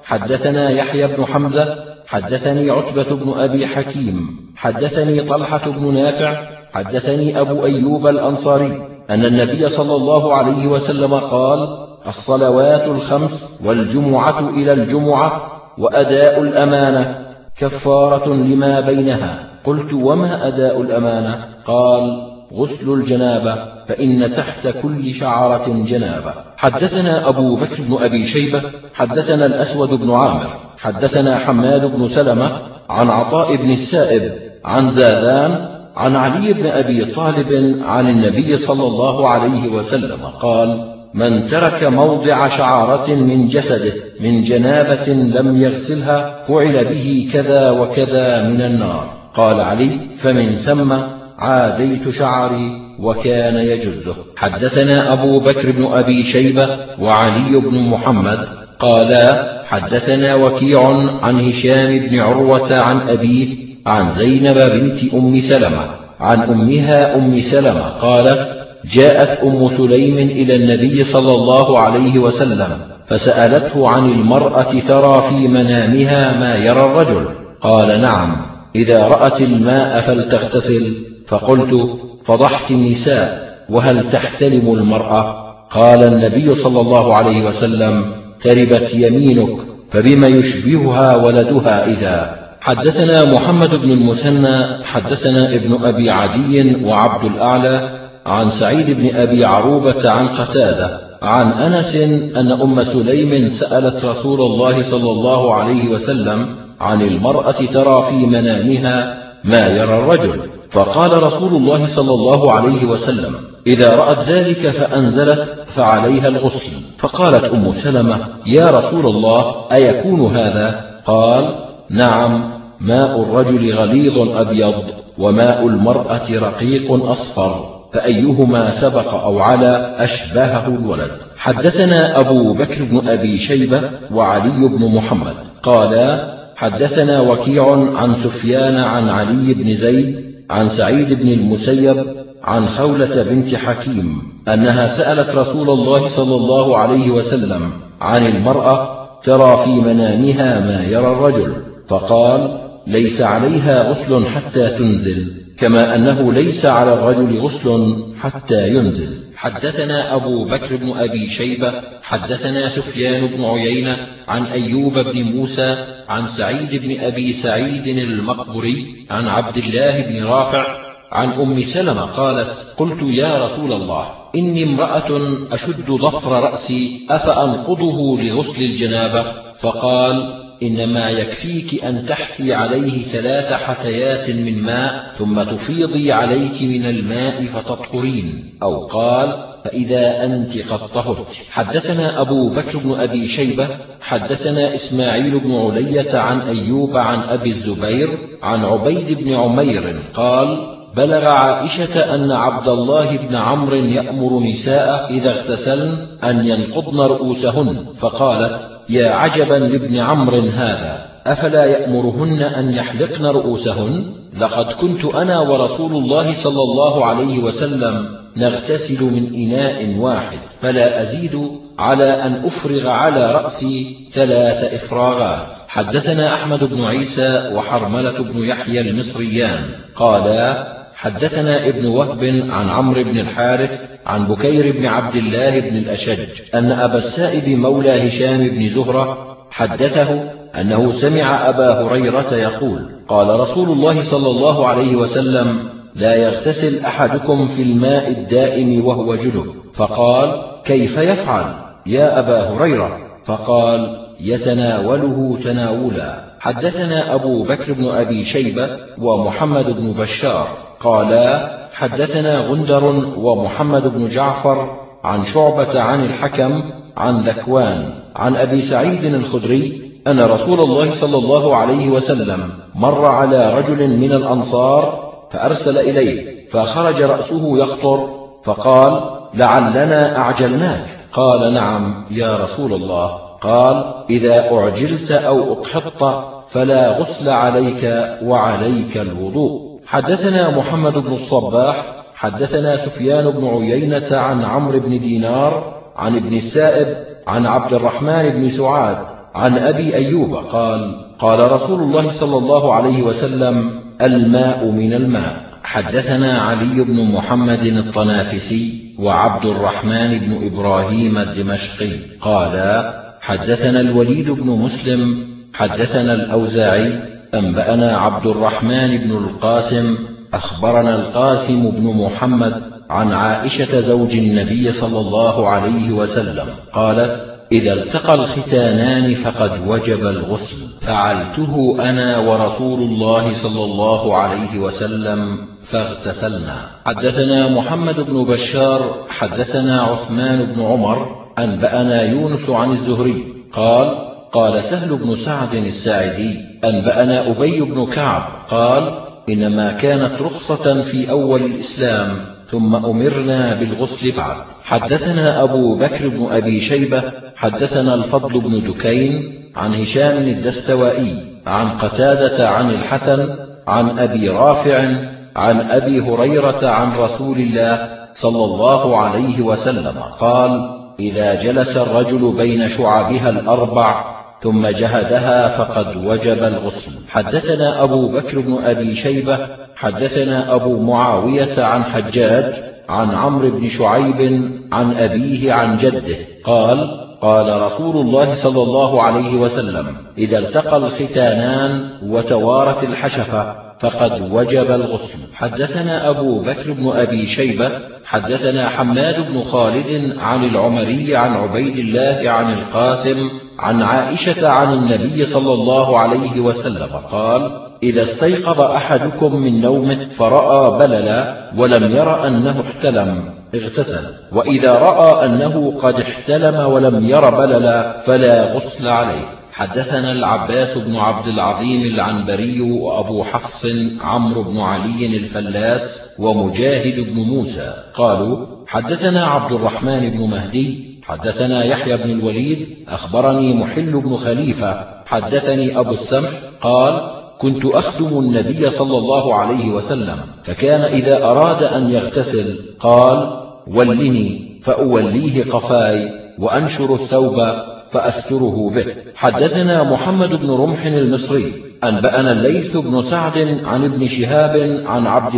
حدثنا يحيى بن حمزة حدثني عتبة بن أبي حكيم حدثني طلحة بن نافع حدثني أبو أيوب الأنصاري أن النبي صلى الله عليه وسلم قال: الصلوات الخمس والجمعة إلى الجمعة وأداء الأمانة كفارة لما بينها. قلت: وما أداء الأمانة؟ قال: غسل الجنابة، فإن تحت كل شعرة جنابة. حدثنا أبو بكر بن أبي شيبة حدثنا الأسود بن عامر حدثنا حماد بن سلمة عن عطاء بن السائب عن زادان عن علي بن أبي طالب عن النبي صلى الله عليه وسلم قال: من ترك موضع شعرة من جسده من جنابة لم يغسلها فعل به كذا وكذا من النار. قال علي: فمن ثم عاديت شعري، وكان يجزه. حدثنا أبو بكر بن أبي شيبة وعلي بن محمد قالا: حدثنا وكيع عن هشام بن عروة عن أبيه عن زينب بنت أم سلمة عن أمها أم سلمة قالت: جاءت أم سليم إلى النبي صلى الله عليه وسلم فسألته عن المرأة ترى في منامها ما يرى الرجل. قال: نعم، إذا رأت الماء فلتغتسل. فقلت: فضحت النساء، وهل تحتلم المرأة؟ قال النبي صلى الله عليه وسلم: تربت يمينك، فبما يشبهها ولدها إذا. حدثنا محمد بن المثنى حدثنا ابن أبي عدي وعبد الأعلى عن سعيد بن أبي عروبة عن قتادة عن أنس أن أم سليم سألت رسول الله صلى الله عليه وسلم عن المرأة ترى في منامها ما يرى الرجل، فقال رسول الله صلى الله عليه وسلم: إذا رأت ذلك فأنزلت فعليها الغسل. فقالت أم سلمة: يا رسول الله، أيكون هذا؟ قال: نعم، ماء الرجل غليظ أبيض، وماء المرأة رقيق أصفر، فأيهما سبق أو علا أشبهه الولد. حدثنا أبو بكر بن أبي شيبة وعلي بن محمد قالا: حدثنا وكيع عن سفيان عن علي بن زيد عن سعيد بن المسيب عن خولة بنت حكيم أنها سألت رسول الله صلى الله عليه وسلم عن المرأة ترى في منامها ما يرى الرجل، فقال: ليس عليها غسل حتى تنزل، كما أنه ليس على الرجل غسل حتى ينزل. حدثنا أبو بكر بن أبي شيبة حدثنا سفيان بن عيينة عن أيوب بن موسى عن سعيد بن أبي سعيد المقبري عن عبد الله بن رافع عن أم سلمة قالت: قلت: يا رسول الله، إني امرأة أشد ضفر رأسي، أفأنقضه لغسل الجنابة؟ فقال: إنما يكفيك أن تحثي عليه 3 حثيات من ماء، ثم تفيضي عليك من الماء فتطهرين، أو قال: فإذا أنت قد طهرت. حدثنا أبو بكر بن أبي شيبة حدثنا إسماعيل بن علية عن أيوب عن أبي الزبير عن عبيد بن عمير قال: بلغ عائشة أن عبد الله بن عمرو يأمر نساء إذا اغتسلن أن ينقضن رؤوسهن، فقالت: يا عجبا لابن عمرو هذا، أفلا يأمرهن أن يحلقن رؤوسهن؟ لقد كنت أنا ورسول الله صلى الله عليه وسلم نغتسل من إناء واحد، فلا أزيد على أن أفرغ على رأسي 3 إفراغات. حدثنا أحمد بن عيسى وحرملة بن يحيى المصريان قالا: حدثنا ابن وهب عن عمرو بن الحارث عن بكير بن عبد الله بن الأشج أن أبا السائب مولى هشام بن زهرة حدثه أنه سمع أبا هريرة يقول: قال رسول الله صلى الله عليه وسلم: لا يغتسل أحدكم في الماء الدائم وهو جنب. فقال: كيف يفعل يا أبا هريرة؟ فقال: يتناوله تناولا. حدثنا أبو بكر بن أبي شيبة ومحمد بن بشار قالا: حدثنا غندر ومحمد بن جعفر عن شعبة عن الحكم عن ذكوان عن أبي سعيد الخدري أن رسول الله صلى الله عليه وسلم مر على رجل من الأنصار فأرسل إليه، فخرج رأسه يقطر، فقال: لعلنا أعجلناك. قال: نعم يا رسول الله. قال: إذا أعجلت أو أقحطت فلا غسل عليك وعليك الوضوء. حدثنا محمد بن الصباح حدثنا سفيان بن عيينة عن عمرو بن دينار عن ابن السائب عن عبد الرحمن بن سعاد عن أبي أيوب قال: قال رسول الله صلى الله عليه وسلم: الماء من الماء. حدثنا علي بن محمد الطنافسي وعبد الرحمن بن إبراهيم الدمشقي قالا: حدثنا الوليد بن مسلم حدثنا الأوزاعي أنبأنا عبد الرحمن بن القاسم أخبرنا القاسم بن محمد عن عائشة زوج النبي صلى الله عليه وسلم قالت: إذا التقى الختانان فقد وجب الغسل، فعلته أنا ورسول الله صلى الله عليه وسلم فاغتسلنا. حدثنا محمد بن بشار حدثنا عثمان بن عمر أنبأنا يونس عن الزهري قال: قال سهل بن سعد الساعدي أنبأنا أبي بن كعب قال: إنما كانت رخصة في أول الإسلام ثم أمرنا بالغسل بعد. حدثنا أبو بكر بن أبي شيبة حدثنا الفضل بن دكين عن هشام الدستوائي عن قتادة عن الحسن عن أبي رافع عن أبي هريرة عن رسول الله صلى الله عليه وسلم قال: إذا جلس الرجل بين شعبها الأربع ثم جهدها فقد وجب الغسل. حدثنا أبو بكر بن أبي شيبة حدثنا أبو معاوية عن حجاج عن عمرو بن شعيب عن أبيه عن جده قال: قال رسول الله صلى الله عليه وسلم: إذا التقى الختانان وتوارت الحشفة فقد وجب الغسل. حدثنا أبو بكر بن أبي شيبة حدثنا حماد بن خالد عن العمري عن عبيد الله عن القاسم عن عائشة عن النبي صلى الله عليه وسلم قال: إذا استيقظ أحدكم من نومه فرأى بللا ولم ير أنه احتلم اغتسل، وإذا رأى أنه قد احتلم ولم ير بللا فلا غسل عليه. حدثنا العباس بن عبد العظيم العنبري وأبو حفص عمرو بن علي الفلاس ومجاهد بن موسى قالوا: حدثنا عبد الرحمن بن مهدي حدثنا يحيى بن الوليد أخبرني محل بن خليفة حدثني أبو السمح قال: كنت أخدم النبي صلى الله عليه وسلم، فكان إذا أراد أن يغتسل قال: ولني، فأوليه قفاي وأنشر الثوب فأستره به. حدثنا محمد بن رمح المصري أنبأنا الليث بن سعد عن ابن شهاب عن عبد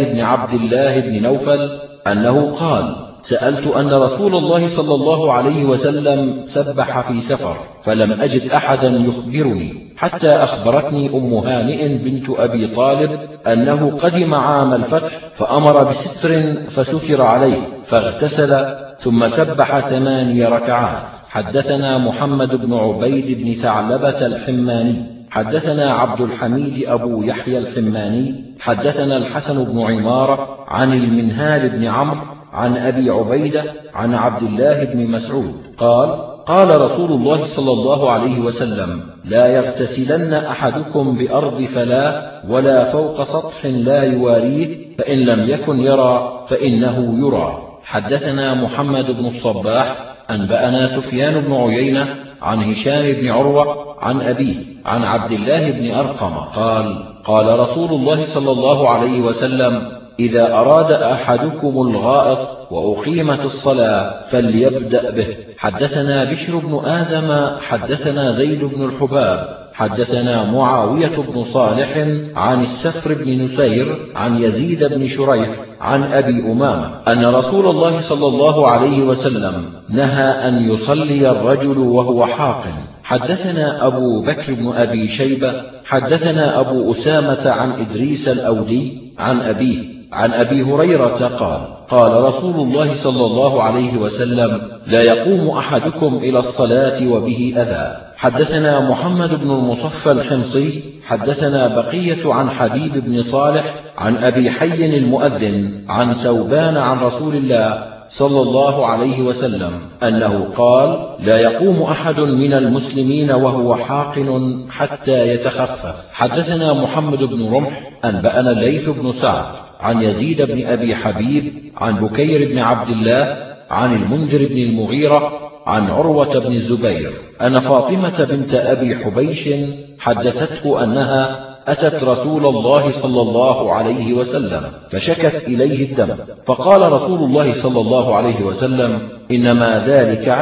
الله بن نوفل أنه قال: سألت أن رسول الله صلى الله عليه وسلم سبح في سفر فلم أجد أحدا يخبرني، حتى أخبرتني أم هانئ بنت أبي طالب أنه قدم عام الفتح فأمر بستر فستر عليه فاغتسل ثم سبح 8 ركعات. حدثنا محمد بن عبيد بن ثعلبة الحماني حدثنا عبد الحميد أبو يحيى الحماني حدثنا الحسن بن عمارة عن المنهال بن عمرو عن أبي عبيدة عن عبد الله بن مسعود قال: قال رسول الله صلى الله عليه وسلم: لا يغتسلن أحدكم بأرض فلا ولا فوق سطح لا يواريه، فإن لم يكن يرى فإنه يرى. حدثنا محمد بن الصباح أنبأنا سفيان بن عيينة عن هشام بن عروة عن أبيه عن عبد الله بن أرقم قال: قال رسول الله صلى الله عليه وسلم: إذا أراد أحدكم الغائط وأقيمت الصلاة فليبدأ به. حدثنا بشر بن آدم حدثنا زيد بن الحباب حدثنا معاوية بن صالح عن السفر بن نسير عن يزيد بن شريح عن أبي أمامة أن رسول الله صلى الله عليه وسلم نهى أن يصلي الرجل وهو حاقن. حدثنا أبو بكر بن أبي شيبة حدثنا أبو أسامة عن إدريس الأودي عن أبيه عن أبي هريرة قال: قال رسول الله صلى الله عليه وسلم: لا يقوم أحدكم إلى الصلاة وبه أذى. حدثنا محمد بن المصفى الحمصي حدثنا بقية عن حبيب بن صالح عن أبي حي المؤذن عن ثوبان عن رسول الله صلى الله عليه وسلم أنه قال: لا يقوم أحد من المسلمين وهو حاقن حتى يتخفف. حدثنا محمد بن رمح أنبأنا الليث بن سعد عن يزيد بن أبي حبيب عن بكير بن عبد الله عن المنذر بن المغيرة عن عروة بن الزبير أن فاطمة بنت أبي حبيش حدثته أنها أتت رسول الله صلى الله عليه وسلم فشكت إليه الدم، فقال رسول الله صلى الله عليه وسلم: إنما ذلك عرق.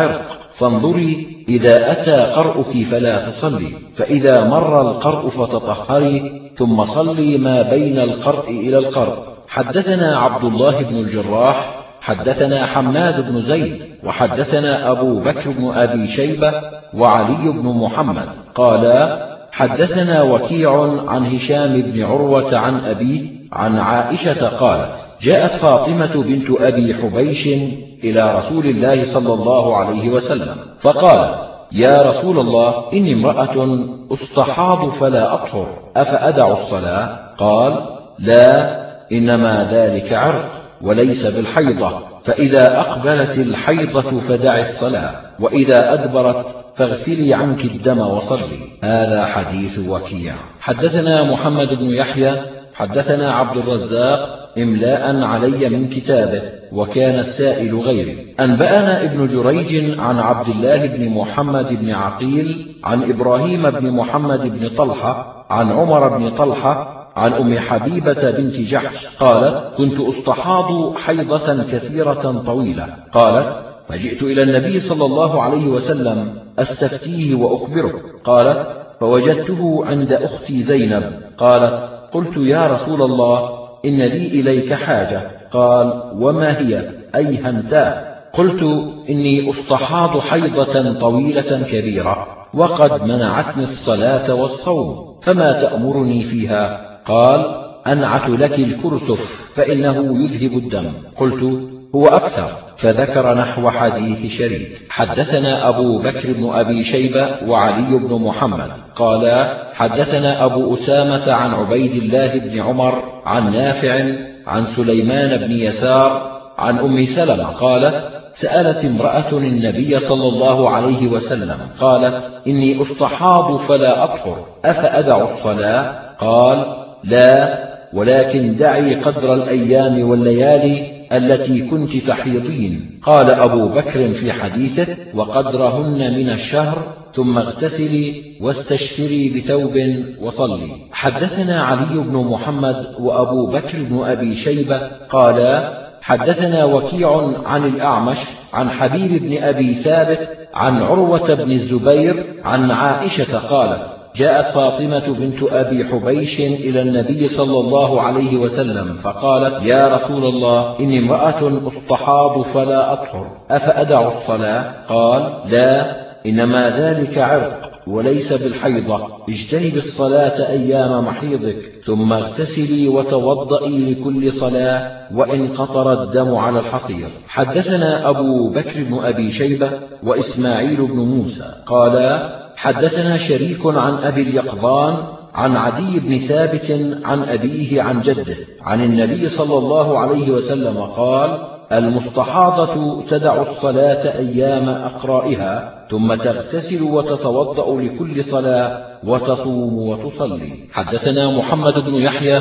فانظري إذا أتى قرؤك فلا تصلي، فإذا مر القرء فتطهري، ثم صلي ما بين القرء إلى القرء. حدثنا عبد الله بن الجراح حدثنا حماد بن زيد وحدثنا أبو بكر بن أبي شيبة وعلي بن محمد قالا حدثنا وكيع عن هشام بن عروة عن أبيه عن عائشة قالت جاءت فاطمة بنت أبي حبيش إلى رسول الله صلى الله عليه وسلم فقالت يا رسول الله إني امرأة أستحاض فلا أطهر أفأدع الصلاة؟ قال لا، إنما ذلك عرق وليس بالحيضة، فإذا أقبلت الحيضة فدع الصلاة، وإذا أدبرت فاغسلي عنك الدم وصلي. هذا حديث وكيع. حدثنا محمد بن يحيى حدثنا عبد الرزاق إملاء علي من كتابه، وكان السائل غيري. أنبأنا ابن جريج عن عبد الله بن محمد بن عقيل عن إبراهيم بن محمد بن طلحة عن عمر بن طلحة عن أم حبيبة بنت جحش قالت كنت أستحاض حيضة كثيرة طويلة. قالت فجئت إلى النبي صلى الله عليه وسلم أستفتيه وأخبره. قالت فوجدته عند أختي زينب. قالت قلت يا رسول الله إن لي إليك حاجة. قال وما هي؟ أي هنتاه؟ قلت إني أستحاض حيضة طويلة كبيرة وقد منعتني الصلاة والصوم، فما تأمرني فيها؟ قال أنعت لك الكرسف فإنه يذهب الدم. قلت هو أكثر، فذكر نحو حديث شريك. حدثنا أبو بكر بن أبي شيبة وعلي بن محمد قالا حدثنا أبو أسامة عن عبيد الله بن عمر عن نافع عن سليمان بن يسار عن أم سلمة قالت سألت امرأة النبي صلى الله عليه وسلم قالت إني أستحاض فلا أطهر أفأدع الصلاة؟ قال لا، ولكن دعي قدر الأيام والليالي التي كنت تحيضين. قال أبو بكر في حديثه وقدرهن من الشهر، ثم اغتسلي واستشفري بثوب وصلي. حدثنا علي بن محمد وأبو بكر بن أبي شيبة قالا حدثنا وكيع عن الأعمش عن حبيب بن أبي ثابت عن عروة بن الزبير عن عائشة قالت جاءت فاطمة بنت أبي حبيش إلى النبي صلى الله عليه وسلم فقالت يا رسول الله إني امرأة أستحاض فلا أطهر أفأدع الصلاة؟ قال لا، إنما ذلك عرق وليس بالحيضة، اجتنب الصلاة أيام محيضك، ثم اغتسلي وتوضئي لكل صلاة وإن قطر الدم على الحصير. حدثنا أبو بكر بن أبي شيبة وإسماعيل بن موسى قالا حدثنا شريك عن أبي اليقظان عن عدي بن ثابت عن أبيه عن جده عن النبي صلى الله عليه وسلم قال المستحاضة تدع الصلاة أيام أقرائها، ثم تغتسل وتتوضأ لكل صلاة وتصوم وتصلي. حدثنا محمد بن يحيى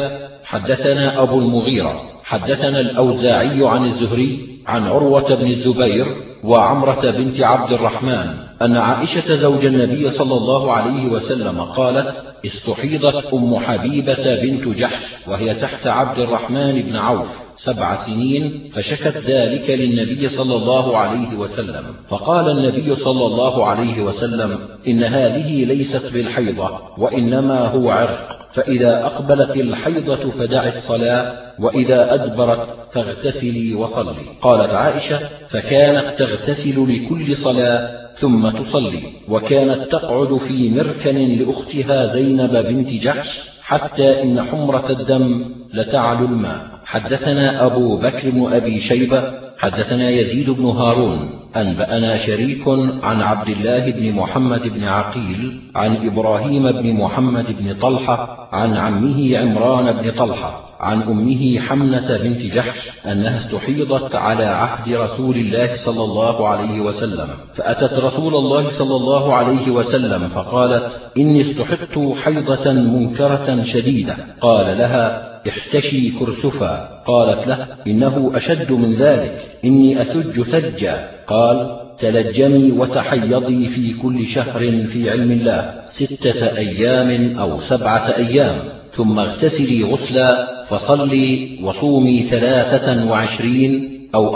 حدثنا أبو المغيرة حدثنا الأوزاعي عن الزهري عن عروة بن الزبير وعمرة بنت عبد الرحمن أن عائشة زوج النبي صلى الله عليه وسلم قالت استحيضت أم حبيبة بنت جحش وهي تحت عبد الرحمن بن عوف 7 سنين، فشكت ذلك للنبي صلى الله عليه وسلم، فقال النبي صلى الله عليه وسلم إن هذه ليست بالحيضة وإنما هو عرق، فإذا أقبلت الحيضة فدع الصلاة، وإذا أدبرت فاغتسلي وصلي. قالت عائشة فكانت تغتسل لكل صلاة ثم تصلي، وكانت تقعد في مركن لأختها زينب بنت جحش حتى إن حمرة الدم لتعلو الماء. حدثنا أبو بكر بن أبي شيبة حدثنا يزيد بن هارون أنبأنا شريك عن عبد الله بن محمد بن عقيل عن إبراهيم بن محمد بن طلحة عن عمه عمران بن طلحة عن أمه حمنة بنت جحش أنها استحيضت على عهد رسول الله صلى الله عليه وسلم، فأتت رسول الله صلى الله عليه وسلم فقالت إني استحضت حيضة منكرة شديدة. قال لها احتشي كرسفا. قالت له إنه أشد من ذلك، إني أثج ثجا. قال تلجمي وتحيضي في كل شهر في علم الله 6 أيام أو 7 أيام، ثم اغتسلي غسلا فصلي وصومي 23 أو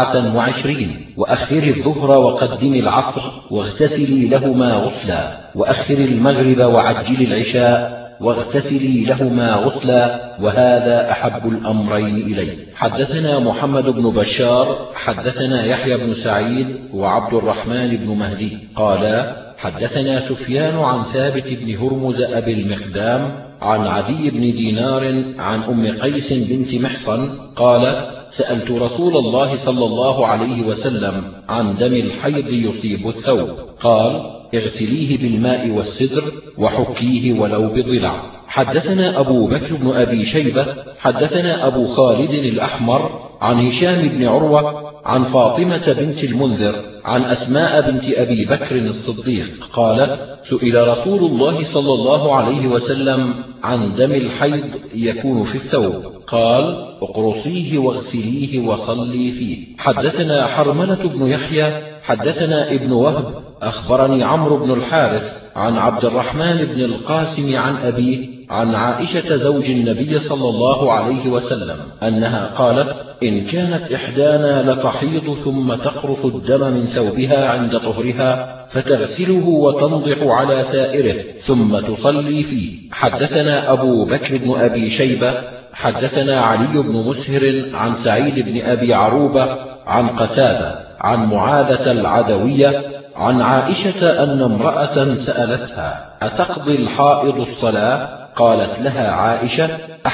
24، وأخر الظهر وقدم العصر واغتسلي لهما غسلا، وأخر المغرب وعجل العشاء واغتسلي لهما غسلا، وهذا أحب الأمرين إلي. حدثنا محمد بن بشار حدثنا يحيى بن سعيد وعبد الرحمن بن مهدي قالا حدثنا سفيان عن ثابت بن هرمز أبي المقدام عن عدي بن دينار عن أم قيس بنت محصن قالت سألت رسول الله صلى الله عليه وسلم عن دم الحيض يصيب الثوب، قال اغسليه بالماء والسدر وحكيه ولو بضلع. حدثنا أبو بكر بن أبي شيبة حدثنا أبو خالد الأحمر عن هشام بن عروة عن فاطمة بنت المنذر عن أسماء بنت أبي بكر الصديق قالت سئل رسول الله صلى الله عليه وسلم عن دم الحيض يكون في الثوب، قال اقرصيه واغسليه وصلي فيه. حدثنا حرملة بن يحيى حدثنا ابن وهب أخبرني عمرو بن الحارث عن عبد الرحمن بن القاسم عن أبيه عن عائشة زوج النبي صلى الله عليه وسلم أنها قالت إن كانت إحدانا لتحيض ثم تقرص الدم من ثوبها عند طهرها فتغسله وتنضح على سائره ثم تصلي فيه. حدثنا أبو بكر بن أبي شيبة حدثنا علي بن مسهر عن سعيد بن أبي عروبة عن قتادة عن معاذة العدوية عن عائشة أن امرأة سألتها أتقضي الحائض الصلاة؟ قالت لها عائشة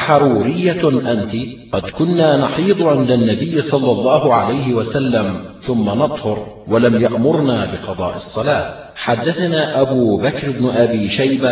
أحرورية أنت؟ قد كنا نحيض عند النبي صلى الله عليه وسلم ثم نطهر ولم يأمرنا بقضاء الصلاة. حدثنا أبو بكر بن أبي شيبة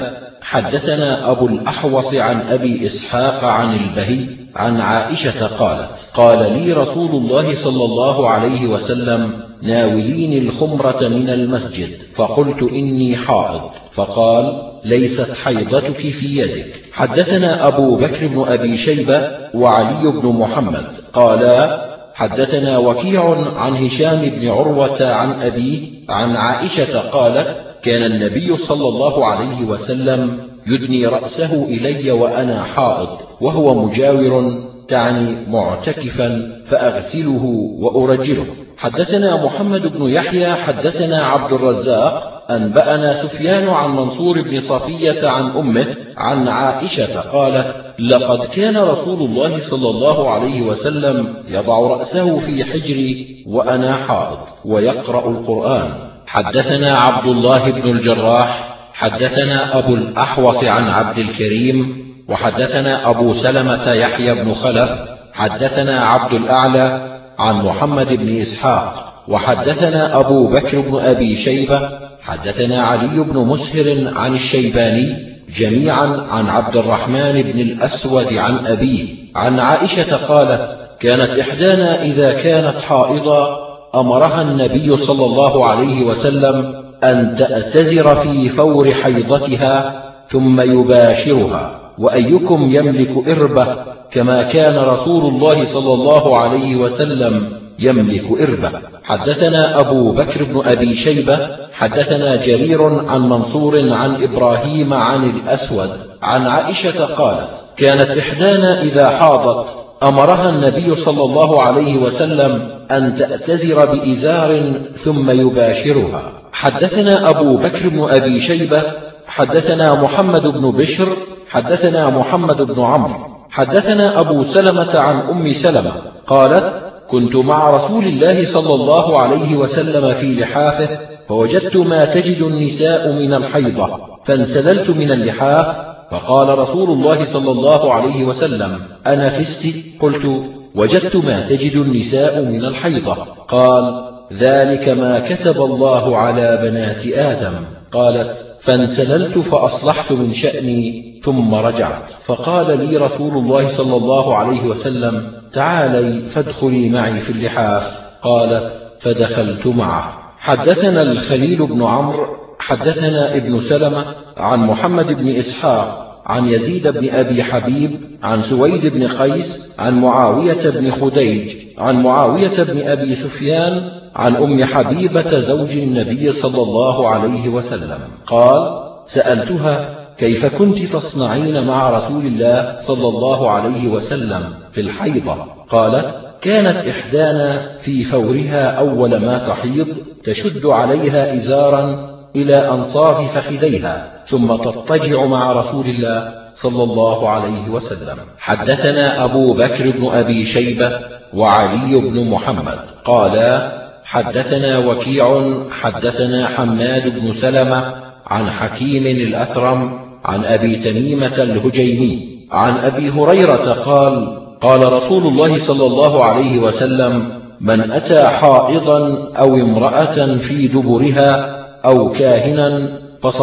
حدثنا أبو الأحوص عن أبي إسحاق عن البهي عن عائشة قالت قال لي رسول الله صلى الله عليه وسلم ناوليني الخمرة من المسجد، فقلت إني حائض، فقال ليست حيضتك في يدك. حدثنا أبو بكر بن أبي شيبة وعلي بن محمد قالا حدثنا وكيع عن هشام بن عروة عن أبيه عن عائشة قالت كان النبي صلى الله عليه وسلم يدني رأسه إلي وأنا حائض وهو مجاور تعني معتكفا فأغسله وأرجله. حدثنا محمد بن يحيى حدثنا عبد الرزاق أنبأنا سفيان عن منصور بن صفية عن أمه عن عائشة قالت لقد كان رسول الله صلى الله عليه وسلم يضع رأسه في حجري وأنا حائض ويقرأ القرآن. حدثنا عبد الله بن الجراح حدثنا أبو الأحوص عن عبد الكريم وحدثنا أبو سلمة يحيى بن خلف حدثنا عبد الأعلى عن محمد بن إسحاق وحدثنا أبو بكر بن أبي شيبة حدثنا علي بن مسهر عن الشيباني جميعا عن عبد الرحمن بن الأسود عن أبيه عن عائشة قالت كانت إحدانا إذا كانت حائضا أمرها النبي صلى الله عليه وسلم أن تأتزر في فور حيضتها ثم يباشرها، وأيكم يملك إربة كما كان رسول الله صلى الله عليه وسلم يملك إربة. حدثنا أبو بكر بن أبي شيبة حدثنا جرير عن منصور عن إبراهيم عن الأسود عن عائشة قالت كانت إحدانا إذا حاضت أمرها النبي صلى الله عليه وسلم أن تأتزر بإزار ثم يباشرها. حدثنا أبو بكر بن أبي شيبة حدثنا محمد بن بشر حدثنا محمد بن عمرو حدثنا أبو سلمة عن أم سلمة قالت كنت مع رسول الله صلى الله عليه وسلم في لحافه فوجدت ما تجد النساء من الحيضة فانسللت من اللحاف فقال رسول الله صلى الله عليه وسلم أنا فست؟ قلت وجدت ما تجد النساء من الحيضة. قال ذلك ما كتب الله على بنات آدم. قالت فانسللت فأصلحت من شأني ثم رجعت فقال لي رسول الله صلى الله عليه وسلم تعالي فادخلي معي في اللحاف. قالت فدخلت معه. حدثنا الخليل بن عمرو حدثنا ابن سلمة عن محمد بن إسحاق عن يزيد بن أبي حبيب عن سويد بن قيس عن معاوية بن خديج عن معاوية بن أبي سفيان عن أم حبيبة زوج النبي صلى الله عليه وسلم قال سألتها كيف كنت تصنعين مع رسول الله صلى الله عليه وسلم في الحيضة؟ قالت كانت إحدانا في فورها أول ما تحيض تشد عليها إزارا إلى أنصاف فخذيها ثم تضطجع مع رسول الله صلى الله عليه وسلم. حدثنا أبو بكر بن أبي شيبة وعلي بن محمد قالا حدثنا وكيع حدثنا حماد بن سلمة عن حكيم الأثرم عن أبي تميمة الهجيمي عن أبي هريرة قال قال رسول الله صلى الله عليه وسلم من أتى حائضا أو امرأة في دبرها أو كاهنا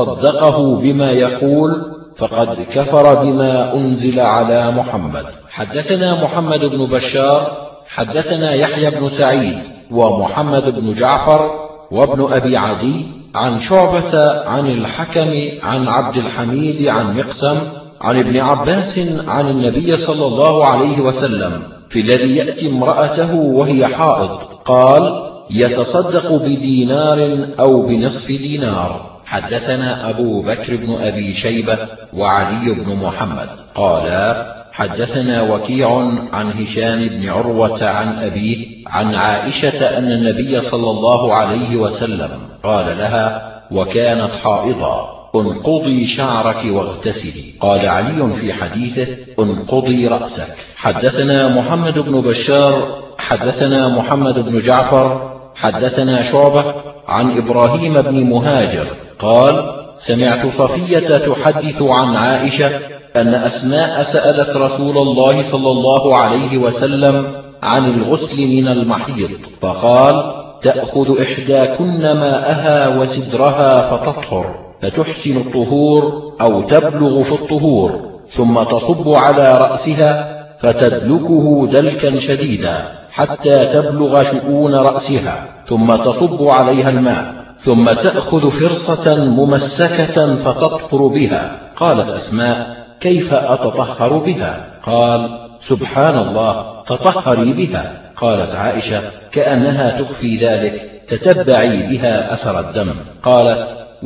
فصدقه بما يقول فقد كفر بما أنزل على محمد. حدثنا محمد بن بشار حدثنا يحيى بن سعيد ومحمد بن جعفر وابن أبي عدي عن شعبة عن الحكم عن عبد الحميد عن مقسم عن ابن عباس عن النبي صلى الله عليه وسلم في الذي يأتي امرأته وهي حائض قال يتصدق بدينار أو بنصف دينار. حدثنا أبو بكر بن أبي شيبة وعلي بن محمد قالا حدثنا وكيع عن هشام بن عروة عن أبيه عن عائشة أن النبي صلى الله عليه وسلم قال لها وكانت حائضا انقضي شعرك واغتسلي. قال علي في حديثه انقضي رأسك. حدثنا محمد بن بشار حدثنا محمد بن جعفر حدثنا شعبة عن إبراهيم بن مهاجر قال سمعت صفية تحدث عن عائشة أن أسماء سألت رسول الله صلى الله عليه وسلم عن الغسل من المحيض فقال تأخذ إحداكن ماءها وسدرها فتطهر فتحسن الطهور أو تبلغ في الطهور ثم تصب على رأسها فتدلكه دلكا شديدا حتى تبلغ شؤون رأسها ثم تصب عليها الماء ثم تأخذ فرصة ممسكة فتطهر بها. قالت أسماء كيف أتطهر بها؟ قال سبحان الله تطهري بها. قالت عائشة كأنها تخفي ذلك تتبعي بها أثر الدم. قالت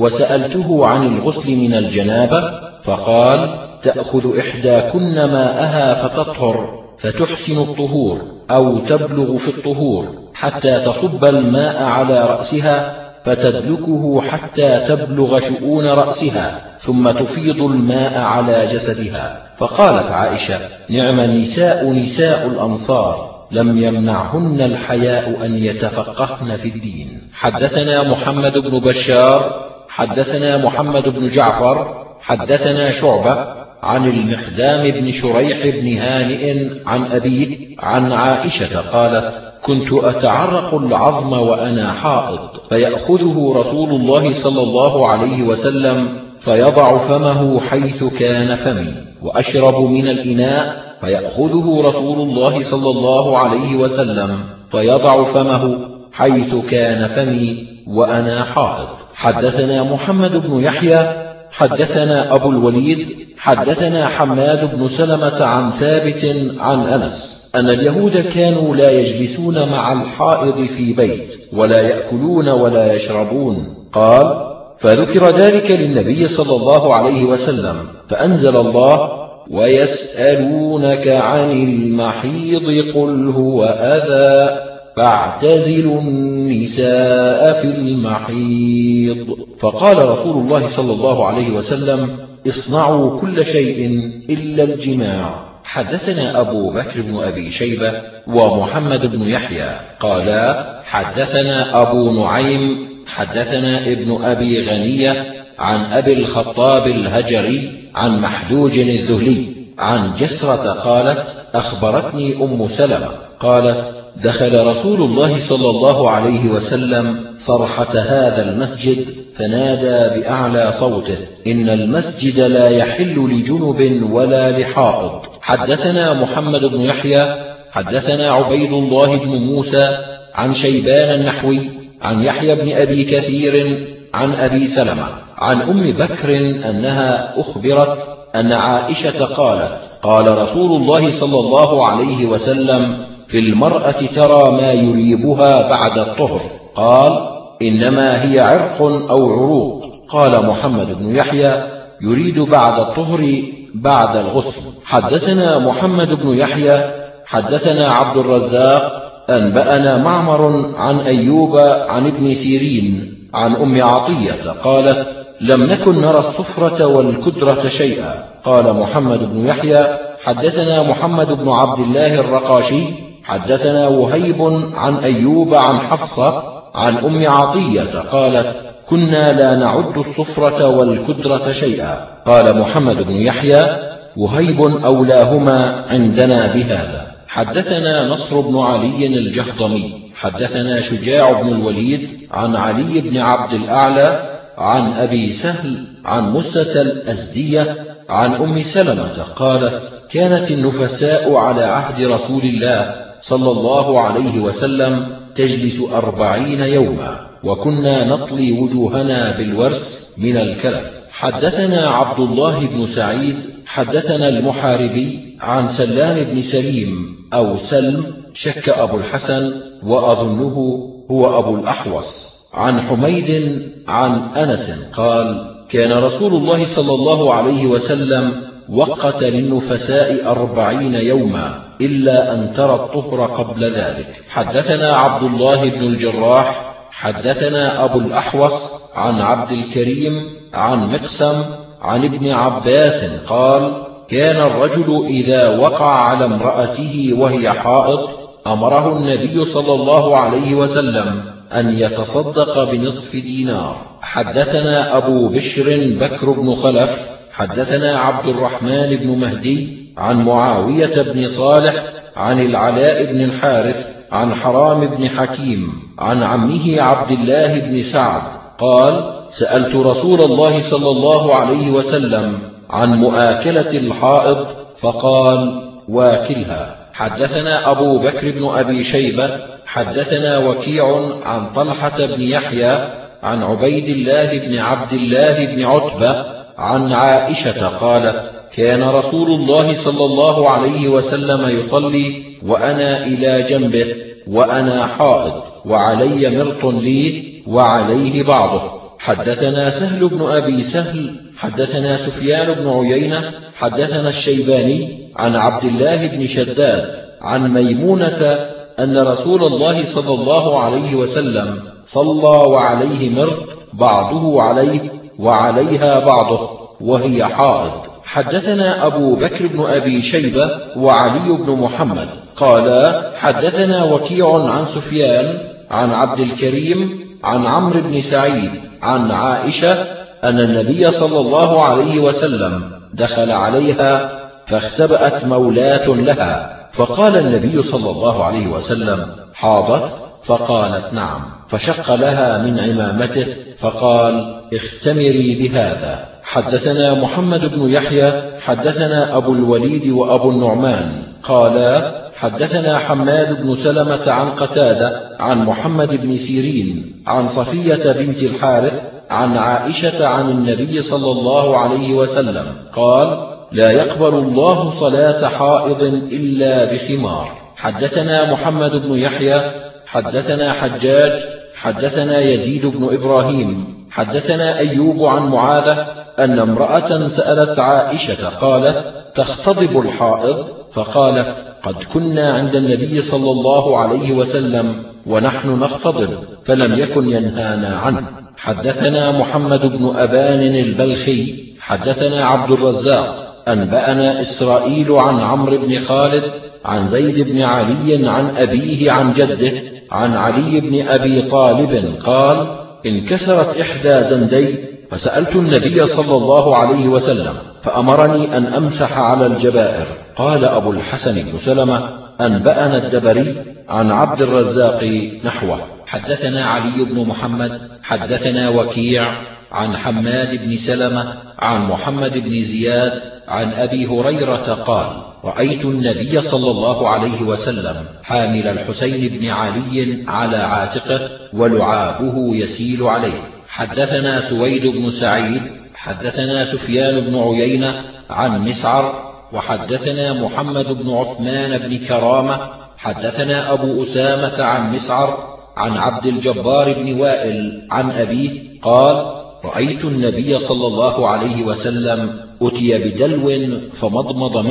وسألته عن الغسل من الجنابة فقال تأخذ إحداكن ماءها فتطهر فتحسن الطهور أو تبلغ في الطهور حتى تصب الماء على رأسها فتدلكه حتى تبلغ شؤون رأسها ثم تفيض الماء على جسدها. فقالت عائشة نعم النساء نساء الأنصار لم يمنعهن الحياء أن يتفقهن في الدين. حدثنا محمد بن بشار حدثنا محمد بن جعفر حدثنا شعبة عن المقدام بن شريح بن هانئ عن أبيه عن عائشة قالت كنت أتعرق العظم وأنا حائض فيأخذه رسول الله صلى الله عليه وسلم فيضع فمه حيث كان فمي وأشرب من الإناء فيأخذه رسول الله صلى الله عليه وسلم فيضع فمه حيث كان فمي وأنا حائض. حدثنا محمد بن يحيى حدثنا أبو الوليد حدثنا حماد بن سلمة عن ثابت عن أنس أن اليهود كانوا لا يجلسون مع الحائض في بيت ولا يأكلون ولا يشربون. قال فذكر ذلك للنبي صلى الله عليه وسلم فأنزل الله ويسألونك عن المحيض قل هو أذى فاعتزلوا النساء في المحيض. فقال رسول الله صلى الله عليه وسلم اصنعوا كل شيء إلا الجماع. حدثنا أبو بكر بن أبي شيبة ومحمد بن يحيى قالا حدثنا أبو نعيم حدثنا ابن أبي غنية عن أبي الخطاب الهجري عن محدوج الذهلي عن جسرة قالت أخبرتني أم سلمة قالت دخل رسول الله صلى الله عليه وسلم صرحة هذا المسجد فنادى بأعلى صوته إن المسجد لا يحل لجنب ولا لحائض. حدثنا محمد بن يحيى حدثنا عبيد الله بن موسى عن شيبان النحوي عن يحيى بن أبي كثير عن أبي سلمة عن أم بكر أنها أخبرت أن عائشة قالت قال رسول الله صلى الله عليه وسلم في المرأة ترى ما يريبها بعد الطهر قال إنما هي عرق أو عروق. قال محمد بن يحيى يريد بعد الطهر بعد الغسل. حدثنا محمد بن يحيى حدثنا عبد الرزاق أنبأنا معمر عن أيوب عن ابن سيرين عن أم عطية قالت: لم نكن نرى الصفرة والكدرة شيئا. قال محمد بن يحيى: حدثنا محمد بن عبد الله الرقاشي حدثنا وهيب عن أيوب عن حفصة عن أم عطية قالت: كنا لا نعد الصفرة والكدرة شيئا. قال محمد بن يحيى: وهيب أولاهما عندنا بهذا. حدثنا نصر بن علي الجهضمي حدثنا شجاع بن الوليد عن علي بن عبد الأعلى عن أبي سهل عن مسة الأزدية عن أم سلمة قالت: كانت النفساء على عهد رسول الله صلى الله عليه وسلم تجلس 40 يوما، وكنا نطلي وجوهنا بالورس من الكلف. حدثنا عبد الله بن سعيد حدثنا المحاربي عن سلام بن سليم أو سلم شك أبو الحسن وأظنه هو أبو الأحوص عن حميد عن أنس قال: كان رسول الله صلى الله عليه وسلم وقت للنفساء 40 يوما إلا أن ترى الطهر قبل ذلك. حدثنا عبد الله بن الجراح حدثنا أبو الأحوص عن عبد الكريم عن مقسم عن ابن عباس قال: كان الرجل إذا وقع على امرأته وهي حائض أمره النبي صلى الله عليه وسلم أن يتصدق بنصف دينار. حدثنا أبو بشر بكر بن خلف حدثنا عبد الرحمن بن مهدي عن معاوية بن صالح عن العلاء بن الحارث عن حرام بن حكيم عن عمه عبد الله بن سعد قال: سألت رسول الله صلى الله عليه وسلم عن مؤاكلة الحائض فقال: واكلها. حدثنا أبو بكر بن أبي شيبة حدثنا وكيع عن طلحة بن يحيى عن عبيد الله بن عبد الله بن عتبة عن عائشة قالت: كان رسول الله صلى الله عليه وسلم يصلي وأنا إلى جنبه وأنا حائض وعلي مرط لي وعليه بعضه. حدثنا سهل بن أبي سهل حدثنا سفيان بن عيينة حدثنا الشيباني عن عبد الله بن شداد عن ميمونة أن رسول الله صلى الله عليه وسلم صلى وعليه مرط بعضه عليه وعليها بعضه وهي حائض. حدثنا أبو بكر بن أبي شيبة وعلي بن محمد قالا: حدثنا وكيع عن سفيان عن عبد الكريم عن عمرو بن سعيد عن عائشة أن النبي صلى الله عليه وسلم دخل عليها فاختبأت مولاة لها، فقال النبي صلى الله عليه وسلم: حاضت؟ فقالت: نعم. فشق لها من عمامته فقال: اختمري بهذا. حدثنا محمد بن يحيى حدثنا أبو الوليد وأبو النعمان قالا: حدثنا حماد بن سلمة عن قتادة عن محمد بن سيرين عن صفية بنت الحارث عن عائشة عن النبي صلى الله عليه وسلم قال: لا يقبل الله صلاة حائض إلا بخمار. حدثنا محمد بن يحيى حدثنا حجاج حدثنا يزيد بن إبراهيم حدثنا أيوب عن معاذة أن امرأة سألت عائشة قالت: تختضب الحائض؟ فقالت: قد كنا عند النبي صلى الله عليه وسلم ونحن نختضب فلم يكن ينهانا عنه. حدثنا محمد بن أبان البلخي حدثنا عبد الرزاق أنبأنا إسرائيل عن عمرو بن خالد عن زيد بن علي عن أبيه عن جده عن علي بن أبي طالب قال: انكسرت إحدى زندي فسألت النبي صلى الله عليه وسلم فأمرني أن أمسح على الجبائر. قال أبو الحسن بن سلمة: أنبأنا الدبري عن عبد الرزاق نحوه. حدثنا علي بن محمد حدثنا وكيع عن حماد بن سلمة عن محمد بن زياد عن أبي هريرة قال: رأيت النبي صلى الله عليه وسلم حامل الحسين بن علي على عاتقه ولعابه يسيل عليه. حدثنا سويد بن سعيد حدثنا سفيان بن عيينة عن مسعر وحدثنا محمد بن عثمان بن كرامة حدثنا أبو أسامة عن مسعر عن عبد الجبار بن وائل عن أبيه قال: رأيت النبي صلى الله عليه وسلم أتي بدلو فمضمض منه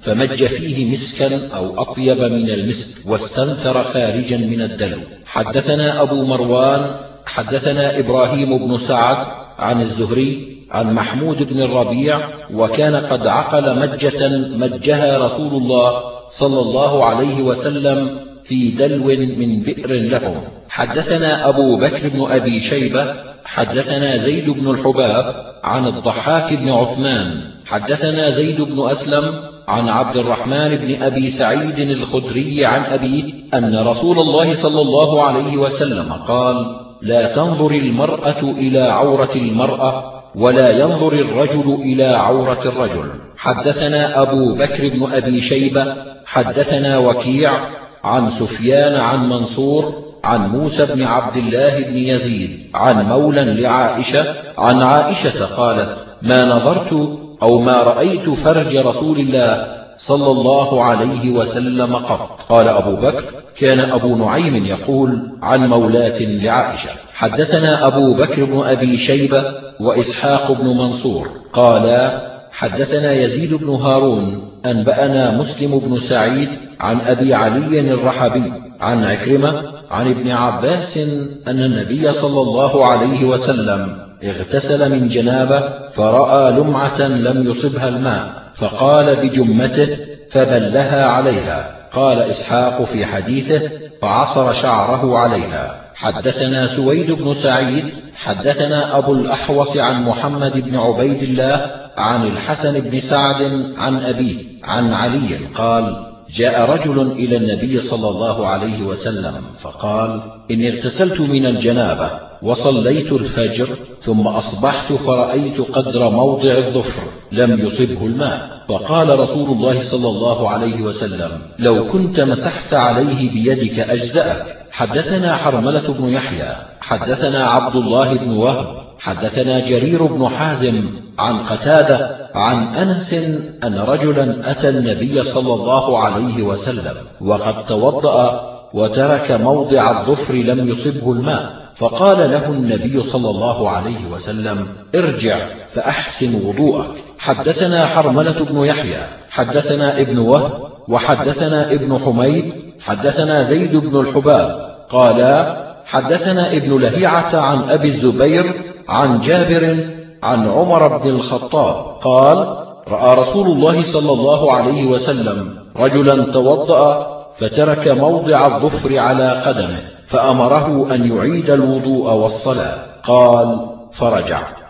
فمج فيه مسكا أو أطيب من المسك واستنثر خارجا من الدلو. حدثنا أبو مروان حدثنا إبراهيم بن سعد عن الزهري عن محمود بن الربيع وكان قد عقل مجة مجها رسول الله صلى الله عليه وسلم في دلو من بئر لهم. حدثنا أبو بكر بن أبي شيبة حدثنا زيد بن الحباب عن الضحاك بن عثمان حدثنا زيد بن أسلم عن عبد الرحمن بن أبي سعيد الخدري عن أبيه أن رسول الله صلى الله عليه وسلم قال: لا تنظر المرأة إلى عورة المرأة ولا ينظر الرجل إلى عورة الرجل. حدثنا أبو بكر بن أبي شيبة حدثنا وكيع عن سفيان عن منصور عن موسى بن عبد الله بن يزيد عن مولى لعائشة عن عائشة قالت: ما نظرت أو ما رأيت فرج رسول الله صلى الله عليه وسلم قط. قال أبو بكر: كان أبو نعيم يقول عن مولاة لعائشة. حدثنا أبو بكر بن أبي شيبة وإسحاق بن منصور قالا: حدثنا يزيد بن هارون أنبأنا مسلم بن سعيد عن أبي علي الرحبي عن عكرمة عن ابن عباس أن النبي صلى الله عليه وسلم اغتسل من جنابه فرأى لمعة لم يصبها الماء فقال بجمته فبلها عليها. قال إسحاق في حديثه: فعصر شعره عليها. حدثنا سويد بن سعيد حدثنا أبو الأحوص عن محمد بن عبيد الله عن الحسن بن سعد عن أبيه عن علي قال: جاء رجل إلى النبي صلى الله عليه وسلم فقال: إني اغتسلت من الجنابة وصليت الفجر ثم أصبحت فرأيت قدر موضع الظفر لم يصبه الماء. فقال رسول الله صلى الله عليه وسلم: لو كنت مسحت عليه بيدك أجزأك. حدثنا حرملة بن يحيى حدثنا عبد الله بن وهب حدثنا جرير بن حازم عن قتادة عن أنس أن رجلا أتى النبي صلى الله عليه وسلم وقد توضأ وترك موضع الظفر لم يصبه الماء، فقال له النبي صلى الله عليه وسلم: ارجع فأحسن وضوءك. حدثنا حرملة بن يحيى حدثنا ابن وهب وحدثنا ابن حميد حدثنا زيد بن الحباب قالا: حدثنا ابن لهيعة عن أبي الزبير عن جابر عن عمر بن الخطاب قال: رأى رسول الله صلى الله عليه وسلم رجلا توضأ فترك موضع الظفر على قدمه فأمره أن يعيد الوضوء والصلاة. قال: فرجع.